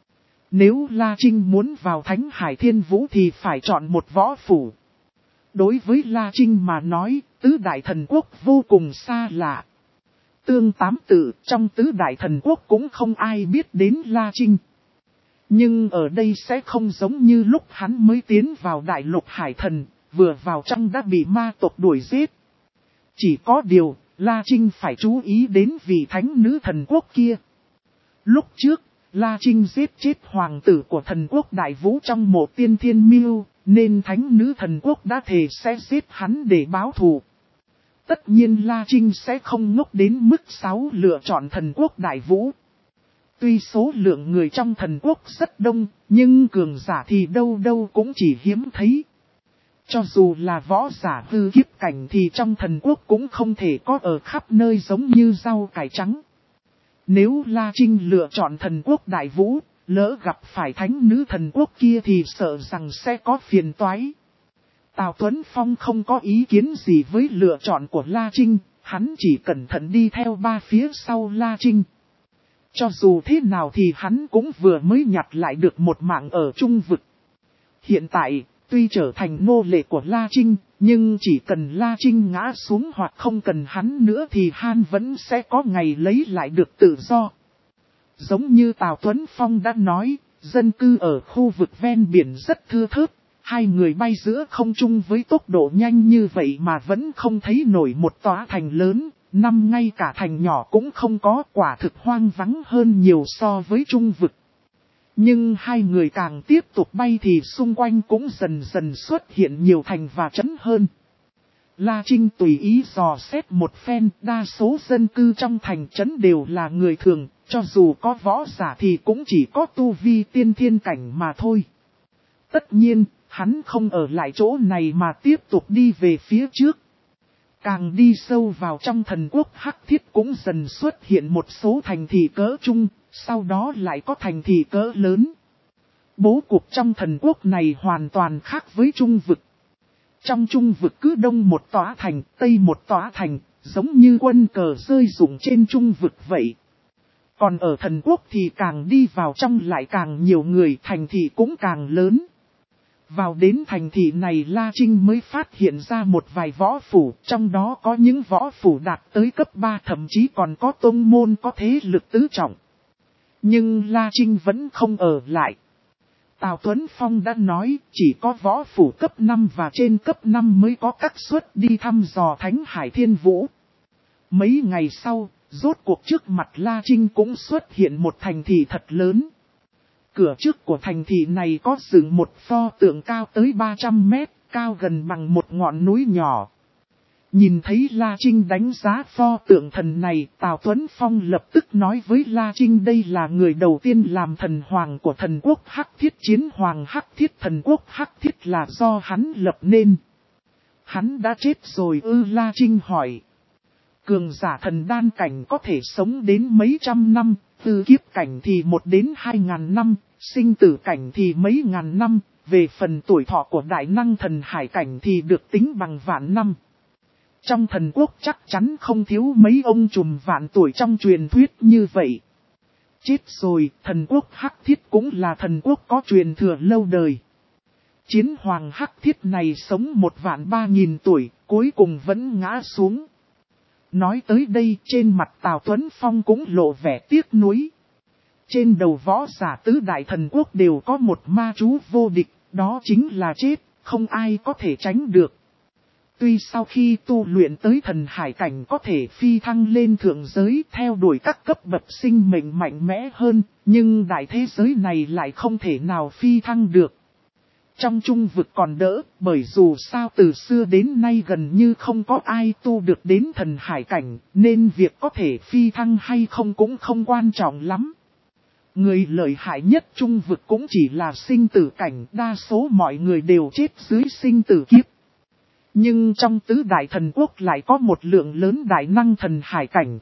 Nếu La Trinh muốn vào Thánh Hải Thiên Vũ thì phải chọn một võ phủ. Đối với La Trinh mà nói, tứ đại thần quốc vô cùng xa lạ. Tương tám tự trong tứ đại thần quốc cũng không ai biết đến La Trinh. Nhưng ở đây sẽ không giống như lúc hắn mới tiến vào đại lục hải thần, vừa vào trong đã bị ma tộc đuổi giết. Chỉ có điều, La Trinh phải chú ý đến vị thánh nữ thần quốc kia. Lúc trước, La Trinh giết chết hoàng tử của thần quốc Đại Vũ trong mộ tiên thiên miêu, nên thánh nữ thần quốc đã thề sẽ giết hắn để báo thù. Tất nhiên La Trinh sẽ không ngốc đến mức sáu lựa chọn thần quốc Đại Vũ. Tuy số lượng người trong thần quốc rất đông, nhưng cường giả thì đâu đâu cũng chỉ hiếm thấy. Cho dù là võ giả hư kiếp cảnh thì trong thần quốc cũng không thể có ở khắp nơi giống như rau cải trắng. Nếu La Trinh lựa chọn thần quốc Đại Vũ, lỡ gặp phải thánh nữ thần quốc kia thì sợ rằng sẽ có phiền toái. Tào Tuấn Phong không có ý kiến gì với lựa chọn của La Trinh, hắn chỉ cẩn thận đi theo ba phía sau La Trinh. Cho dù thế nào thì hắn cũng vừa mới nhặt lại được một mạng ở trung vực. Hiện tại, tuy trở thành nô lệ của La Trinh, nhưng chỉ cần La Trinh ngã xuống hoặc không cần hắn nữa thì Han vẫn sẽ có ngày lấy lại được tự do. Giống như Tào Tuấn Phong đã nói, dân cư ở khu vực ven biển rất thưa thớt, hai người bay giữa không trung với tốc độ nhanh như vậy mà vẫn không thấy nổi một tòa thành lớn, năm ngay cả thành nhỏ cũng không có, quả thực hoang vắng hơn nhiều so với trung vực. Nhưng hai người càng tiếp tục bay thì xung quanh cũng dần dần xuất hiện nhiều thành và trấn hơn. La Trinh tùy ý dò xét một phen, đa số dân cư trong thành trấn đều là người thường, cho dù có võ giả thì cũng chỉ có tu vi tiên thiên cảnh mà thôi. Tất nhiên, hắn không ở lại chỗ này mà tiếp tục đi về phía trước. Càng đi sâu vào trong thần quốc Hắc Thiết cũng dần xuất hiện một số thành thị cỡ trung, sau đó lại có thành thị cỡ lớn. Bố cục trong thần quốc này hoàn toàn khác với trung vực. Trong trung vực cứ đông một tòa thành, tây một tòa thành, giống như quân cờ rơi rụng trên trung vực vậy. Còn ở thần quốc thì càng đi vào trong lại càng nhiều người, thành thị cũng càng lớn. Vào đến thành thị này La Trinh mới phát hiện ra một vài võ phủ, trong đó có những võ phủ đạt tới cấp ba, thậm chí còn có tông môn có thế lực tứ trọng. Nhưng La Trinh vẫn không ở lại. Tào Tuấn Phong đã nói chỉ có võ phủ cấp năm và trên cấp năm mới có các suất đi thăm dò Thánh Hải Thiên Vũ. Mấy ngày sau, rốt cuộc trước mặt La Trinh cũng xuất hiện một thành thị thật lớn. Cửa trước của thành thị này có dựng một pho tượng cao tới ba trăm mét, cao gần bằng một ngọn núi nhỏ. Nhìn thấy La Trinh đánh giá pho tượng thần này, Tào Tuấn Phong lập tức nói với La Trinh đây là người đầu tiên làm thần hoàng của thần quốc Hắc Thiết. Chiến hoàng Hắc Thiết, thần quốc Hắc Thiết là do hắn lập nên. Hắn đã chết rồi ư? La Trinh hỏi. Cường giả thần đan cảnh có thể sống đến mấy trăm năm, tư kiếp cảnh thì một đến hai ngàn năm, sinh tử cảnh thì mấy ngàn năm, về phần tuổi thọ của đại năng thần hải cảnh thì được tính bằng vạn năm. Trong thần quốc chắc chắn không thiếu mấy ông trùm vạn tuổi trong truyền thuyết như vậy. Chết rồi, thần quốc Hắc Thiết cũng là thần quốc có truyền thừa lâu đời. Chiến hoàng Hắc Thiết này sống một vạn ba nghìn tuổi, cuối cùng vẫn ngã xuống. Nói tới đây, trên mặt Tào Tuấn Phong cũng lộ vẻ tiếc nuối. Trên đầu võ giả tứ đại thần quốc đều có một ma chú vô địch, đó chính là chết, không ai có thể tránh được. Tuy sau khi tu luyện tới thần hải cảnh có thể phi thăng lên thượng giới theo đuổi các cấp bậc sinh mệnh mạnh mẽ hơn, nhưng đại thế giới này lại không thể nào phi thăng được. Trong trung vực còn đỡ, bởi dù sao từ xưa đến nay gần như không có ai tu được đến thần hải cảnh, nên việc có thể phi thăng hay không cũng không quan trọng lắm. Người lợi hại nhất trung vực cũng chỉ là sinh tử cảnh, đa số mọi người đều chết dưới sinh tử kiếp. Nhưng trong tứ đại thần quốc lại có một lượng lớn đại năng thần hải cảnh.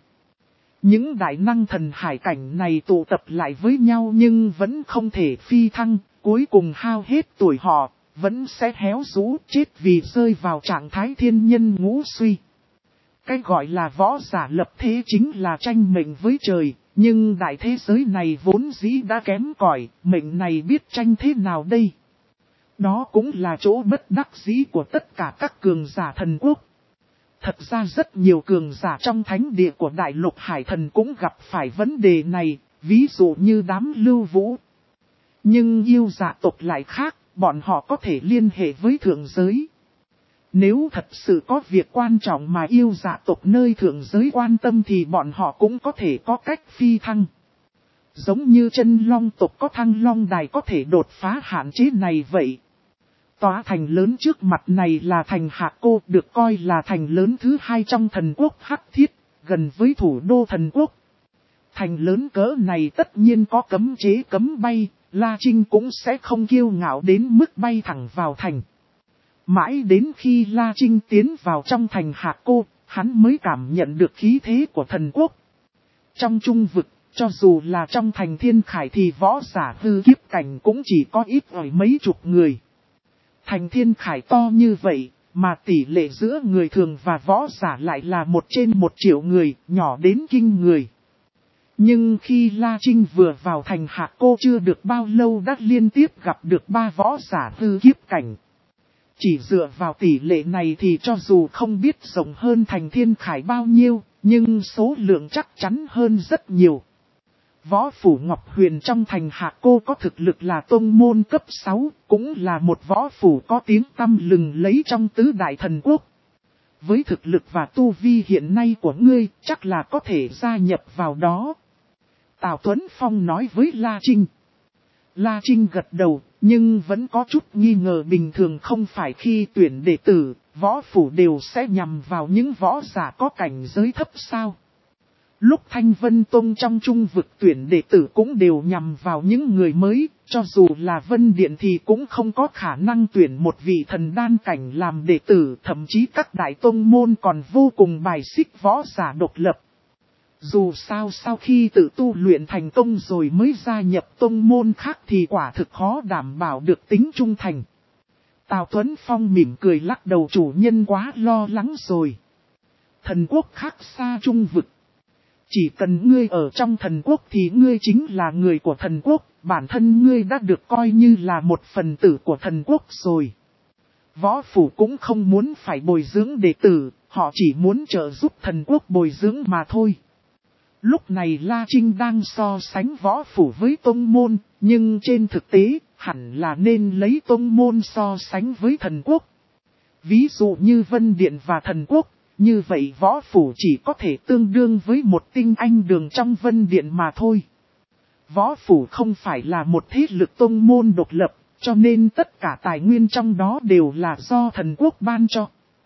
Những đại năng thần hải cảnh này tụ tập lại với nhau nhưng vẫn không thể phi thăng, cuối cùng hao hết tuổi họ, vẫn sẽ héo rũ chết vì rơi vào trạng thái thiên nhân ngũ suy. Cái gọi là võ giả lập thế chính là tranh mệnh với trời, nhưng đại thế giới này vốn dĩ đã kém cỏi, mệnh này biết tranh thế nào đây? Đó cũng là chỗ bất đắc dĩ của tất cả các cường giả thần quốc. Thật ra rất nhiều cường giả trong thánh địa của đại lục hải thần cũng gặp phải vấn đề này, ví dụ như đám Lưu Vũ. Nhưng yêu dạ tộc lại khác, bọn họ có thể liên hệ với thượng giới. Nếu thật sự có việc quan trọng mà yêu dạ tộc nơi thượng giới quan tâm thì bọn họ cũng có thể có cách phi thăng. Giống như chân long tộc có thăng long đài có thể đột phá hạn chế này vậy. Tòa thành lớn trước mặt này là thành Hạ Cô, được coi là thành lớn thứ hai trong thần quốc Hắc Thiết, gần với thủ đô thần quốc. Thành lớn cỡ này tất nhiên có cấm chế cấm bay, La Trinh cũng sẽ không kiêu ngạo đến mức bay thẳng vào thành. Mãi đến khi La Trinh tiến vào trong thành Hạ Cô, hắn mới cảm nhận được khí thế của thần quốc. Trong trung vực, cho dù là trong thành Thiên Khải thì võ giả hư kiếp cảnh cũng chỉ có ít ỏi mấy chục người. Thành Thiên Khải to như vậy, mà tỷ lệ giữa người thường và võ giả lại là một trên một triệu người, nhỏ đến kinh người. Nhưng khi La Trinh vừa vào thành Hạ Cô chưa được bao lâu đã liên tiếp gặp được ba võ giả hư kiếp cảnh. Chỉ dựa vào tỷ lệ này thì cho dù không biết rộng hơn thành Thiên Khải bao nhiêu, nhưng số lượng chắc chắn hơn rất nhiều. Võ phủ Ngọc Huyền trong thành Hạ Cô có thực lực là tông môn cấp sáu, cũng là một võ phủ có tiếng tăm lừng lấy trong tứ đại thần quốc. Với thực lực và tu vi hiện nay của ngươi, chắc là có thể gia nhập vào đó. Tào Tuấn Phong nói với La Trinh. La Trinh gật đầu, nhưng vẫn có chút nghi ngờ bình thường không phải khi tuyển đệ tử, võ phủ đều sẽ nhằm vào những võ giả có cảnh giới thấp sao. Lúc Thanh Vân Tông trong trung vực tuyển đệ tử cũng đều nhằm vào những người mới, cho dù là Vân Điện thì cũng không có khả năng tuyển một vị thần đan cảnh làm đệ tử, thậm chí các đại tông môn còn vô cùng bài xích võ giả độc lập. Dù sao sau khi tự tu luyện thành công rồi mới gia nhập tông môn khác thì quả thực khó đảm bảo được tính trung thành. Tào Tuấn Phong mỉm cười lắc đầu, chủ nhân quá lo lắng rồi. Thần quốc khác xa trung vực. Chỉ cần ngươi ở trong thần quốc thì ngươi chính là người của thần quốc, bản thân ngươi đã được coi như là một phần tử của thần quốc rồi. Võ phủ cũng không muốn phải bồi dưỡng đệ tử, họ chỉ muốn trợ giúp thần quốc bồi dưỡng mà thôi. Lúc này La Trinh đang so sánh võ phủ với tông môn, nhưng trên thực tế, hẳn là nên lấy tông môn so sánh với thần quốc. Ví dụ như Vân Điện và thần quốc, như vậy võ phủ chỉ có thể tương đương với một tinh anh đường trong Vân Điện mà thôi. Võ phủ không phải là một thế lực tông môn độc lập, cho nên tất cả tài nguyên trong đó đều là do thần quốc ban cho.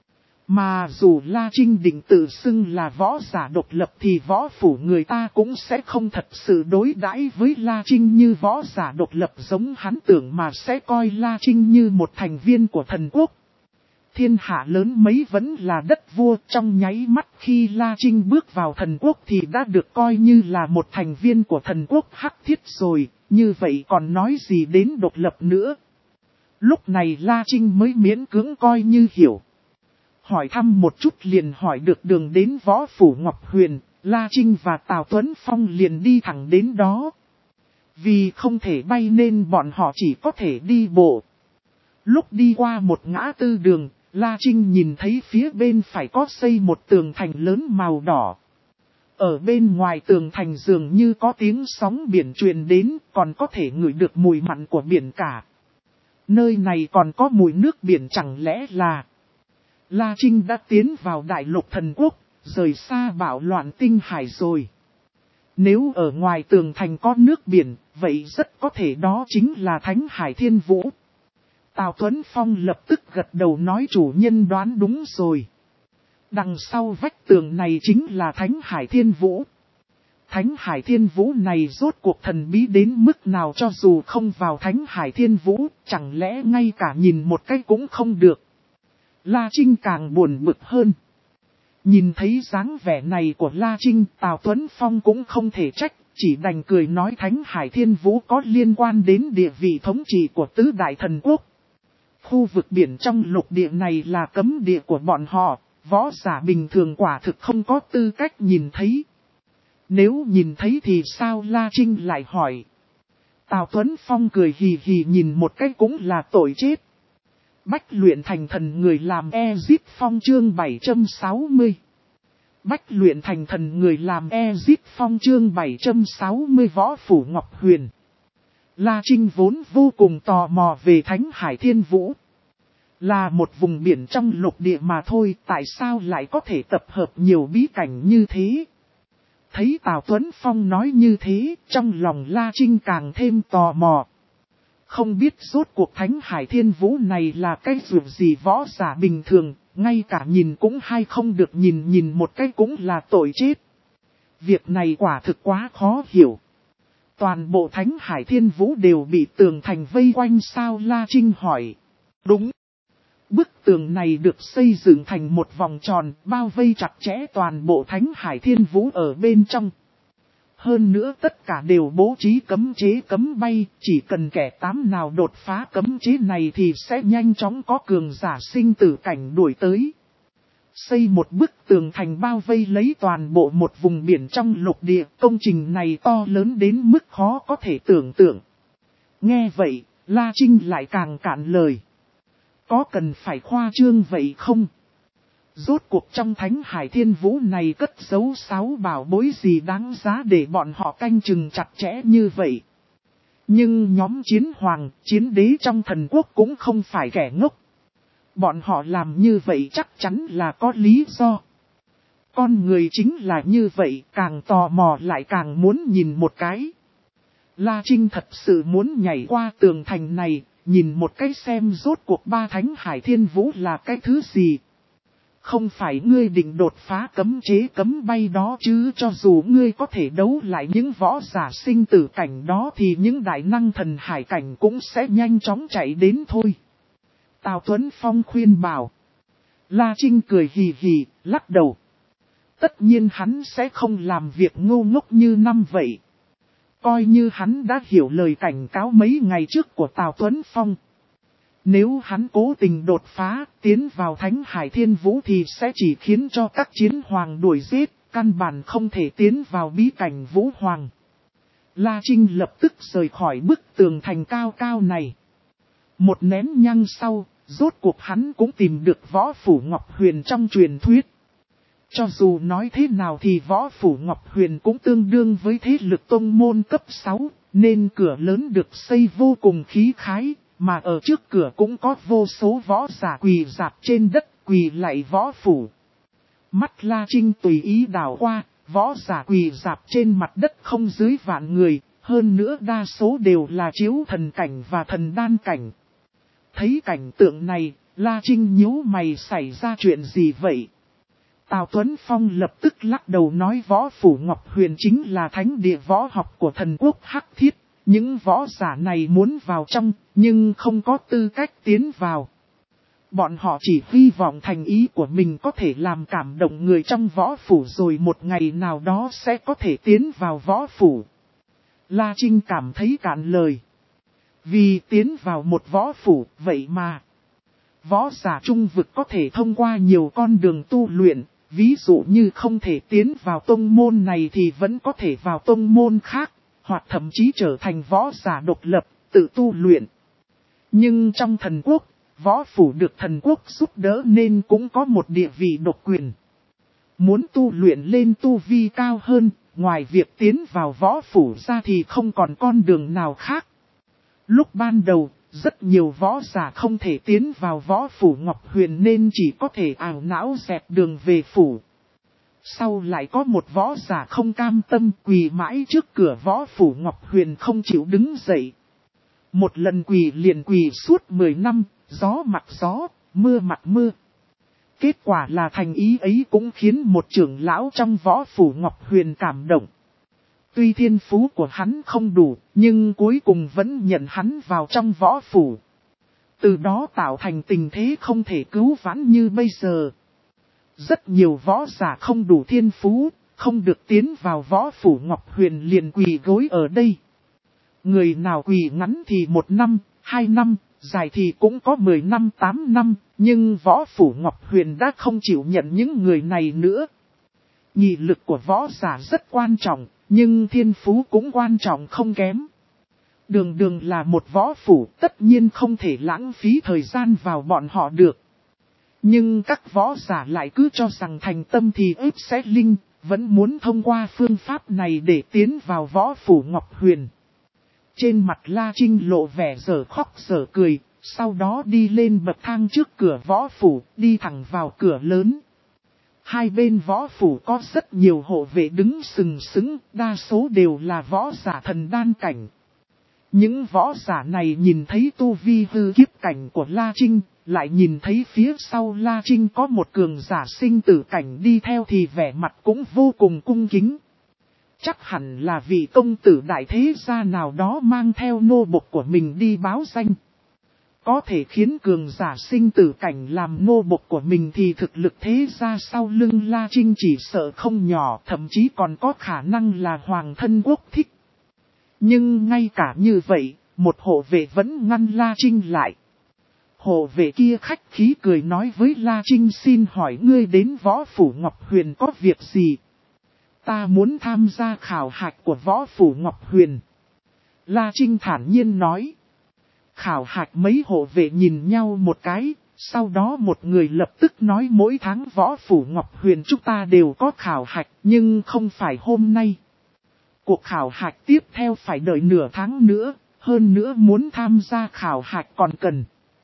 Mà dù La Trinh định tự xưng là võ giả độc lập thì võ phủ người ta cũng sẽ không thật sự đối đãi với La Trinh như võ giả độc lập giống hắn tưởng, mà sẽ coi La Trinh như một thành viên của thần quốc. Thiên hạ lớn mấy vẫn là đất vua, trong nháy mắt khi La Trinh bước vào thần quốc thì đã được coi như là một thành viên của thần quốc hắc thiết rồi, như vậy còn nói gì đến độc lập nữa. Lúc này La Trinh mới miễn cưỡng coi như hiểu. Hỏi thăm một chút liền hỏi được đường đến võ phủ Ngọc Huyền, La Trinh và Tào Tuấn Phong liền đi thẳng đến đó. Vì không thể bay nên bọn họ chỉ có thể đi bộ. Lúc đi qua một ngã tư đường, La Trinh nhìn thấy phía bên phải có xây một tường thành lớn màu đỏ. Ở bên ngoài tường thành dường như có tiếng sóng biển truyền đến, còn có thể ngửi được mùi mặn của biển cả. Nơi này còn có mùi nước biển, chẳng lẽ là... La Trinh đã tiến vào đại lục thần quốc, rời xa bạo loạn tinh hải rồi. Nếu ở ngoài tường thành có nước biển, vậy rất có thể đó chính là Thánh Hải Thiên Vũ. Tào Tuấn Phong lập tức gật đầu nói chủ nhân đoán đúng rồi. Đằng sau vách tường này chính là Thánh Hải Thiên Vũ. Thánh Hải Thiên Vũ này rốt cuộc thần bí đến mức nào, cho dù không vào Thánh Hải Thiên Vũ, chẳng lẽ ngay cả nhìn một cái cũng không được. La Trinh càng buồn bực hơn. Nhìn thấy dáng vẻ này của La Trinh, Tào Tuấn Phong cũng không thể trách, chỉ đành cười nói Thánh Hải Thiên Vũ có liên quan đến địa vị thống trị của tứ đại thần quốc. Khu vực biển trong lục địa này là cấm địa của bọn họ, võ giả bình thường quả thực không có tư cách nhìn thấy. Nếu nhìn thấy thì sao, La Trinh lại hỏi. Tào Tuấn Phong cười hì hì nhìn một cái cũng là tội chết. Bách luyện thành thần người làm Ezip Phong chương bảy trăm sáu mươi. Bách luyện thành thần người làm Ezip Phong chương bảy trăm sáu mươi võ phủ Ngọc Huyền. La Trinh vốn vô cùng tò mò về Thánh Hải Thiên Vũ. Là một vùng biển trong lục địa mà thôi, tại sao lại có thể tập hợp nhiều bí cảnh như thế? Thấy Tào Tuấn Phong nói như thế, trong lòng La Trinh càng thêm tò mò. Không biết rốt cuộc Thánh Hải Thiên Vũ này là cái dù gì võ giả bình thường, ngay cả nhìn cũng hay không được, nhìn nhìn một cái cũng là tội chết. Việc này quả thực quá khó hiểu. Toàn bộ Thánh Hải Thiên Vũ đều bị tường thành vây quanh sao, La Trinh hỏi. Đúng. Bức tường này được xây dựng thành một vòng tròn, bao vây chặt chẽ toàn bộ Thánh Hải Thiên Vũ ở bên trong. Hơn nữa tất cả đều bố trí cấm chế cấm bay, chỉ cần kẻ tám nào đột phá cấm chế này thì sẽ nhanh chóng có cường giả sinh tử cảnh đuổi tới. xây một bức tường thành bao vây lấy toàn bộ một vùng biển trong lục địa. Công trình này to lớn đến mức khó có thể tưởng tượng. Nghe vậy, La Trinh lại càng cạn lời. Có cần phải khoa trương vậy không? Rốt cuộc trong Thánh Hải Thiên Vũ này cất giấu sáu bảo bối gì đáng giá để bọn họ canh chừng chặt chẽ như vậy. Nhưng nhóm chiến hoàng, chiến đế trong thần quốc cũng không phải kẻ ngốc. Bọn họ làm như vậy chắc chắn là có lý do. Con người chính là như vậy, càng tò mò lại càng muốn nhìn một cái. La Trinh thật sự muốn nhảy qua tường thành này, nhìn một cái xem rốt cuộc ba Thánh Hải Thiên Vũ là cái thứ gì. Không phải ngươi định đột phá cấm chế cấm bay đó chứ, cho dù ngươi có thể đấu lại những võ giả sinh tử cảnh đó thì những đại năng thần hải cảnh cũng sẽ nhanh chóng chạy đến thôi. Tào Tuấn Phong khuyên bảo. La Trinh cười hì hì, lắc đầu. Tất nhiên hắn sẽ không làm việc ngu ngốc như năm vậy. Coi như hắn đã hiểu lời cảnh cáo mấy ngày trước của Tào Tuấn Phong. Nếu hắn cố tình đột phá, tiến vào Thánh Hải Thiên Vũ thì sẽ chỉ khiến cho các chiến hoàng đuổi giết, căn bản không thể tiến vào bí cảnh Vũ Hoàng. La Trinh lập tức rời khỏi bức tường thành cao cao này. Một nén nhang sau, rốt cuộc hắn cũng tìm được Võ Phủ Ngọc Huyền trong truyền thuyết. Cho dù nói thế nào thì Võ Phủ Ngọc Huyền cũng tương đương với thế lực tông môn cấp sáu, nên cửa lớn được xây vô cùng khí khái. Mà ở trước cửa cũng có vô số võ giả quỳ rạp trên đất, quỳ lạy võ phủ. Mắt La Trinh tùy ý đảo qua, võ giả quỳ rạp trên mặt đất không dưới vạn người, hơn nữa đa số đều là chiếu thần cảnh và thần đan cảnh. Thấy cảnh tượng này, La Trinh nhíu mày, xảy ra chuyện gì vậy? Tào Tuấn Phong lập tức lắc đầu nói Võ Phủ Ngọc Huyền chính là thánh địa võ học của thần quốc Hắc Thiết. Những võ giả này muốn vào trong, nhưng không có tư cách tiến vào. Bọn họ chỉ hy vọng thành ý của mình có thể làm cảm động người trong võ phủ rồi một ngày nào đó sẽ có thể tiến vào võ phủ. La Trinh cảm thấy cạn lời. Vì tiến vào một võ phủ, vậy mà. Võ giả trung vực có thể thông qua nhiều con đường tu luyện, ví dụ như không thể tiến vào tông môn này thì vẫn có thể vào tông môn khác. Hoặc thậm chí trở thành võ giả độc lập, tự tu luyện. Nhưng trong thần quốc, võ phủ được thần quốc giúp đỡ nên cũng có một địa vị độc quyền. Muốn tu luyện lên tu vi cao hơn, ngoài việc tiến vào võ phủ ra thì không còn con đường nào khác. Lúc ban đầu, rất nhiều võ giả không thể tiến vào võ phủ Ngọc Huyền nên chỉ có thể ảo não dẹp đường về phủ. Sau lại có một võ giả không cam tâm quỳ mãi trước cửa võ phủ Ngọc Huyền không chịu đứng dậy. Một lần quỳ liền quỳ suốt mười năm, gió mặt gió, mưa mặt mưa. Kết quả là thành ý ấy cũng khiến một trưởng lão trong võ phủ Ngọc Huyền cảm động. Tuy thiên phú của hắn không đủ, nhưng cuối cùng vẫn nhận hắn vào trong võ phủ. Từ đó tạo thành tình thế không thể cứu vãn như bây giờ. Rất nhiều võ giả không đủ thiên phú, không được tiến vào võ phủ Ngọc Huyền liền quỳ gối ở đây. Người nào quỳ ngắn thì một năm, hai năm, dài thì cũng có mười năm, tám năm, nhưng võ phủ Ngọc Huyền đã không chịu nhận những người này nữa. Nhị lực của võ giả rất quan trọng, nhưng thiên phú cũng quan trọng không kém. Đường đường là một võ phủ, tất nhiên không thể lãng phí thời gian vào bọn họ được. Nhưng các võ giả lại cứ cho rằng thành tâm thì ếp sẽ linh, vẫn muốn thông qua phương pháp này để tiến vào võ phủ Ngọc Huyền. Trên mặt La Trinh lộ vẻ dở khóc dở cười, sau đó đi lên bậc thang trước cửa võ phủ, đi thẳng vào cửa lớn. Hai bên võ phủ có rất nhiều hộ vệ đứng sừng sững, đa số đều là võ giả thần đan cảnh. Những võ giả này nhìn thấy tu vi hư kiếp cảnh của La Trinh, lại nhìn thấy phía sau La Trinh có một cường giả sinh tử cảnh đi theo thì vẻ mặt cũng vô cùng cung kính. Chắc hẳn là vị công tử đại thế gia nào đó mang theo nô bộc của mình đi báo danh. Có thể khiến cường giả sinh tử cảnh làm nô bộc của mình thì thực lực thế gia sau lưng La Trinh chỉ sợ không nhỏ, thậm chí còn có khả năng là hoàng thân quốc thích. Nhưng ngay cả như vậy, một hộ vệ vẫn ngăn La Trinh lại. Hộ vệ kia khách khí cười nói với La Trinh, xin hỏi ngươi đến Võ Phủ Ngọc Huyền có việc gì? Ta muốn tham gia khảo hạch của Võ Phủ Ngọc Huyền. La Trinh thản nhiên nói. Khảo hạch, mấy hộ vệ nhìn nhau một cái, sau đó một người lập tức nói mỗi tháng Võ Phủ Ngọc Huyền chúng ta đều có khảo hạch, nhưng không phải hôm nay. Cuộc khảo hạch tiếp theo phải đợi nửa tháng nữa, hơn nữa muốn tham gia khảo hạch còn cần.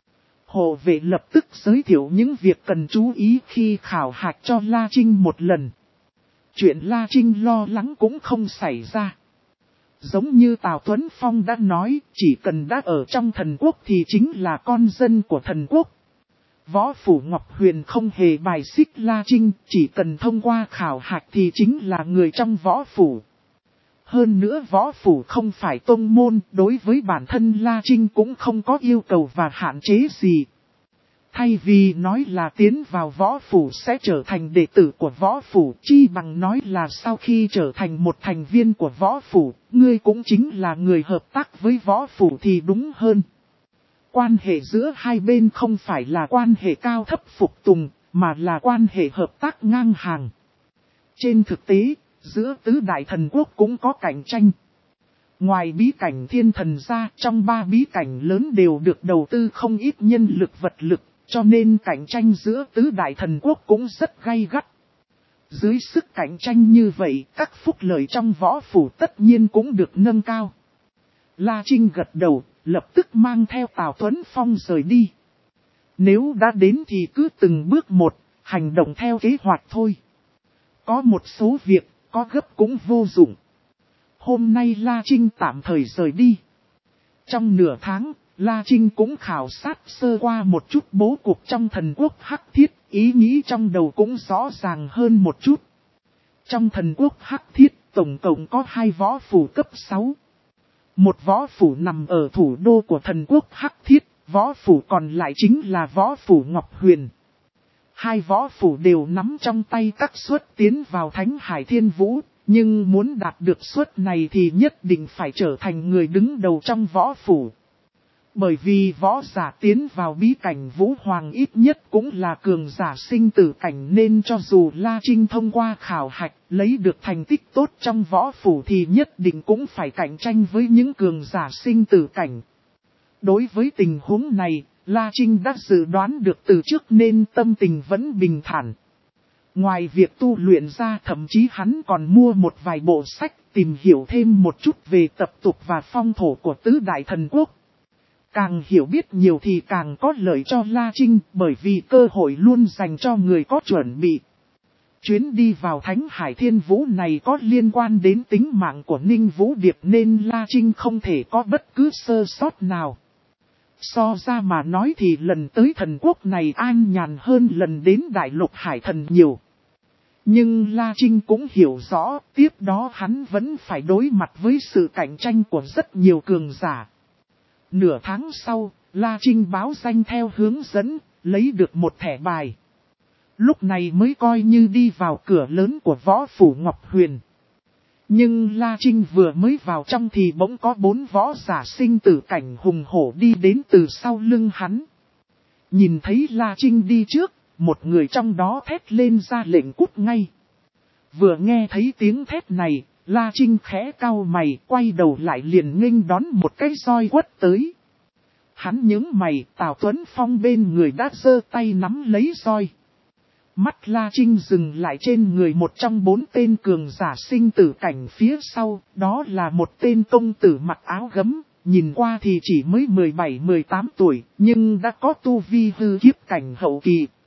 Hộ vệ lập tức giới thiệu những việc cần chú ý khi khảo hạch cho La Trinh một lần. Chuyện La Trinh lo lắng cũng không xảy ra. Giống như Tào Tuấn Phong đã nói, chỉ cần đã ở trong thần quốc thì chính là con dân của thần quốc. Võ Phủ Ngọc Huyền không hề bài xích La Trinh, chỉ cần thông qua khảo hạch thì chính là người trong Võ Phủ. Hơn nữa Võ Phủ không phải tông môn, đối với bản thân La Trinh cũng không có yêu cầu và hạn chế gì. Thay vì nói là tiến vào Võ Phủ sẽ trở thành đệ tử của Võ Phủ, chi bằng nói là sau khi trở thành một thành viên của Võ Phủ, ngươi cũng chính là người hợp tác với Võ Phủ thì đúng hơn. Quan hệ giữa hai bên không phải là quan hệ cao thấp phục tùng, mà là quan hệ hợp tác ngang hàng. Trên thực tế, giữa tứ đại thần quốc cũng có cạnh tranh. Ngoài bí cảnh thiên thần ra, trong ba bí cảnh lớn đều được đầu tư không ít nhân lực vật lực, cho nên cạnh tranh giữa tứ đại thần quốc cũng rất gay gắt. Dưới sức cạnh tranh như vậy, các phúc lợi trong Võ Phủ tất nhiên cũng được nâng cao. La Trinh gật đầu, lập tức mang theo Tào Tuấn Phong rời đi. Nếu đã đến thì cứ từng bước một, hành động theo kế hoạch thôi. Có một số việc, có gấp cũng vô dụng. Hôm nay La Trinh tạm thời rời đi. Trong nửa tháng, La Trinh cũng khảo sát sơ qua một chút bố cục trong thần quốc Hắc Thiết, ý nghĩ trong đầu cũng rõ ràng hơn một chút. Trong thần quốc Hắc Thiết, tổng cộng có hai võ phủ cấp sáu. Một võ phủ nằm ở thủ đô của thần quốc Hắc Thiết, võ phủ còn lại chính là võ phủ Ngọc Huyền. Hai võ phủ đều nắm trong tay các suất tiến vào Thánh Hải Thiên Vũ, nhưng muốn đạt được suất này thì nhất định phải trở thành người đứng đầu trong võ phủ. Bởi vì võ giả tiến vào bí cảnh Vũ Hoàng ít nhất cũng là cường giả sinh tử cảnh, nên cho dù La Trinh thông qua khảo hạch lấy được thành tích tốt trong võ phủ thì nhất định cũng phải cạnh tranh với những cường giả sinh tử cảnh. Đối với tình huống này, La Trinh đã dự đoán được từ trước nên tâm tình vẫn bình thản. Ngoài việc tu luyện ra, thậm chí hắn còn mua một vài bộ sách tìm hiểu thêm một chút về tập tục và phong thổ của tứ đại thần quốc. Càng hiểu biết nhiều thì càng có lợi cho La Trinh, bởi vì cơ hội luôn dành cho người có chuẩn bị. Chuyến đi vào Thánh Hải Thiên Vũ này có liên quan đến tính mạng của Ninh Vũ Điệp nên La Trinh không thể có bất cứ sơ sót nào. So ra mà nói thì lần tới thần quốc này an nhàn hơn lần đến Đại Lục Hải Thần nhiều. Nhưng La Trinh cũng hiểu rõ, tiếp đó hắn vẫn phải đối mặt với sự cạnh tranh của rất nhiều cường giả. Nửa tháng sau, La Trinh báo danh theo hướng dẫn, lấy được một thẻ bài. Lúc này mới coi như đi vào cửa lớn của Võ Phủ Ngọc Huyền. Nhưng La Trinh vừa mới vào trong thì bỗng có bốn võ giả sinh tử cảnh hùng hổ đi đến từ sau lưng hắn. Nhìn thấy La Trinh đi trước, một người trong đó thét lên ra lệnh cút ngay. Vừa nghe thấy tiếng thét này, La Trinh khẽ cau mày, quay đầu lại liền nghênh đón một cái roi quất tới. Hắn nhướng mày, Tào Tuấn Phong bên người đã giơ tay nắm lấy roi. Mắt La Trinh dừng lại trên người một trong bốn tên cường giả sinh tử cảnh phía sau, đó là một tên công tử mặc áo gấm, nhìn qua thì chỉ mới mười bảy mười tám tuổi, nhưng đã có tu vi hư kiếp cảnh hậu kỳ.